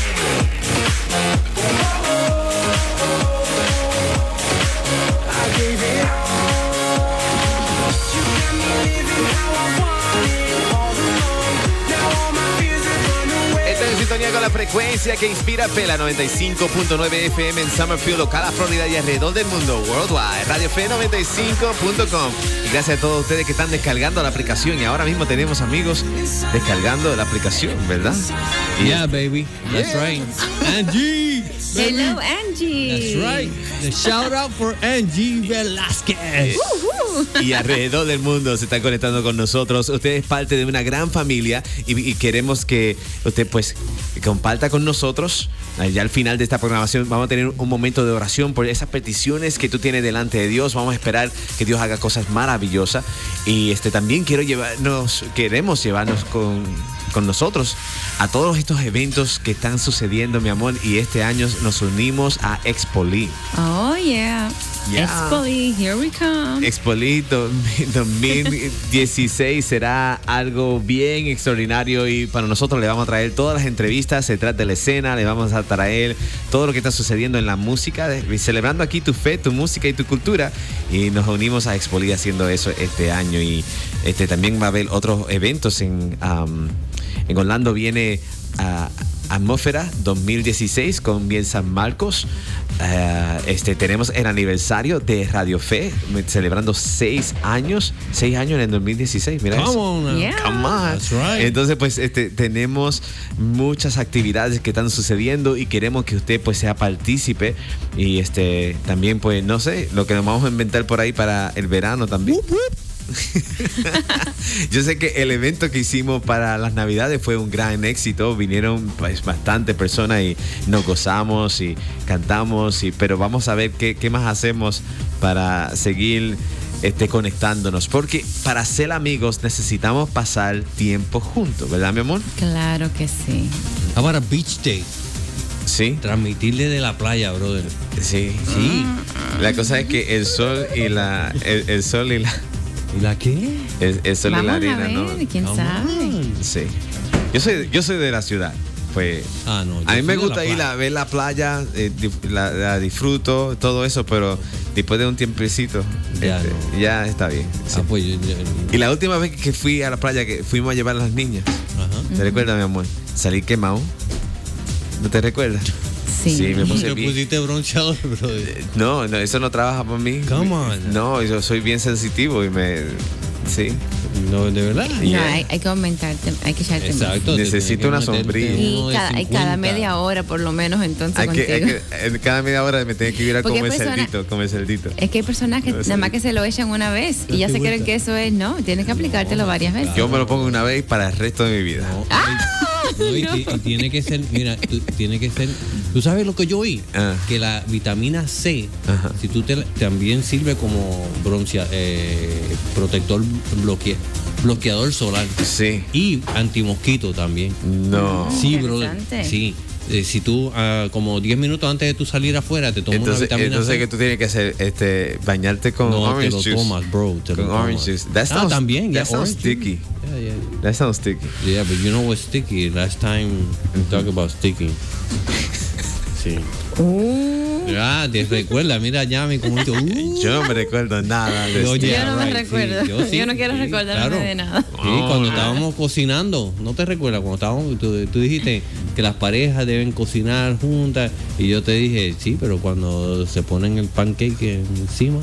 I gave it all. You got me living how I want it all alone. Now all my fears have run away.
Estás en sintonía con la frecuencia que inspira Pela noventa y cinco punto nueve F M en Summerfield, Ocala, Florida y alrededor del mundo, worldwide, Radio Fe noventa y cinco punto com. Y gracias a todos ustedes que están descargando la aplicación. Y ahora mismo tenemos amigos descargando la aplicación, ¿verdad? Y
Yeah, baby. That's
Yeah.
right. Angie.
Hello, Angie.
That's right. The shout out for Angie Velázquez.
y alrededor del mundo se están conectando con nosotros. Usted es parte de una gran familia y, y queremos que usted pues comparta con nosotros. Ya al final de esta programación vamos a tener un momento de oración por esas peticiones que tú tienes delante de Dios. Vamos a esperar que Dios haga cosas maravillosas. Y este también quiero llevarnos, queremos llevarnos con, con nosotros a todos estos eventos que están sucediendo, mi amor. Y este año nos unimos a Expoli.
Oh, yeah.
Yeah.
Expoli, here we come.
Expoli dos mil dieciséis será algo bien extraordinario y para nosotros le vamos a traer todas las entrevistas detrás de la escena, le vamos a traer todo lo que está sucediendo en la música, de, celebrando aquí tu fe, tu música y tu cultura, y nos unimos a Expoli haciendo eso este año. Y este también va a haber otros eventos en, um, en Orlando. Viene a uh, Atmósfera dos mil dieciséis con Miel San Marcos. Uh, este, tenemos el aniversario de Radio Fe, celebrando seis años, seis años en el dos mil dieciséis. Mira
Come
eso.
on now.
Yeah.
Come on.
That's right.
Entonces, pues, este, tenemos muchas actividades que están sucediendo y queremos que usted, pues, sea partícipe. Y este, también, pues, no sé, lo que nos vamos a inventar por ahí para el verano también.
Whoop, whoop.
Yo sé que el evento que hicimos para las Navidades fue un gran éxito. Vinieron pues bastantes personas y nos gozamos y cantamos, y, pero vamos a ver qué, qué más hacemos para seguir este, conectándonos. Porque para ser amigos necesitamos pasar tiempo juntos, ¿verdad, mi amor?
Claro que sí.
How about a beach day?
Sí.
Transmitirle de la playa, brother.
Sí.
Sí.
La cosa es que el sol y la el, el sol y la
¿Y la qué?
el, el sol
Vamos
y la
a
arena,
ver,
¿no?
quién
Come
sabe.
on.
Sí. Yo soy yo soy de la ciudad. Pues
Ah, no. yo
a mí me
soy de
gusta
la
ir
playa.
a ver la playa, eh, dif- la, la disfruto, todo eso, pero después de un tiempecito,
Ya
este,
no.
ya está bien. Sí.
Ah, pues yo- yo-
Y la última vez que fui a la playa, que fuimos a llevar a las niñas,
Ajá.
¿te recuerdas, mi amor? Salí quemado. ¿No te recuerdas?
Sí.
me puse
Te
bien.
pusiste bronceador, brother.
No, no, eso no trabaja para mí.
Come on.
No, yo soy bien sensitivo y me... Sí.
No, de verdad.
No,
Yeah.
hay, hay que aumentarte, hay que echarte más.
Exacto. te
Necesito
tienes que
una
meterte
sombrilla.
Y
uno de
cada, y cada
cincuenta.
media hora, por lo menos, entonces
Hay que, hay
contigo.
que, en cada media hora me tengo que ir a
Porque
comer
hay personas-
cerdito, comer cerdito.
Es que hay personas que
No,
nada más
sí.
que se lo echan una vez y ya
te
se creen
gusta.
que eso es, no, tienes que aplicártelo varias veces.
Yo me lo pongo una vez para el resto de mi vida.
No,
¡Ah!
no, y, ti- y tiene que ser, mira, tú- tiene que ser. ¿Tú sabes lo que yo oí?
Ah.
Que la vitamina C,
Ajá.
si tú te, también sirve como broncea, eh, protector bloquea, bloqueador solar
Sí.
y antimosquito también.
No.
Sí, brother.
Interesante.
Sí. Eh, si tú, ah, como diez minutos antes de tú salir afuera, te tomas
Entonces,
una vitamina
entonces
C.
que tú tienes que hacer, este, bañarte con
No, te
orange
lo
juice.
tomas, bro. Te
Con
lo
orange
tomas.
juice. That
Ah,
sounds,
también,
that
yeah,
sounds
orange
sticky.
juice. Yeah, yeah.
That sounds sticky.
Yeah, but you know what's sticky? Last time we talked about sticky. Sí. Ah, te recuerda, mira, Yami, como dice, uh.
Yo no me recuerdo nada de
Yo,
esto.
yeah,
Yo no me
right,
recuerdo.
sí,
Yo,
sí,
no quiero
sí,
recordarme
claro.
de nada.
Sí, cuando estábamos cocinando, ¿no te recuerdas? Cuando estábamos, tú, tú dijiste que las parejas deben cocinar juntas y yo te dije, sí, pero cuando se ponen el pancake encima.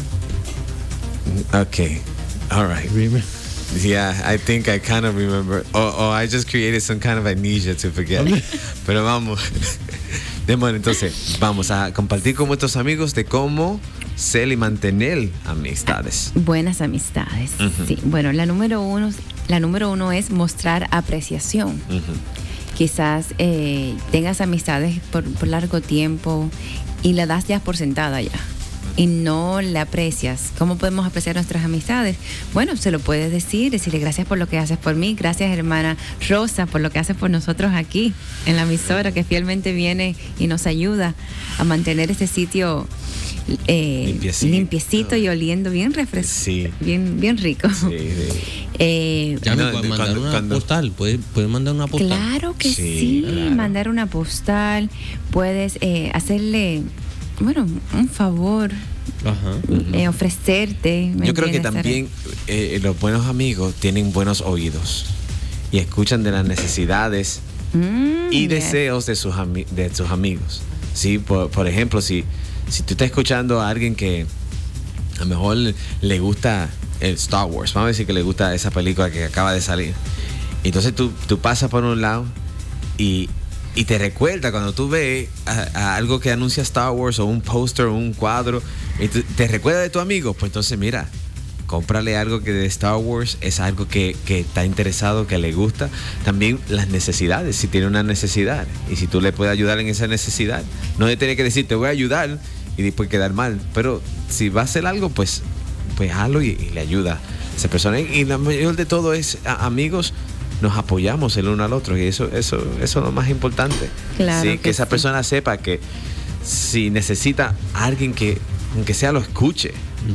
Okay, all right. Yeah, I think I kind of remember. Or, or I just created some kind of amnesia to forget. Pero vamos. Bueno, entonces, vamos a compartir con nuestros amigos de cómo ser y mantener amistades.
Buenas amistades.
Ujú.
Sí. Bueno, la número uno, la número uno es mostrar apreciación.
Ujú.
Quizás eh, tengas amistades por, por largo tiempo y la das ya por sentada ya. Y no la aprecias. ¿Cómo podemos apreciar nuestras amistades? Bueno, se lo puedes decir, decirle gracias por lo que haces por mí, gracias hermana Rosa por lo que haces por nosotros aquí en la emisora, que fielmente viene y nos ayuda a mantener este sitio eh,
Limpiecito.
limpiecito y oliendo bien refrescante,
Sí.
bien, bien rico.
Sí, sí.
Eh,
Ya me
No,
puedes
de-
mandar
cuando-
una
cuando-
postal, puedes, puedes mandar una postal.
Claro que
Sí,
sí,
claro.
mandar una postal, puedes eh, hacerle, bueno, un favor,
Ajá.
eh, ofrecerte. ¿me
Yo creo que
entiendes?
también eh, los buenos amigos tienen buenos oídos y escuchan de las necesidades
Mm,
y
yes.
deseos de sus, ami- de sus amigos. Sí, por, por ejemplo, si, si tú estás escuchando a alguien que a lo mejor le gusta el Star Wars, vamos a decir que le gusta esa película que acaba de salir. Entonces tú, tú pasas por un lado y, y te recuerda cuando tú ves a, a algo que anuncia Star Wars o un póster o un cuadro, y tú- te recuerda de tu amigo, pues entonces mira, cómprale algo que de Star Wars es algo que, que está interesado, que le gusta. También las necesidades, si tiene una necesidad y si tú le puedes ayudar en esa necesidad, no de tener que decir te voy a ayudar y después quedar mal, pero si va a hacer algo, pues, pues hazlo y, y le ayuda a esa persona. Y lo mayor de todo es, a- amigos, nos apoyamos el uno al otro y eso, eso, eso es lo más importante.
Claro
Sí,
que
que esa
sí.
persona sepa que si necesita a alguien que, aunque sea, lo escuche,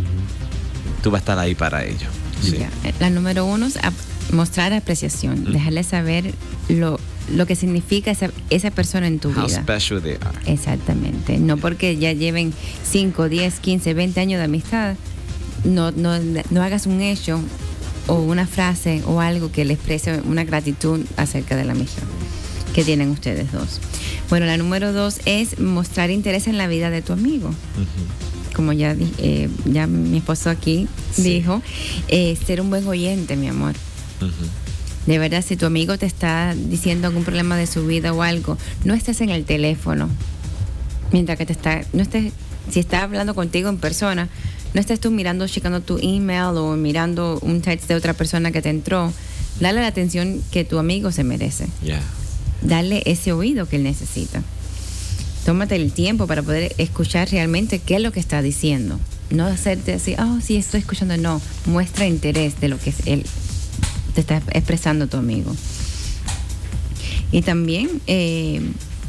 tú vas a estar ahí para ello. Sí.
Ya. La número uno es ap- mostrar apreciación,
Mm.
dejarle saber lo, lo que significa esa, esa persona en tu
How
vida.
special they are.
Exactamente. No porque ya lleven cinco, diez, quince, veinte años de amistad, no, no, no hagas un hecho o una frase o algo que le exprese una gratitud acerca de la amistad que tienen ustedes dos. Bueno, la número dos es mostrar interés en la vida de tu amigo.
Ujú.
Como ya, di- eh, ya mi esposo aquí
Sí.
dijo, eh, ser un buen oyente, mi amor.
Ujú.
De verdad, si tu amigo te está diciendo algún problema de su vida o algo, no estés en el teléfono. Mientras que te está, no estés, si está hablando contigo en persona, no estés tú mirando, checando tu email o mirando un text de otra persona que te entró. Dale la atención que tu amigo se merece.
Yeah.
Dale ese oído que él necesita. Tómate el tiempo para poder escuchar realmente qué es lo que está diciendo. No hacerte así, oh, sí, estoy escuchando. No, muestra interés de lo que él te está expresando tu amigo. Y también eh,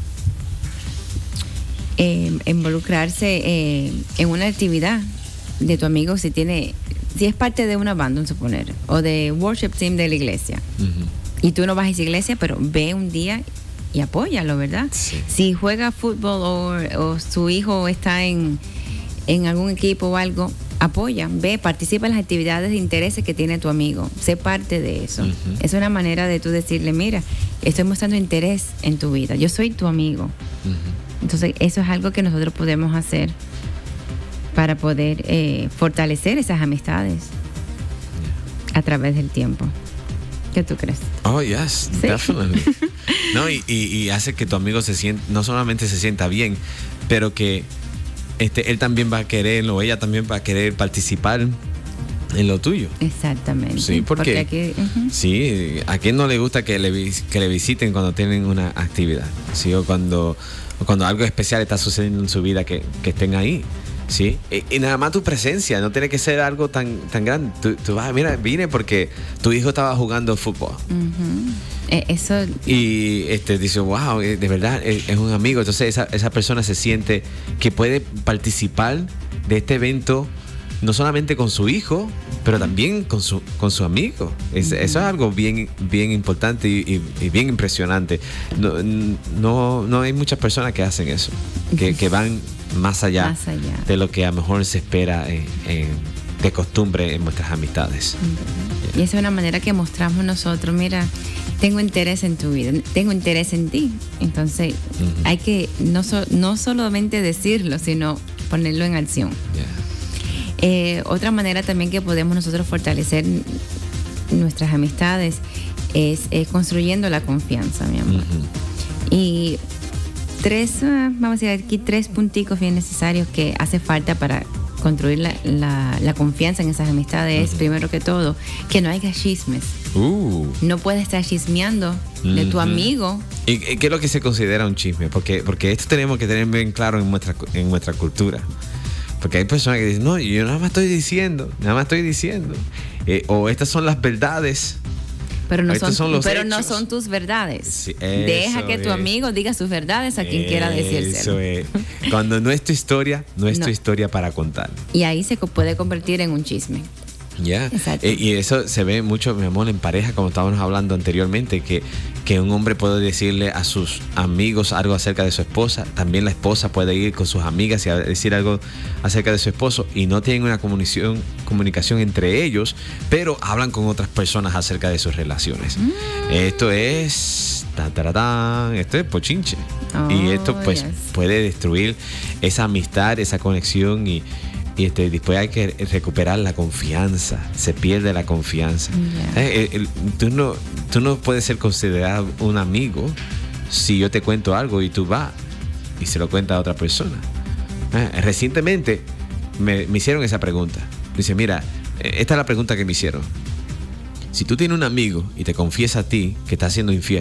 eh, involucrarse eh, en una actividad de tu amigo si tiene, si es parte de una banda, un suponer, o de worship team de la iglesia.
Ujú.
Y tú no vas a esa iglesia, pero ve un día y apóyalo, ¿verdad?
Sí.
Si juega fútbol o, o su hijo está en, en algún equipo o algo, apoya, ve, participa en las actividades de intereses que tiene tu amigo. Sé parte de eso.
Ujú.
Es una manera de tú decirle, mira, estoy mostrando interés en tu vida. Yo soy tu amigo.
Ujú.
Entonces, eso es algo que nosotros podemos hacer para poder eh, fortalecer esas amistades a través del tiempo. ¿Qué tú crees?
Oh, yes,
Sí.
definitely. No, y, y, y hace que tu amigo se sienta, no solamente se sienta bien, pero que este, él también va a querer, o ella también va a querer participar en lo tuyo.
Exactamente.
Sí, porque,
aquí, ujú.
sí, a quién no le gusta que le, vis- que le visiten cuando tienen una actividad, sí, o cuando, o cuando algo especial está sucediendo en su vida, que, que estén ahí. Sí, y, y nada más tu presencia, no tiene que ser algo tan, tan grande. Tú, tú vas, mira, vine porque tu hijo estaba jugando fútbol.
Uh-huh. Eh, eso.
Y este dice, wow, eh, de verdad, eh, es un amigo. Entonces esa, esa persona se siente que puede participar de este evento, no solamente con su hijo, pero también con su, con su amigo. Es, uh-huh. Eso es algo bien, bien importante y, y, y bien impresionante. No, no, no hay muchas personas que hacen eso, que, que van más allá,
más allá
de lo que a lo mejor se espera en, en, de costumbre en nuestras amistades.
Uh-huh. Y esa es una manera que mostramos nosotros, mira, tengo interés en tu vida, tengo interés en ti. Entonces uh-huh. hay que no, so, no solamente decirlo, sino ponerlo en acción.
Yeah.
Eh, otra manera también que podemos nosotros fortalecer nuestras amistades es, es construyendo la confianza, mi amor. Uh-huh. Y tres, vamos a decir aquí, tres punticos bien necesarios que hace falta para construir la, la, la confianza en esas amistades. Uh-huh. Primero que todo, que no haya chismes.
Uh.
No puedes estar chismeando uh-huh. de tu amigo.
¿Y, y qué es lo que se considera un chisme? Porque, porque esto tenemos que tener bien claro en nuestra, en nuestra cultura. Porque hay personas que dicen, no, yo nada más estoy diciendo, nada más estoy diciendo. Eh, o estas son las verdades.
Pero no, son,
son, los
pero
hechos.
no son tus verdades.
Sí,
Deja que
es.
tu amigo diga sus verdades a quien eso quiera decírselo.
Eso es. Cuando no es tu historia, no es
no.
tu historia para contar.
Y ahí se puede convertir en un chisme.
Ya. Yeah. Eh, y eso se ve mucho, mi amor, en pareja, como estábamos hablando anteriormente, que, que un hombre puede decirle a sus amigos algo acerca de su esposa. También la esposa puede ir con sus amigas y decir algo acerca de su esposo, y no tienen una comunicación, comunicación entre ellos, pero hablan con otras personas acerca de sus relaciones. Mm. Esto es... Ta, ta, ta, ta, esto es pochinche. Oh, y esto pues yes. puede destruir esa amistad, esa conexión, y Y este, después hay que recuperar la confianza. Se pierde la confianza.
Yeah.
Eh, el, el, tú, no, tú no puedes ser considerado un amigo si yo te cuento algo y tú vas y se lo cuentas a otra persona. Eh, recientemente me, me hicieron esa pregunta. Dice, mira, esta es la pregunta que me hicieron. Si tú tienes un amigo y te confiesa a ti que está siendo infiel,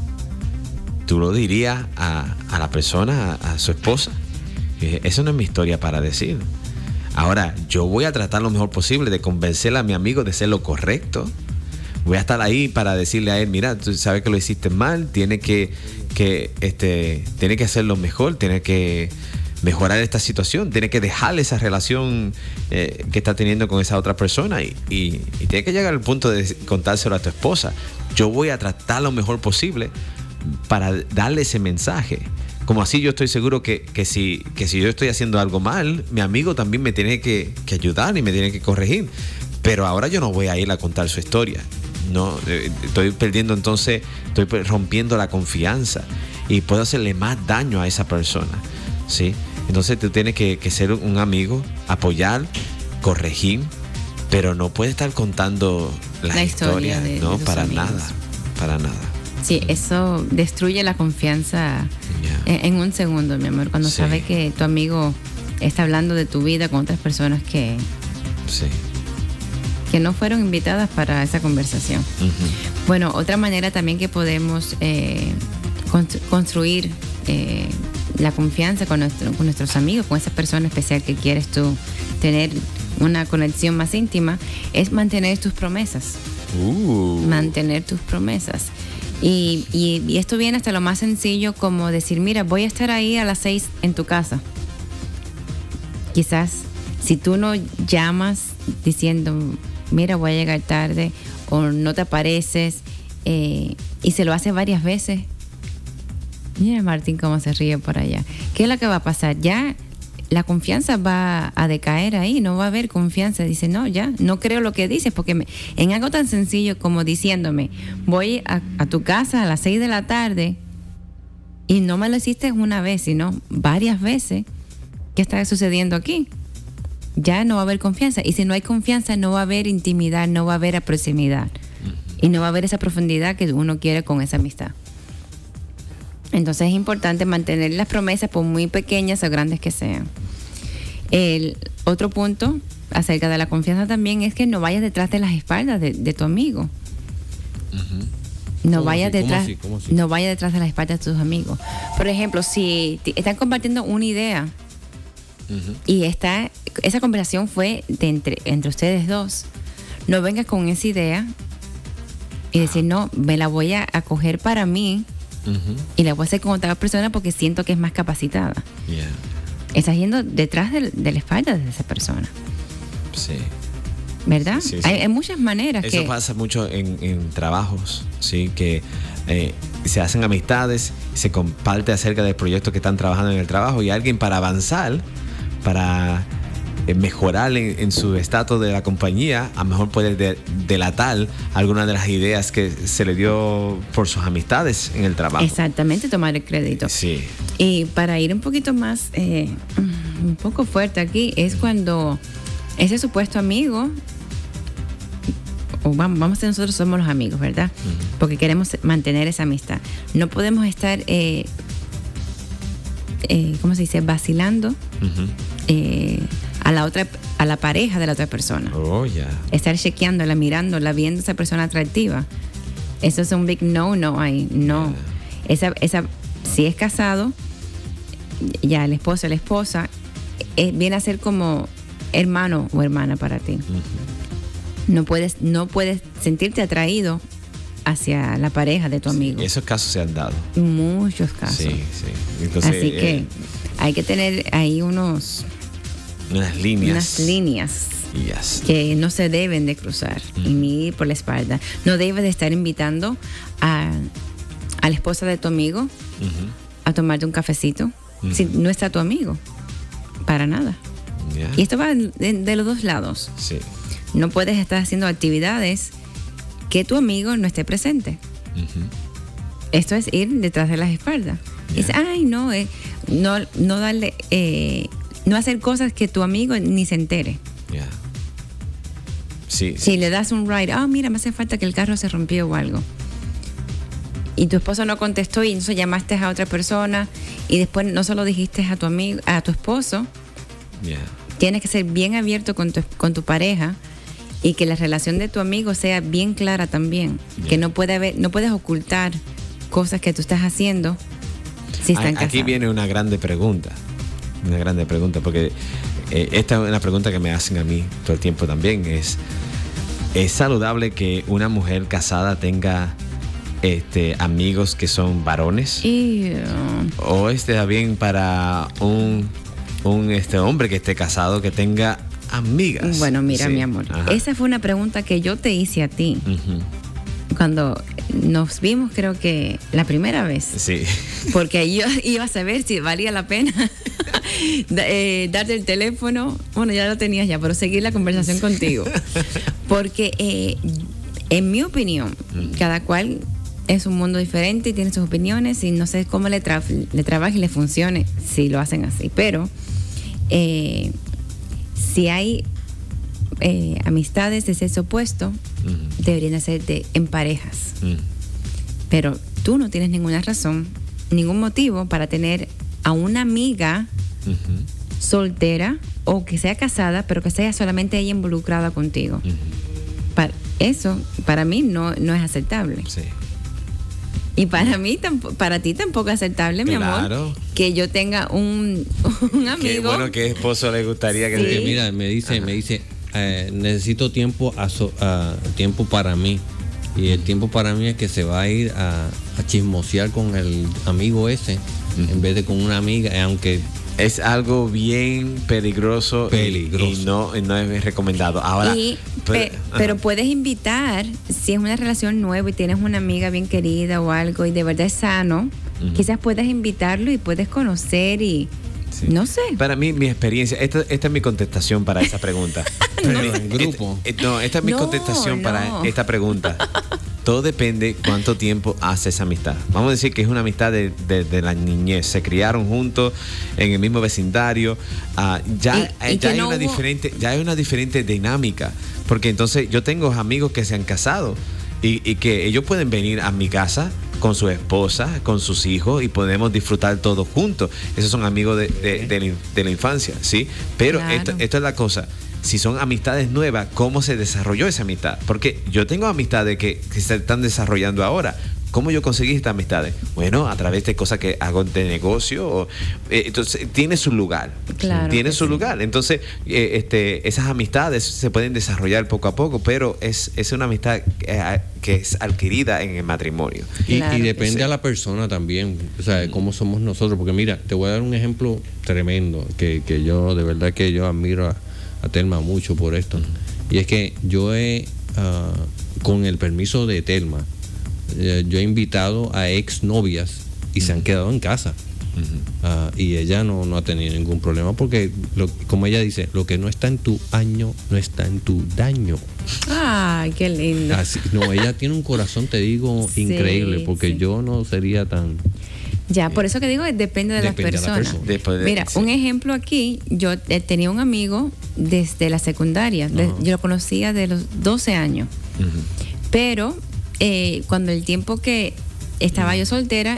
¿tú lo dirías a, a la persona, a, a su esposa? Y dije, eso no es mi historia para decir. Ahora, yo voy a tratar lo mejor posible de convencer a mi amigo de ser lo correcto. Voy a estar ahí para decirle a él, mira, tú sabes que lo hiciste mal, tiene que, que, este, tiene que hacerlo mejor, tiene que mejorar esta situación, tiene que dejarle esa relación eh, que está teniendo con esa otra persona, y, y, y tiene que llegar al punto de contárselo a tu esposa. Yo voy a tratar lo mejor posible para darle ese mensaje. Como así yo estoy seguro que, que, si, que si yo estoy haciendo algo mal, mi amigo también me tiene que, que ayudar y me tiene que corregir. Pero ahora yo no voy a ir a contar su historia. No, eh, estoy perdiendo entonces, estoy rompiendo la confianza y puedo hacerle más daño a esa persona, ¿sí? Entonces tú tienes que, que ser un amigo, apoyar, corregir, pero no puedes estar contando la,
la
historia,
historia de,
no,
de
para
amigos.
nada, para nada.
Sí, eso destruye la confianza yeah. en, en un segundo, mi amor. Cuando sí. sabes que tu amigo está hablando de tu vida con otras personas que,
sí.
que no fueron invitadas para esa conversación. Uh-huh. Bueno, otra manera también que podemos eh, construir eh, la confianza con, nuestro, con nuestros amigos, con esa persona especial que quieres tú tener una conexión más íntima, es mantener tus promesas.
Uh.
Mantener tus promesas. Y, y, y esto viene hasta lo más sencillo, como decir, mira, voy a estar ahí a las seis en tu casa. Quizás si tú no llamas diciendo, mira, voy a llegar tarde, o no te apareces, eh, y se lo hace varias veces. Mira Martín cómo se ríe por allá. ¿Qué es lo que va a pasar? Ya la confianza va a decaer ahí, no va a haber confianza. Dice, no, ya, no creo lo que dices, porque me, en algo tan sencillo como diciéndome, voy a, a tu casa a las seis de la tarde, y no me lo hiciste una vez, sino varias veces. ¿Qué está sucediendo aquí? Ya no va a haber confianza, y si no hay confianza no va a haber intimidad, no va a haber proximidad, y no va a haber esa profundidad que uno quiere con esa amistad. Entonces es importante mantener las promesas, por muy pequeñas o grandes que sean. El otro punto acerca de la confianza también es que no vayas detrás de las espaldas de, de tu amigo. Uh-huh. No vayas detrás, ¿Cómo así? ¿Cómo así? No vayas detrás de las espaldas de tus amigos. Por ejemplo, si te están compartiendo una idea
Ujú.
y está, esa conversación fue de entre, entre ustedes dos. No vengas con esa idea y decir, no, me la voy a, a coger para mí
Ujú.
y la voy a hacer con otra persona porque siento que es más capacitada.
Yeah.
Estás yendo detrás del- de la espalda de esa persona,
Sí.
¿verdad?
Sí, sí, sí.
Hay, hay muchas maneras
Eso
que...
pasa mucho en, en trabajos, sí, que eh, se hacen amistades, se comparte acerca del proyecto que están trabajando en el trabajo y alguien para avanzar, para eh, mejorar en, en su estatus de la compañía, a lo mejor puede de- delatar algunas de las ideas que se le dio por sus amistades en el trabajo.
Exactamente, tomar el crédito.
Sí.
Y para ir un poquito más, eh, un poco fuerte aquí, es cuando ese supuesto amigo, o vamos, vamos a decir nosotros somos los amigos, ¿verdad? Porque queremos mantener esa amistad. No podemos estar, eh, eh, ¿cómo se dice? Vacilando
Ujú.
eh, a la otra, a la pareja de la otra persona.
Oh, ya.
Estar chequeándola, mirándola, viendo a esa persona atractiva. Eso es un big no, no hay, no. Esa, esa, si es casado, ya el esposo, la esposa, eh, viene a ser como hermano o hermana para ti. No puedes, no puedes sentirte atraído hacia la pareja de tu amigo.
Esos casos se han dado.
Muchos casos.
Sí, sí. Entonces,
Así que
eh,
hay que tener ahí unos,
unas líneas.
unas líneas
Yes.
que no se deben de cruzar y ni ir por la espalda. No debes de estar invitando a, a la esposa de tu amigo
Ujú.
a tomarte un cafecito
Ujú.
si no está tu amigo. Para nada.
Ya.
Y esto va de, de los dos lados.
Sí.
No puedes estar haciendo actividades que tu amigo no esté presente.
Ujú.
Esto es ir detrás de las espaldas. Y dice, ay, no, eh, no, no darle, eh, no hacer cosas que tu amigo ni se entere.
Ya. Sí.
Si le das un ride, ah, mira, me hace falta que el carro se rompió o algo. Y tu esposo no contestó y entonces llamaste a otra persona y después no solo dijiste a tu amigo, a tu esposo,
Ya.
tienes que ser bien abierto con tu, con tu pareja y que la relación de tu amigo sea bien clara también.
Ya.
Que no puede haber, no puedes ocultar cosas que tú estás haciendo si están
A-
casados.
Aquí viene una grande pregunta. Una grande pregunta, porque eh, esta es una pregunta que me hacen a mí todo el tiempo también. Es, ¿es saludable que una mujer casada tenga este, amigos que son varones?
Y, uh,
¿O está bien para un, un este, hombre que esté casado que tenga amigas?
bueno, mira,
Sí.
mi amor,
Ajá.
esa fue una pregunta que yo te hice a ti
Ujú.
cuando nos vimos, creo que la primera vez.
Sí.
Porque ahí yo iba a saber si valía la pena da- eh, darte el teléfono. Bueno, ya lo tenías ya, pero seguir la conversación contigo. Porque, eh, en mi opinión, cada cual es un mundo diferente y tiene sus opiniones y no sé cómo le, tra le trabaje y le funcione si lo hacen así. Pero eh, si hay eh, amistades de sexo opuesto,
Ujú.
deberían de ser de, en parejas.
Mm.
Pero tú no tienes ninguna razón, ningún motivo para tener a una amiga
Ujú.
soltera o que sea casada, pero que sea solamente ella involucrada contigo.
Ujú.
Para eso, para mí, no, no es aceptable.
Sí.
Y para mí, tampo- para ti tampoco es aceptable, mi
Claro.
amor, que yo tenga un, un
Qué
amigo.
bueno que esposo le gustaría que
Sí.
le-
Eh, mira, me dice, me dice, eh, necesito tiempo a so- a- tiempo para mí. Y el tiempo para mí es que se va a ir a, a chismosear con el amigo ese,
Ujú.
en vez de con una amiga, eh, aunque
Es algo bien peligroso, y-
Peligroso.
Y, no, y no es recomendado. Ahora,
Y-
pe-
pe-
ajá.
pero puedes invitar, si es una relación nueva y tienes una amiga bien querida o algo y de verdad es sano,
Ujú.
quizás puedes invitarlo y puedes conocer y
Sí.
no sé.
Para mí, mi experiencia, esta, esta es mi contestación para esa pregunta.
No.
Mi-
En grupo.
esta- eh, no, esta es mi
No,
contestación
no.
para esta pregunta. Todo depende cuánto tiempo hace esa amistad. Vamos a decir que es una amistad de, de- de la niñez. Se criaron juntos en el mismo vecindario. Ah, ya
Y-
eh,
y
ya
que
hay
no
una
hubo-
diferente, ya hay una diferente dinámica. Porque entonces yo tengo amigos que se han casado y, y que ellos pueden venir a mi casa con su esposa, con sus hijos y podemos disfrutar todos juntos. Esos son amigos de, de- de la, de la infancia, ¿sí? Pero
Claro.
esto, esto es la cosa. Si son amistades nuevas, ¿cómo se desarrolló esa amistad? Porque yo tengo amistades que, que se están desarrollando ahora. ¿cómo yo conseguí estas amistades? Bueno, a través de cosas que hago de negocio. O, eh, entonces, tiene su lugar.
Claro
tiene
que
su
sí.
lugar. Entonces, eh, este, esas amistades se pueden desarrollar poco a poco, pero es, es una amistad eh, que es adquirida en el matrimonio.
Y,
Claro
y
que
depende
sí.
a la persona también, o sea, de cómo somos nosotros. Porque mira, te voy a dar un ejemplo tremendo, que, que yo, de verdad que yo admiro a, a Telma mucho por esto. Y es que yo he, uh, con el permiso de Telma, eh, yo he invitado a ex novias y se han quedado en casa. Uh, y ella no, no ha tenido ningún problema porque, lo, como ella dice, lo que no está en tu año no está en tu daño.
Ay, qué lindo.
Así, no, ella tiene un corazón, te digo,
Sí,
increíble, porque
sí.
yo no sería tan...
Ya, por eso que digo, depende de
Depende de
las
la
personas.
persona.
Después de-
Mira,
sí.
un ejemplo aquí, yo eh, tenía un amigo desde la secundaria, de-
Ajá.
yo lo conocía de los doce años,
Ujú.
pero eh, cuando el tiempo que estaba yo soltera,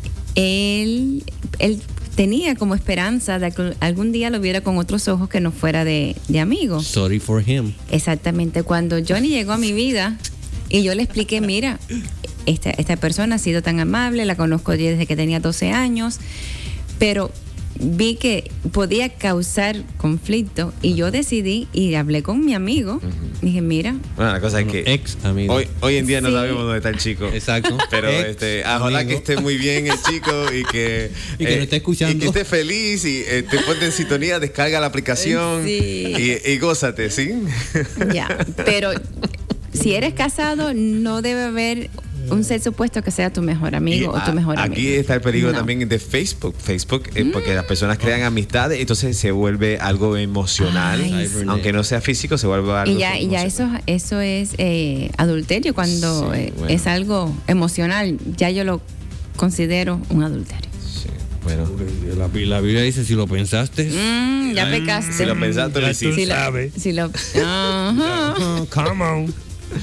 él, él tenía como esperanza de que algún día lo viera con otros ojos que no fuera de, de amigo.
Sorry for him.
Exactamente, cuando Johnny llegó a mi vida y yo le expliqué, mira, esta, esta persona ha sido tan amable, la conozco desde que tenía doce años, pero vi que podía causar conflicto y yo decidí y hablé con mi amigo. Dije, mira,
Bueno, la cosa es que
Ex amigo.
hoy, hoy en día no
Sí.
sabemos dónde está el chico.
Exacto.
Pero
Ex
este, ojalá
amigo.
que esté muy bien el chico y que,
Y que lo esté escuchando.
Y que esté feliz y eh, te ponte en sintonía, descarga la aplicación
Sí.
y, y gózate, ¿sí?
ya, pero si eres casado no debe haber un sexo opuesto que sea tu mejor amigo
Y
o tu
a-
mejor
aquí
amigo.
está el peligro
No.
también de Facebook, Facebook eh, porque las personas crean amistades, entonces se vuelve algo emocional,
Ay,
sí.
aunque no sea físico, se vuelve algo
Y ya, y ya
emocional.
eso, eso es eh, adulterio cuando
Sí,
eh,
bueno.
es algo emocional. Ya yo lo considero un adulterio.
Sí, bueno.
La, la Biblia dice, si lo pensaste...
Mm, ya pecaste.
Si lo pensaste, lo
Ya tú
hiciste.
Si lo-
sabes.
si lo- Ajá.
Oh, come on.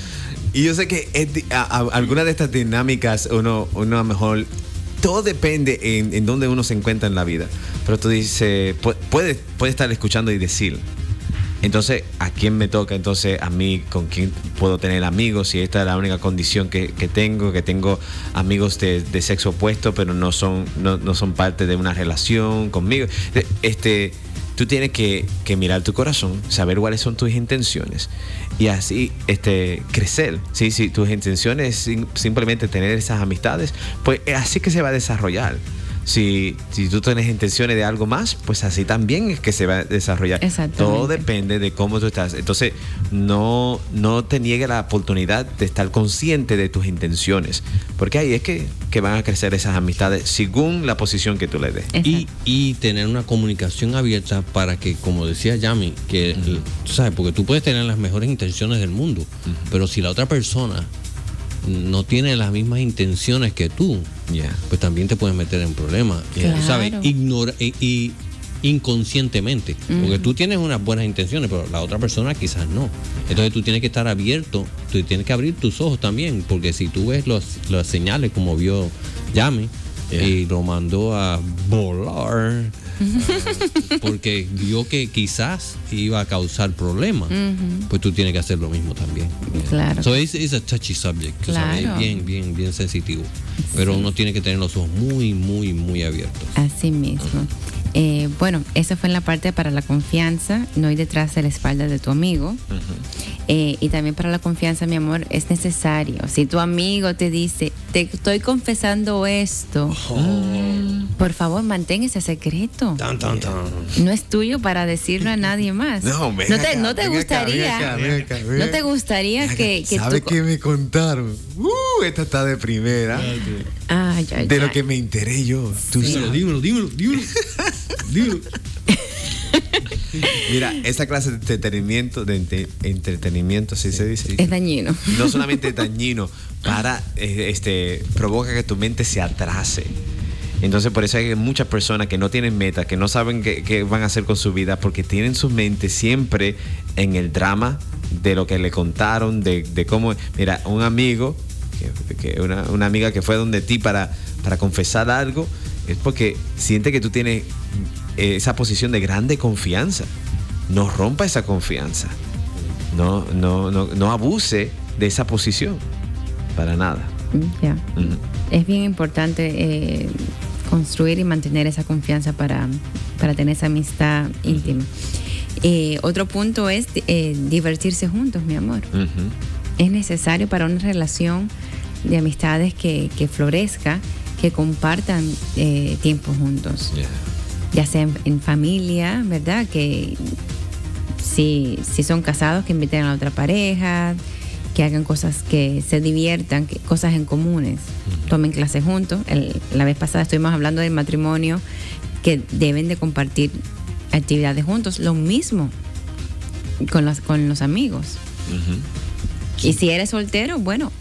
Y yo sé que es di- a- a- algunas de estas dinámicas uno, uno a lo mejor, todo depende en, en dónde uno se encuentra en la vida. Pero tú dices, pu- puedes puede estar escuchando y decir. Entonces, ¿a quién me toca? Entonces, a mí, ¿con quién puedo tener amigos? Si esta es la única condición que, que tengo, que tengo amigos de, de sexo opuesto, pero no son, no, no son parte de una relación conmigo. Este, tú tienes que, que mirar tu corazón, saber cuáles son tus intenciones y así este, crecer. ¿Sí? Si tus intenciones es sim- simplemente tener esas amistades, pues es así que se va a desarrollar. Si, si tú tienes intenciones de algo más, pues así también es que se va a desarrollar.
Exactamente.
Todo depende de cómo tú estás. Entonces, no, no te niegue la oportunidad de estar consciente de tus intenciones, porque ahí es que, que van a crecer esas amistades según la posición que tú le des.
Y, y tener una comunicación abierta para que, como decía Yami, que, tú sabes, porque tú puedes tener las mejores intenciones del mundo, pero si la otra persona no tiene las mismas intenciones que tú,
Yeah.
pues también te puedes meter en problemas,
Claro.
¿sabes? Ignora, y, y inconscientemente, porque tú tienes unas buenas intenciones, pero la otra persona quizás no. Entonces tú tienes que estar abierto, tú tienes que abrir tus ojos también, porque si tú ves los, las señales como vio Yami,
Yeah.
y lo mandó a volar, ah, porque vio que quizás iba a causar problemas, pues tú tienes que hacer lo mismo también.
Claro.
So it's, it's a touchy subject, tú sabes,
Claro.
bien, bien, bien sensitivo. Pero uno tiene que tener los ojos muy, muy, muy abiertos.
Así mismo. Eh, bueno, eso fue en la parte para la confianza, no ir detrás de la espalda de tu amigo. Eh, y también para la confianza, mi amor, es necesario. Si tu amigo te dice, te estoy confesando esto, por favor, mantén ese secreto.
Tan, tan, tan.
No es tuyo para decirlo a nadie más.
No, venga
te,
acá,
no te
venga acá,
gustaría,
venga acá, venga acá, venga
no
acá.
te gustaría que, que
¿Sabe
tú...
qué me contaron? Uh, esta está de primera.
Ay, ay,
De lo
ay.
que me enteré yo. Tú sabes.
Dímelo, dímelo, dímelo, dímelo.
Mira, esa clase de entretenimiento, de ente- entretenimiento, ¿sí se dice?
Es dañino.
No solamente es dañino, para, eh, este, provoca que tu mente se atrase. Entonces por eso hay muchas personas que no tienen metas, que no saben qué, qué van a hacer con su vida, porque tienen su mente siempre en el drama de lo que le contaron, de, de cómo... Mira, un amigo, que, que una, una amiga que fue donde ti para, para confesar algo, es porque siente que tú tienes eh, esa posición de grande confianza. No rompa esa confianza. No, no, no, no abuse de esa posición. Para nada.
Ya.
Ujú.
Es bien importante eh, construir y mantener esa confianza para, para tener esa amistad íntima. Eh, otro punto es eh, divertirse juntos, mi amor.
Ujú.
Es necesario para una relación de amistades que, que florezca, que compartan eh, tiempo juntos.
Yeah.
Ya sea en, en familia, ¿verdad? Que si, si son casados, que inviten a la otra pareja, que hagan cosas que se diviertan, que, cosas en comunes. Tomen clases juntos. El- la vez pasada estuvimos hablando del matrimonio, que deben de compartir actividades juntos. Lo mismo con los, con los amigos.
Ujú.
Y si eres soltero, bueno,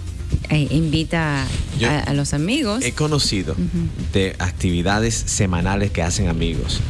eh, invita
Yo-
a, a los amigos.
He conocido
Ujú.
de actividades semanales que hacen amigos.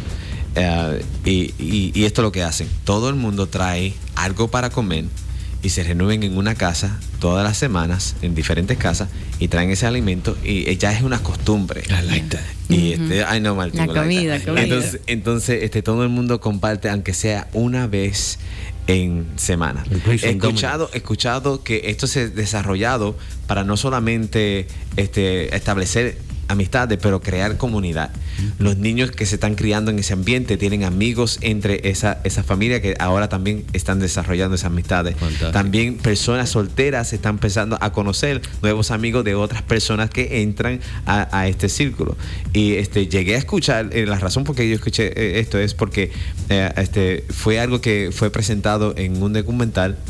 Eh, y, y- y esto es lo que hacen. Todo el mundo trae algo para comer y se reúnen en una casa todas las semanas, en diferentes casas, y traen ese alimento y eh, ya es una costumbre.
I like that.
Y
Ujú.
este, ay no, Martín.
La
I like
comida,
that.
comida.
Entonces, entonces este, todo el mundo comparte, aunque sea una vez en semana.
El Grayson
He escuchado, he escuchado que esto se ha desarrollado para no solamente este, establecer amistades, pero crear comunidad. Los niños que se están criando en ese ambiente tienen amigos entre esa, esa familia que ahora también están desarrollando esas amistades.
Fantástico.
También personas solteras están empezando a conocer nuevos amigos de otras personas que entran a, a este círculo. Y este llegué a escuchar, eh, la razón por que yo escuché eh, esto es porque eh, este fue algo que fue presentado en un documental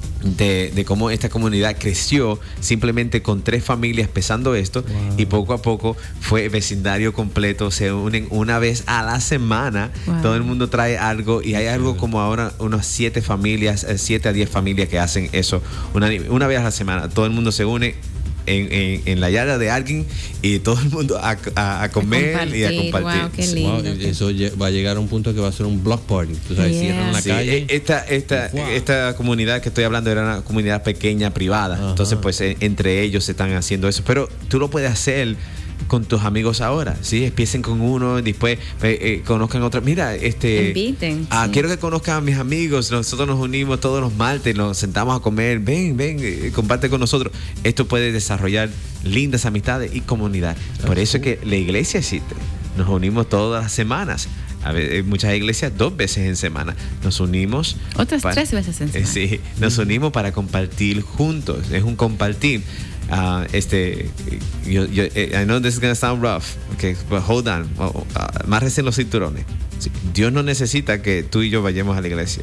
de, de cómo esta comunidad creció simplemente con tres familias empezando esto.
Wow.
Y poco a poco fue vecindario completo, se unen una vez a la semana.
Wow.
Todo el mundo trae algo y hay algo como ahora unas siete familias, eh, siete a diez familias que hacen eso una, una vez a la semana. Todo el mundo se une en, en, en la yarda de alguien y todo el mundo a, a- a comer y a
compartir,
compartir.
wow, qué
Sí.
lindo.
Wow, eso lle- va a llegar a un punto que va a ser un block party. Tú sabes,
Yeah.
cierran la
Sí,
calle.
eh, esta, esta,
Wow.
esta comunidad que estoy hablando era una comunidad pequeña, privada.
Ajá.
Entonces, pues eh, entre ellos se están haciendo eso. Pero tú lo puedes hacer con tus amigos ahora, ¿sí? Empiecen con uno, después eh, eh, conozcan otro. Mira, este...
Inviten,
Ah,
sí.
quiero que conozcan a mis amigos. Nosotros nos unimos todos los martes, nos sentamos a comer. Ven, ven, eh, comparte con nosotros. Esto puede desarrollar lindas amistades y comunidad. Por eso es que la iglesia existe. Nos unimos todas las semanas. A ver, en muchas iglesias dos veces en semana. Nos unimos.
Otras
para-
tres veces en
Eh,
semana.
sí, nos unimos para compartir juntos. Es un compartir. Ah, este, yo, yo, eh, I know this is gonna sound rough, okay, but hold on. Oh, oh, ah, amárrense los cinturones. Sí, Dios no necesita que tú y yo vayamos a la iglesia.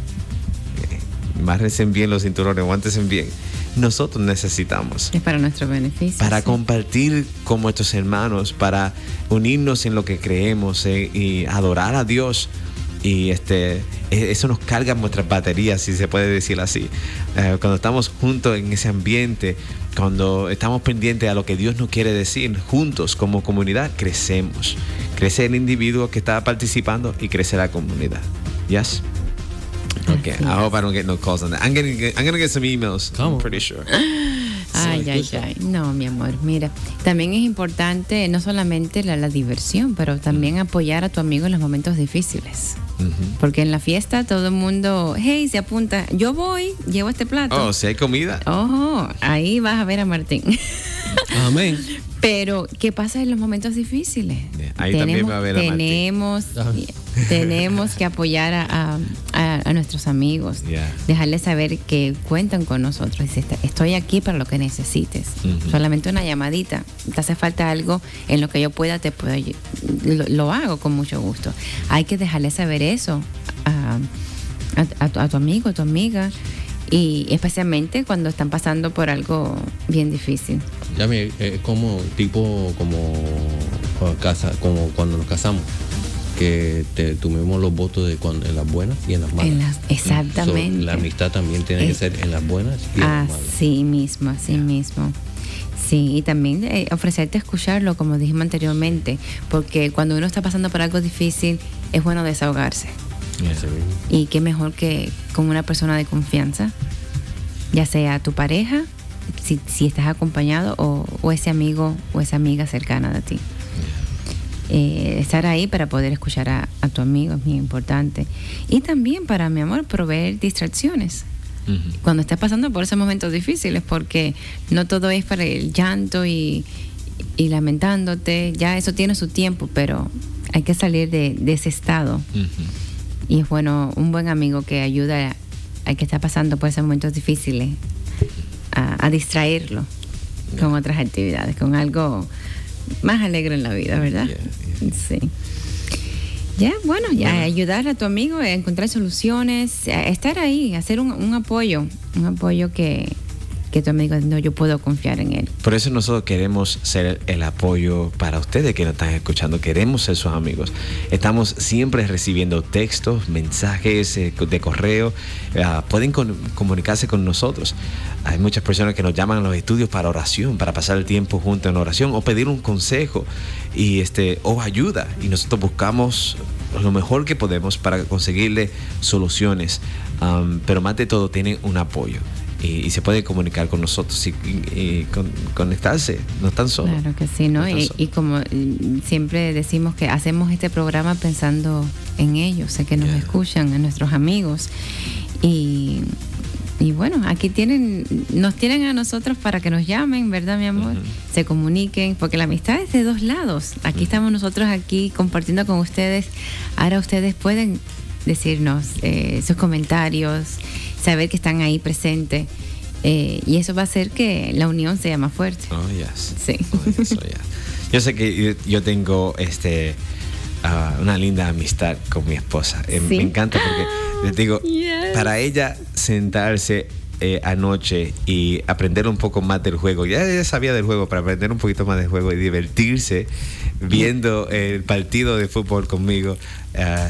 Eh, Amárrense bien los cinturones, aguántense bien. Nosotros necesitamos
Es para nuestro beneficio.
para
sí.
compartir con nuestros hermanos, para unirnos en lo que creemos eh, y adorar a Dios. Y este eh, eso nos carga nuestras baterías, si se puede decir así. Eh, cuando estamos juntos en ese ambiente, cuando estamos pendientes a lo que Dios nos quiere decir, juntos como comunidad, crecemos. Crece el individuo que está participando y crece la comunidad. Yes? Okay,
Así
I
es.
hope I don't get no calls on that. I'm gonna get, I'm gonna get some emails.
Come
I'm
on.
pretty sure.
Ay, ay, ay. No, mi amor, mira. También es importante no solamente la, la diversión, pero también apoyar a tu amigo en los momentos difíciles.
Ujú.
Porque en la fiesta todo el mundo, hey, se apunta. Yo voy, llevo este plato.
Oh, si hay comida.
Ojo, ahí vas a ver a Martín.
Amén.
Pero, ¿qué pasa en los momentos difíciles?
Ahí también va a haber a Martín.
tenemos,
Ajá.
tenemos que apoyar a, a- a- a nuestros amigos.
Yeah.
Dejarles saber que cuentan con nosotros. Dice, estoy aquí para lo que necesites.
Ujú.
Solamente una llamadita. Te hace falta algo en lo que yo pueda, te puedo, ay- lo, lo hago con mucho gusto. Hay que dejarles saber eso a, a- a tu, a tu amigo, a tu amiga. Y especialmente cuando están pasando por algo bien difícil.
Ya me, es como tipo como uh, casa, como cuando nos casamos, que te tuvimos los votos de cuando, en las buenas y en las malas.
En las- exactamente.
So, la amistad también tiene que
Es-
ser en las buenas y en las malas.
Así mismo, así mismo. Sí, y también eh, ofrecerte escucharlo, como dijimos anteriormente, porque cuando uno está pasando por algo difícil, es bueno desahogarse.
Así mismo.
Y qué mejor que con una persona de confianza, ya sea tu pareja, si, si estás acompañado, o, o ese amigo o esa amiga cercana de ti. Eh, estar ahí para poder escuchar a, a tu amigo es muy importante. Y también para, mi amor, proveer distracciones.
Ujú.
cuando estés pasando por esos momentos difíciles, porque no todo es para el llanto y, y lamentándote, ya eso tiene su tiempo, pero hay que salir de, de ese estado.
Ujú.
Y es bueno, un buen amigo que ayuda al que está pasando por esos momentos difíciles a, a distraerlo con otras actividades, con algo más alegre en la vida, ¿verdad?
Yeah, yeah.
Sí. Ya, bueno, ya
Bueno.
ayudar a tu amigo a encontrar soluciones, a estar ahí, hacer un, un apoyo, un apoyo que, que tu amigo, no, yo puedo confiar en él.
Por eso nosotros queremos ser el apoyo para ustedes que nos están escuchando. Queremos ser sus amigos. Estamos siempre recibiendo textos, mensajes eh, de correo. Uh, pueden con- comunicarse con nosotros. Hay muchas personas que nos llaman a los estudios para oración, para pasar el tiempo juntos en oración o pedir un consejo y este o ayuda. Y nosotros buscamos lo mejor que podemos para conseguirle soluciones. Um, pero más de todo tienen un apoyo. Y, y se puede comunicar con nosotros y, y- y con- conectarse, no están solos.
Claro que sí, ¿no?
No están
Y,
solos.
y como mm, siempre decimos que hacemos este programa pensando en ellos, sé que nos
Yeah.
escuchan, en nuestros amigos. Y, y bueno, aquí tienen, nos tienen a nosotros para que nos llamen, ¿verdad, mi amor?
Ujú.
Se comuniquen, porque la amistad es de dos lados. Aquí estamos nosotros aquí compartiendo con ustedes. Ahora ustedes pueden decirnos eh, sus comentarios, saber que están ahí presentes. eh, y eso va a hacer que la unión sea más fuerte.
Oh, yes.
Sí.
Oh, yes, oh, yes. Yo sé que yo, yo tengo este ah, una linda amistad con mi esposa. Eh,
Sí.
Me encanta porque les digo,
Yes.
para ella sentarse eh, anoche y aprender un poco más del juego. Ya ella sabía del juego, para aprender un poquito más del juego y divertirse viendo el partido de fútbol conmigo. ah,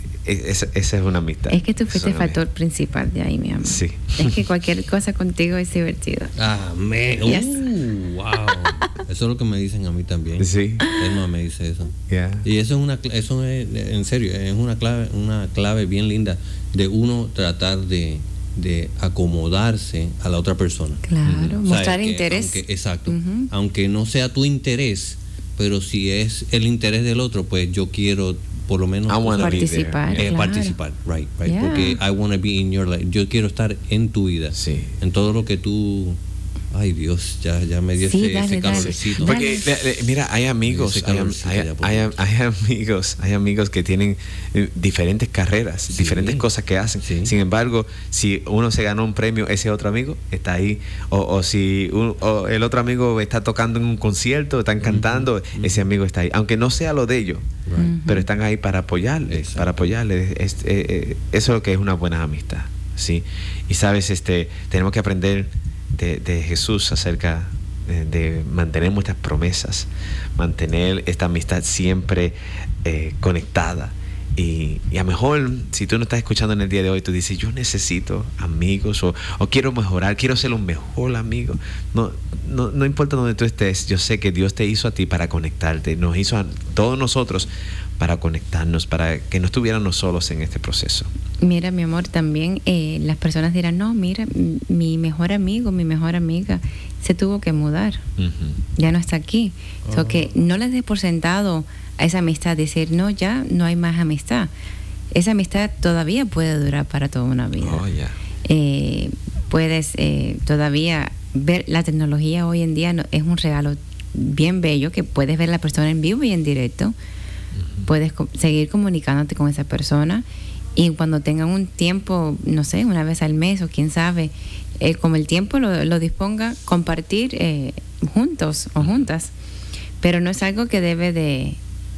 esa, esa es una amistad.
Es que tú
Esa
fuiste
es
el
una
factor principal de ahí, mi amor.
Sí.
Es que cualquier cosa contigo es divertido.
Amén.
Yes.
Uh, wow. Eso es lo que me dicen a mí también.
Sí.
Emma me dice eso.
Yeah.
Y eso es una cl- eso es, en serio, es una clave, una clave bien linda de uno tratar de, de acomodarse a la otra persona.
Claro,
Ujú.
mostrar
¿Sabes? Que
interés.
aunque- exacto.
Ujú.
Aunque no sea tu interés, pero si es el interés del otro, pues yo quiero por lo menos
I wanna be there.
Participar,
eh,
claro.
participar, right, right,
Yeah.
porque I want to be in your life. Yo quiero estar en tu vida,
Sí.
en todo lo que tú. Ay Dios, ya, ya me dio
Sí,
ese,
dale,
ese
dale.
calorcito.
Dale.
Porque le- le- mira, hay amigos,
Ese
hay,
calorcito
hay-
ya por
hay-
dentro.
hay amigos, hay amigos que tienen eh, diferentes carreras,
Sí.
diferentes cosas que hacen.
Sí.
Sin embargo, si uno se ganó un premio, ese otro amigo está ahí. O, o si un- o el otro amigo está tocando en un concierto, están cantando, ese amigo está ahí. Aunque no sea lo de ellos,
Right.
pero están ahí para apoyarles,
Exacto.
para apoyarles. Es- eh, eh, eso es lo que es una buena amistad, ¿sí? Y sabes, este, tenemos que aprender de, de Jesús acerca de, de mantener nuestras promesas, mantener esta amistad siempre eh, conectada. Y, y a lo mejor, si tú no estás escuchando en el día de hoy, tú dices, yo necesito amigos o, o quiero mejorar, quiero ser un mejor amigo. No, no, no importa donde tú estés, yo sé que Dios te hizo a ti para conectarte, nos hizo a todos nosotros para conectarnos, para que no estuviéramos solos en este proceso.
Mira, mi amor, también eh, las personas dirán, no, mira, m- mi mejor amigo, mi mejor amiga se tuvo que mudar,
Ujú.
ya no está aquí. O sea,
Oh.
que no les des por sentado a esa amistad, decir, no, ya no hay más amistad. Esa amistad todavía puede durar para toda una vida.
Oh, ya.
Eh, puedes eh, todavía ver la tecnología hoy en día, no- es un regalo bien bello que puedes ver a la persona en vivo y en directo. Puedes co- seguir comunicándote con esa persona y cuando tengan un tiempo, no sé, una vez al mes o quién sabe, eh, como el tiempo lo, lo disponga, compartir eh, juntos o juntas. Pero no es algo que debe de,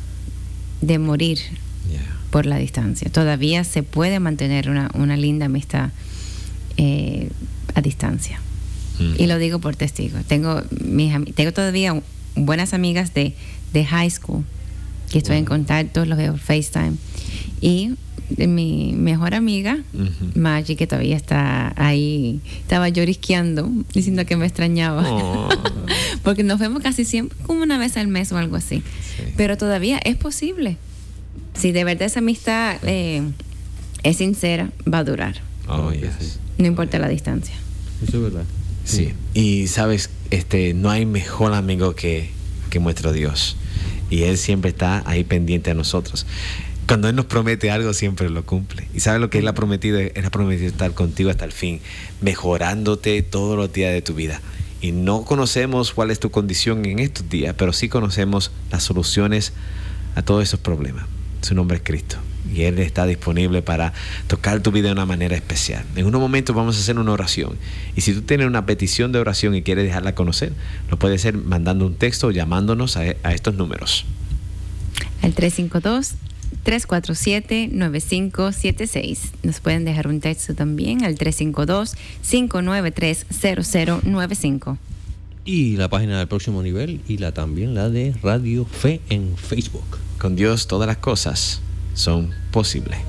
de morir
Yeah.
por la distancia. Todavía se puede mantener una, una linda amistad eh, a distancia.
Mm.
Y lo digo por testigo. Tengo mis ami- tengo todavía buenas amigas de, de high school que estoy en contacto, los veo por FaceTime. Y de mi mejor amiga,
Ujú.
Maggie, que todavía está ahí, estaba llorisqueando, diciendo que me extrañaba.
Oh.
Porque nos vemos casi siempre, como una vez al mes o algo así.
Sí.
Pero todavía es posible. Si de verdad esa amistad eh, es sincera, va a durar.
Oh,
Claro que
yes.
sí.
No importa la distancia.
Eso es verdad.
Sí. Y sabes, este, no hay mejor amigo que, que nuestro Dios. Y Él siempre está ahí pendiente a nosotros. Cuando Él nos promete algo, siempre lo cumple. ¿Y sabes lo que Él ha prometido? Él ha prometido estar contigo hasta el fin, mejorándote todos los días de tu vida. Y no conocemos cuál es tu condición en estos días, pero sí conocemos las soluciones a todos esos problemas. Su nombre es Cristo. Y Él está disponible para tocar tu vida de una manera especial. En unos momentos vamos a hacer una oración. Y si tú tienes una petición de oración y quieres dejarla conocer, lo puedes hacer mandando un texto o llamándonos a, a estos números.
Al tres cinco dos, tres cuatro siete, nueve cinco siete seis. Nos pueden dejar un texto también al tres cinco dos, cinco nueve tres, cero cero nueve cinco.
Y la página del Próximo Nivel y la también la de Radio Fe en Facebook.
Con Dios todas las cosas son posibles.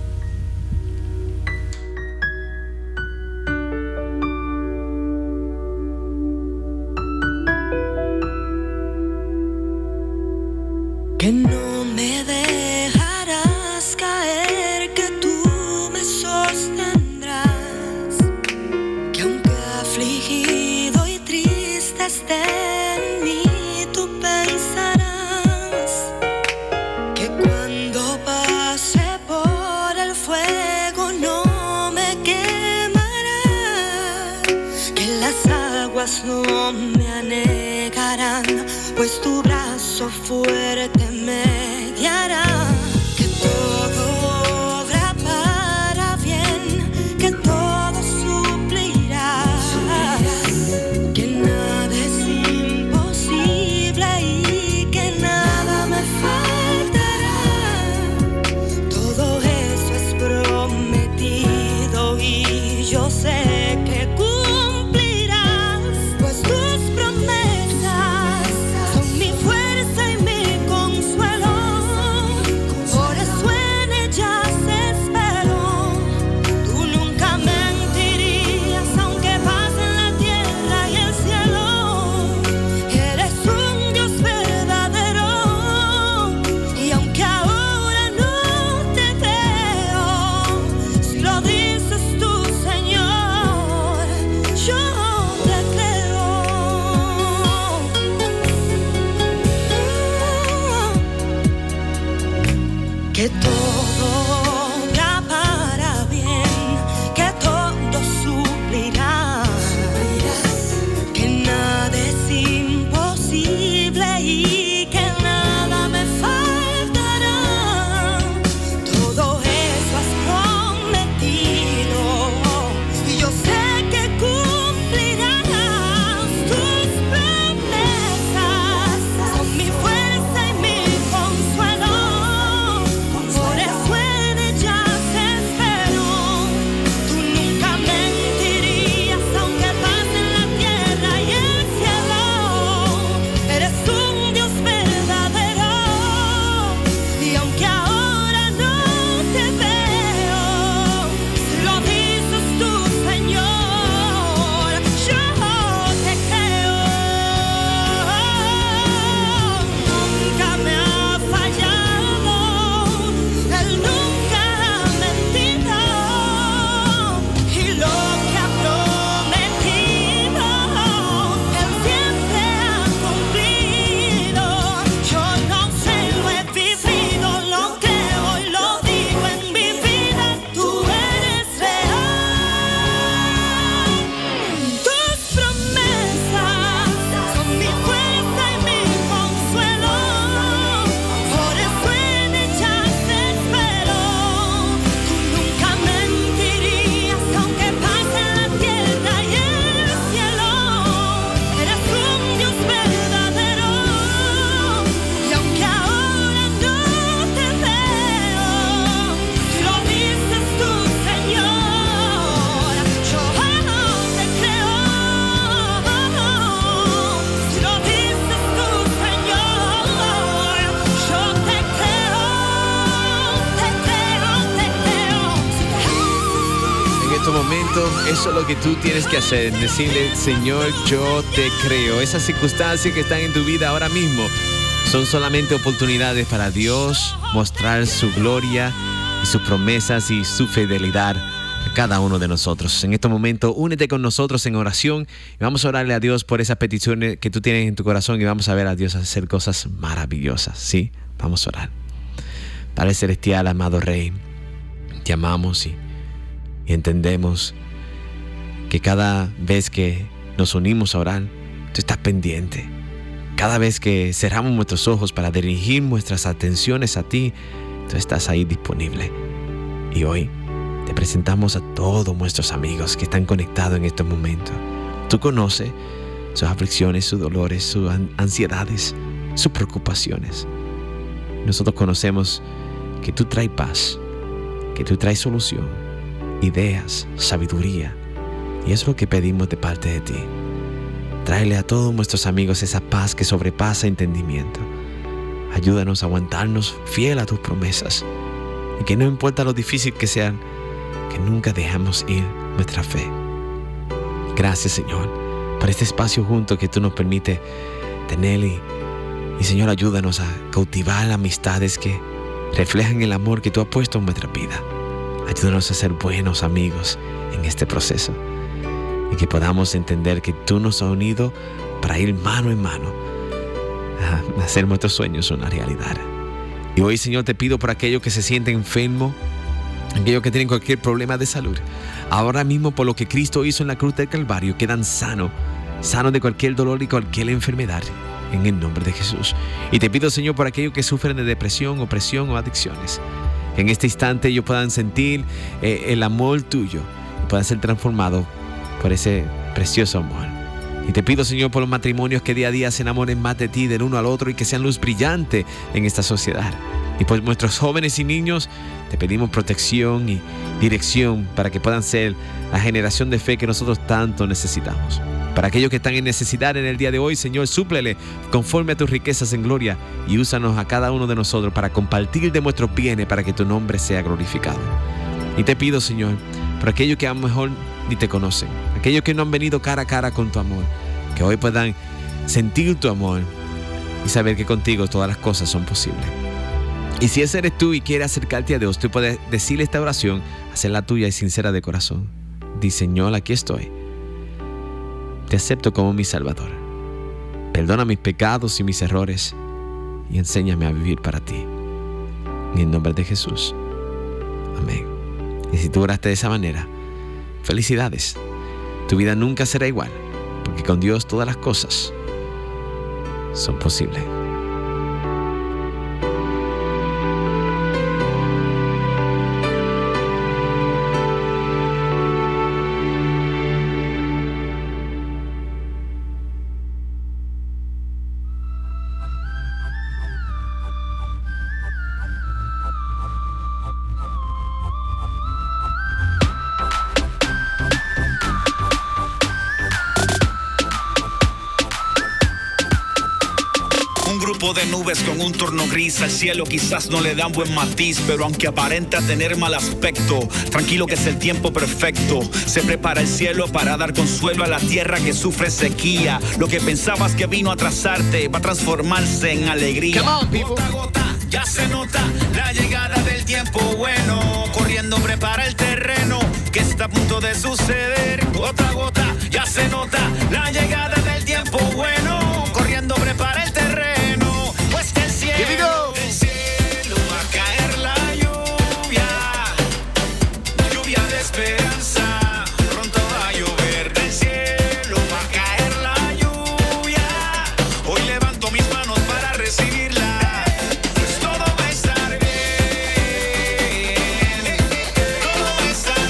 Que no me dejarás caer, que tú me sostendrás, que aunque afligido y triste esté en mí, tú pensarás que cuando pase por el fuego no me quemará, que las aguas no me anegarán, pues tu brazo fuerte me guiará. Que todo obra para bien, que todo suplirá, que nada es imposible y que nada me faltará. Todo eso es prometido y yo sé que cumplirás, pues tus promesas son mi fuerza y mi consuelo. Por eso en ellas espero. Tú nunca mentirías, aunque pasen la tierra y el cielo. Eres un Dios verdadero, y aunque ahora no te veo, si lo dices tú, Señor, yo te creo. Que todo obra para bien, que todo suplirá, que nada es imposible y que nada me faltará. Todo eso has prometido y yo sé que cumplirás. Tus promesas son mi fuerza y mi consuelo. Por eso en ellas espero. Tú nunca mentirías, aunque pasen la tierra y el cielo. Eres un Dios verdadero, y aunque ahora no te veo, si lo dices tú, Señor, yo te creo. Nunca me ha fallado, Él nunca ha mentido, y lo que ha prometido, Él siempre ha cumplido. Yo no sé, lo he vivido, lo creo y lo digo en mi vida. Tú eres real. Tus promesas son mi fuerza y mi consuelo. Por eso en ellas espero. Tú nunca mentirías, aunque pase la tierra y el cielo. Eres un Dios verdadero, y aunque ahora no te veo, si lo dices tú, Señor, yo te creo. Si lo dices tú, Señor, yo te creo, te creo, te creo.
En estos momentos, eso es lo que tú tienes que hacer. Decirle, Señor, yo te creo. Esas circunstancias que están en tu vida ahora mismo son solamente oportunidades para Dios mostrar su gloria y sus promesas y su fidelidad a cada uno de nosotros. En estos momentos, únete con nosotros en oración y vamos a orarle a Dios por esas peticiones que tú tienes en tu corazón y vamos a ver a Dios hacer cosas maravillosas. ¿Sí? Vamos a orar. Padre Celestial, amado Rey, te amamos y, y entendemos que cada vez que nos unimos a orar, tú estás pendiente. Cada vez que cerramos nuestros ojos para dirigir nuestras atenciones a ti, tú estás ahí disponible. Y hoy te presentamos a todos nuestros amigos que están conectados en estos momentos. Tú conoces sus aflicciones, sus dolores, sus ansiedades, sus preocupaciones. Nosotros conocemos que tú traes paz, que tú traes solución, ideas, sabiduría. Y eso es lo que pedimos de parte de ti. Tráele a todos nuestros amigos esa paz que sobrepasa entendimiento. Ayúdanos a aguantarnos fiel a tus promesas. Y que no importa lo difícil que sean, que nunca dejamos ir nuestra fe. Gracias, Señor, por este espacio junto que tú nos permites tener. Y, y Señor, ayúdanos a cautivar amistades que reflejan el amor que tú has puesto en nuestra vida. Ayúdanos a ser buenos amigos en este proceso. Y que podamos entender que tú nos has unido para ir mano en mano a hacer nuestros sueños una realidad. Y hoy, Señor, te pido por aquellos que se sienten enfermos, aquellos que tienen cualquier problema de salud. Ahora mismo, por lo que Cristo hizo en la cruz del Calvario, quedan sanos, sanos de cualquier dolor y cualquier enfermedad, en el nombre de Jesús. Y te pido, Señor, por aquellos que sufren de depresión, opresión o adicciones, que en este instante ellos puedan sentir eh, el amor tuyo y puedan ser transformados por ese precioso amor. Y te pido, Señor, por los matrimonios que día a día se enamoren más de ti, del uno al otro, y que sean luz brillante en esta sociedad. Y por nuestros jóvenes y niños, te pedimos protección y dirección para que puedan ser la generación de fe que nosotros tanto necesitamos. Para aquellos que están en necesidad en el día de hoy, Señor, súplele conforme a tus riquezas en gloria y úsanos a cada uno de nosotros para compartir de nuestros bienes para que tu nombre sea glorificado. Y te pido, Señor, por aquellos que a lo mejor ni te conocen, aquellos que no han venido cara a cara con tu amor, que hoy puedan sentir tu amor y saber que contigo todas las cosas son posibles. Y si ese eres tú y quieres acercarte a Dios, tú puedes decirle esta oración, hacerla tuya y sincera de corazón. Di: Señor, aquí estoy. Te acepto como mi Salvador. Perdona mis pecados y mis errores y enséñame a vivir para ti. En el nombre de Jesús. Amén. Y si tú oraste de esa manera, felicidades. Tu vida nunca será igual, porque con Dios todas las cosas son posibles.
De nubes con un torno gris, al cielo quizás no le dan buen matiz, pero aunque aparenta tener mal aspecto, tranquilo que es el tiempo perfecto. Se prepara el cielo para dar consuelo a la tierra que sufre sequía. Lo que pensabas que vino a atrasarte va a transformarse en alegría. Come on, people. Gota a gota ya se nota la llegada del tiempo bueno. Corriendo prepara el terreno que está a punto de suceder. Gota a gota ya se nota la llegada del tiempo bueno. Corriendo prepara el terreno.
Here we go.
Del cielo va a caer la lluvia, lluvia de esperanza, pronto va a llover. Del cielo va a caer la lluvia, hoy levanto mis manos para recibirla, pues todo va a estar bien, todo va a estar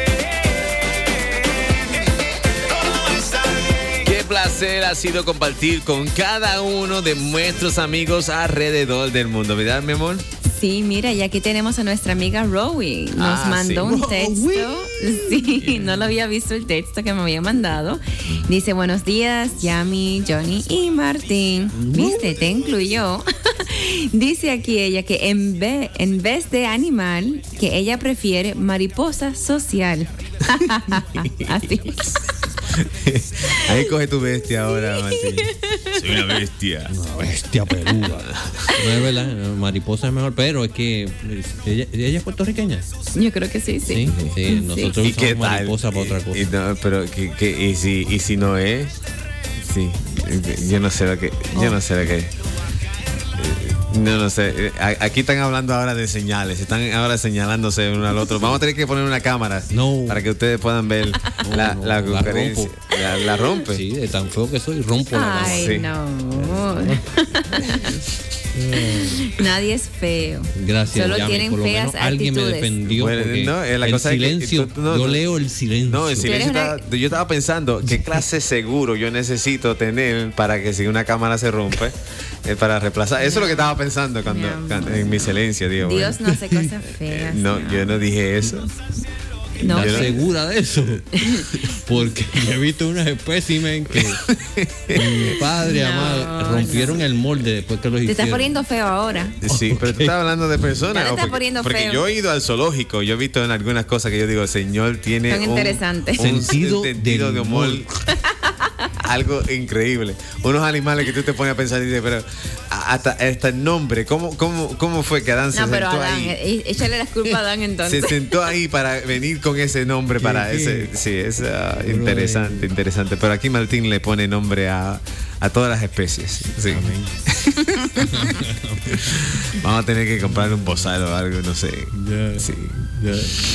bien, todo va a estar bien.
Qué placer ha sido compartir con cada uno de nuestros amigos alrededor del mundo, ¿verdad, mi amor?
Sí, mira, y aquí tenemos a nuestra amiga Rowie. Nos
Ah,
mandó
sí.
un texto. Sí, no lo había visto el texto que me había mandado. Dice: buenos días, Yami, Johnny y Martín. Viste, te incluyó. Dice aquí ella que en vez, en vez de animal, que ella prefiere mariposa social. Así.
Ahí coge tu bestia ahora, Martín. Soy una bestia.
Una bestia peluda. No es verdad, mariposa es mejor, pero es que ella, ella es puertorriqueña.
Yo creo que sí, sí.
Sí, sí, nosotros
¿Y qué
usamos
tal?
mariposa para otra cosa.
Y, y no, pero que, que, y si y si no es, sí, yo no sé lo que, yo no sé lo que. No, no sé. Aquí están hablando ahora de señales. Están ahora señalándose uno al otro. Vamos a tener que poner una cámara
no.
para que ustedes puedan ver no, la,
no,
la
la
conferencia. La, la rompe.
Sí, de tan feo que soy, rompo la
Ay,
Sí.
no. Nadie es feo.
Gracias,
Solo
Yami,
tienen
por lo
feas
menos alguien me
actitudes.
defendió.
Bueno,
porque
no, eh, la
el
cosa es que
silencio,
tú- no,
yo
no.
leo el silencio.
No, el silencio
Tú eres
estaba- yo estaba pensando qué clase de seguro yo necesito tener para que si una cámara se rompe, eh, para reemplazar. Eso es lo que estaba pensando cuando,
Mi amor.
cuando- en mi silencio, digo.
Dios
bueno.
no hace cosas feas.
No, yo no dije eso.
No.
¿Estás
Yo no-
segura de eso? Porque yo he visto unos espécimen que mi padre,
No,
amado, rompieron el molde después que los
Te
hicieron.
estás poniendo feo ahora.
Sí, pero tú estás hablando de personas.
Ya te
¿o
estás
porque,
poniendo
porque
feo.
yo he ido al zoológico, yo he visto en algunas cosas que yo digo, Señor, tiene
Son
un,
interesantes.
un
Sentido
sentido
del
de humor.
humor.
Algo increíble. Unos animales que tú te pones a pensar y dices, pero hasta, hasta el nombre, ¿cómo, cómo, ¿cómo fue que Adán se
No, pero
sentó
Adán,
ahí?
eh, échale la culpa a Adán entonces.
Se sentó ahí para venir con ese nombre, para
¿Qué,
ese.
qué?
Sí, es ah, interesante, interesante. Pero aquí Martín le pone nombre a, a todas las especies. Sí. Vamos a tener que comprar un bozal o algo, no sé.
Ya,
Sí.
ya.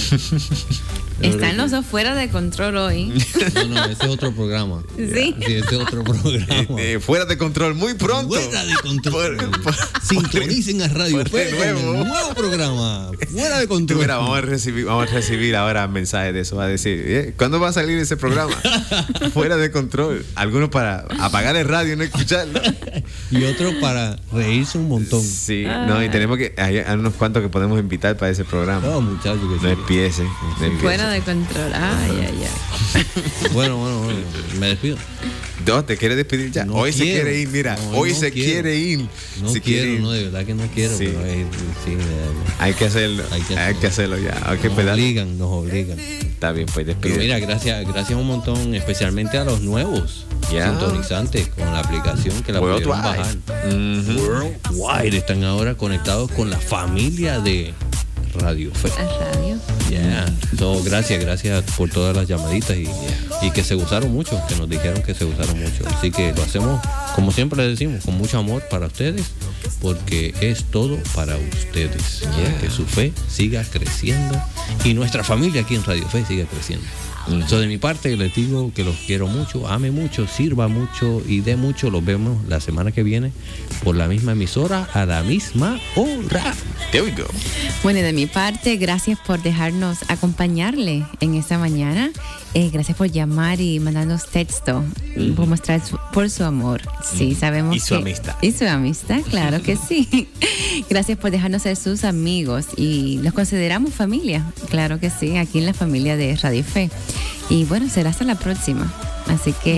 Están los dos fuera de control hoy.
No, no, ese es otro programa.
Sí.
Sí, ese es otro programa.
Eh, fuera de control muy pronto.
Fuera de control.
Por- por-
Sintonicen a Radio
por
Fe
de
con
nuevo.
el nuevo programa. Fuera de
Tú,
control.
mira, vamos a recibir, vamos a recibir ahora mensajes de eso. Va a decir, eh, ¿cuándo va a salir ese programa? Fuera de control. Algunos para apagar el radio y no escucharlo.
Y otro para reírse un montón.
Sí, no, y tenemos que. Hay, hay unos cuantos que podemos invitar para ese programa.
No, muchachos, que
No
sí.
empiece. No empiece.
Fuera de control. Ay, ay, ay.
Bueno, bueno, bueno. Me despido.
No, ¿te quieres despedir ya?
No
hoy se
quiero.
quiere ir, mira.
No,
hoy
no
se
quiero.
quiere ir.
No
Se
quiero,
quiere ir.
no, de verdad que no quiero.
Sí.
Pero eh, sí, eh,
Hay que hacerlo.
Hay que
Hay que
hacerlo.
hacerlo ya. Hay que
nos
pedir.
obligan, nos obligan.
Está bien, pues
Pero
despide.
mira, gracias, gracias un montón, especialmente a los nuevos
Ya.
sintonizantes con la aplicación que la pudieron bajar.
Ujú.
Worldwide están ahora conectados con la familia de Radio Fe.
A radio.
Yeah. So, gracias, gracias por todas las llamaditas y, y que se gustaron mucho, que nos dijeron que se gustaron mucho. Así que lo hacemos, como siempre le decimos, con mucho amor para ustedes, porque es todo para ustedes.
Yeah.
Que su fe siga creciendo y nuestra familia aquí en Radio Fe siga creciendo. So, de mi parte les digo que los quiero mucho, ame mucho, sirva mucho y dé mucho. Los vemos la semana que viene por la misma emisora a la misma hora.
There we go.
Bueno, y de mi parte, gracias por dejarnos acompañarle en esta mañana. Eh, gracias por llamar y mandarnos texto, por mostrar su- por su amor. Sí, sabemos
Y su
que-
amistad.
Y su amistad, claro que sí. Gracias por dejarnos ser sus amigos y los consideramos familia. Claro que sí, aquí en la familia de Radio Fe. Y bueno, será hasta la próxima. Así que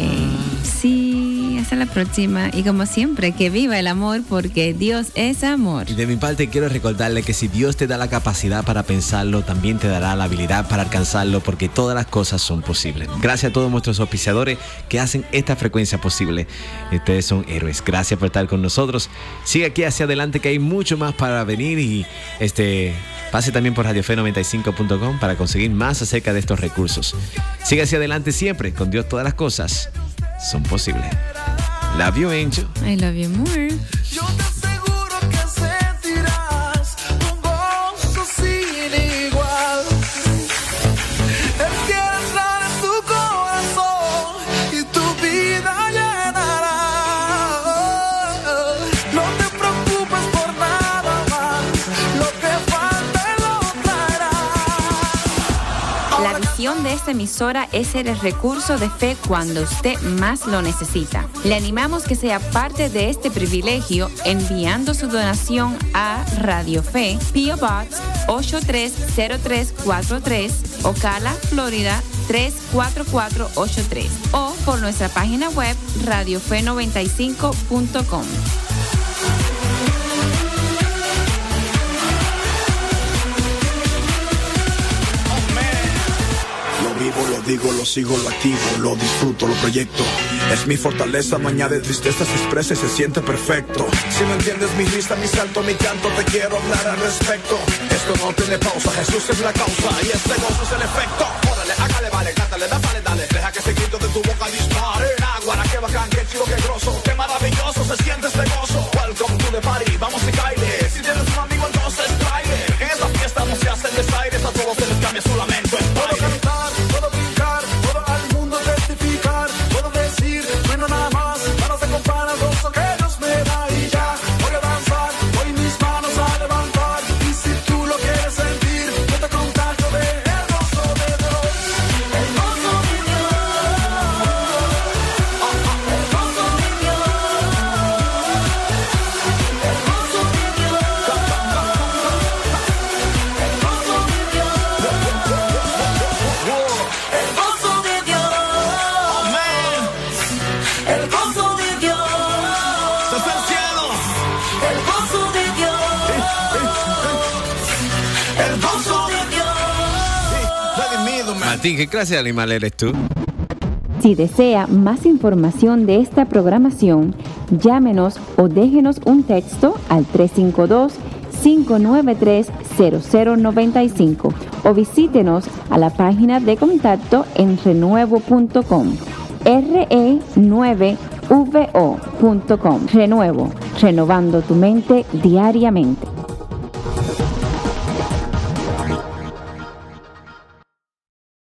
sí, hasta la próxima. Y como siempre, que viva el amor porque Dios es amor.
Y de mi parte quiero recordarle que si Dios te da la capacidad para pensarlo, también te dará la habilidad para alcanzarlo, porque todas las cosas son posibles. Gracias a todos nuestros auspiciadores que hacen esta frecuencia posible. Ustedes son héroes. Gracias por estar con nosotros. Sigue aquí hacia adelante que hay mucho más para venir y este pase también por radio fe noventa y cinco punto com para conseguir más acerca de estos recursos. Sigue hacia adelante siempre. Con Dios todas las cosas son posibles. Love you, Angel.
I love you more.
Yo te aseguro que sentirás un gozo sin igual. Él quiere entrar en tu corazón y tu vida llenará. No te preocupes por nada más, lo que falta Él lo traerá.
La visión de esta emisora es ser el recurso de fe cuando usted más lo necesita. Le animamos que sea parte de este privilegio enviando su donación a Radio Fe, P O Box ocho tres cero tres cuatro tres, Ocala, Florida tres cuatro cuatro ocho tres o por nuestra página web radio fe noventa y cinco punto com.
Lo vivo, lo digo, lo sigo, lo activo, lo disfruto, lo proyecto. Es mi fortaleza, no añade tristeza, se expresa y se siente perfecto. Si no entiendes mi lista, mi salto, mi canto, te quiero hablar al respecto. Esto no tiene pausa, Jesús es la causa y este gozo es el efecto. Órale, hágale, vale, cántale, da, vale, dale. Deja que ese grito de tu boca dispare. Aguara, qué bacán, qué chido, qué grosso, qué maravilloso se siente este gozo. Welcome to the party, vamos y caile.
Martín, ¿qué clase de animal eres tú?
Si desea más información de esta programación, llámenos o déjenos un texto al tres cinco dos, cinco nueve tres, cero cero nueve cinco o visítenos a la página de contacto en renuevo punto com, R E nueve V O punto com. Renuevo, renovando tu mente diariamente.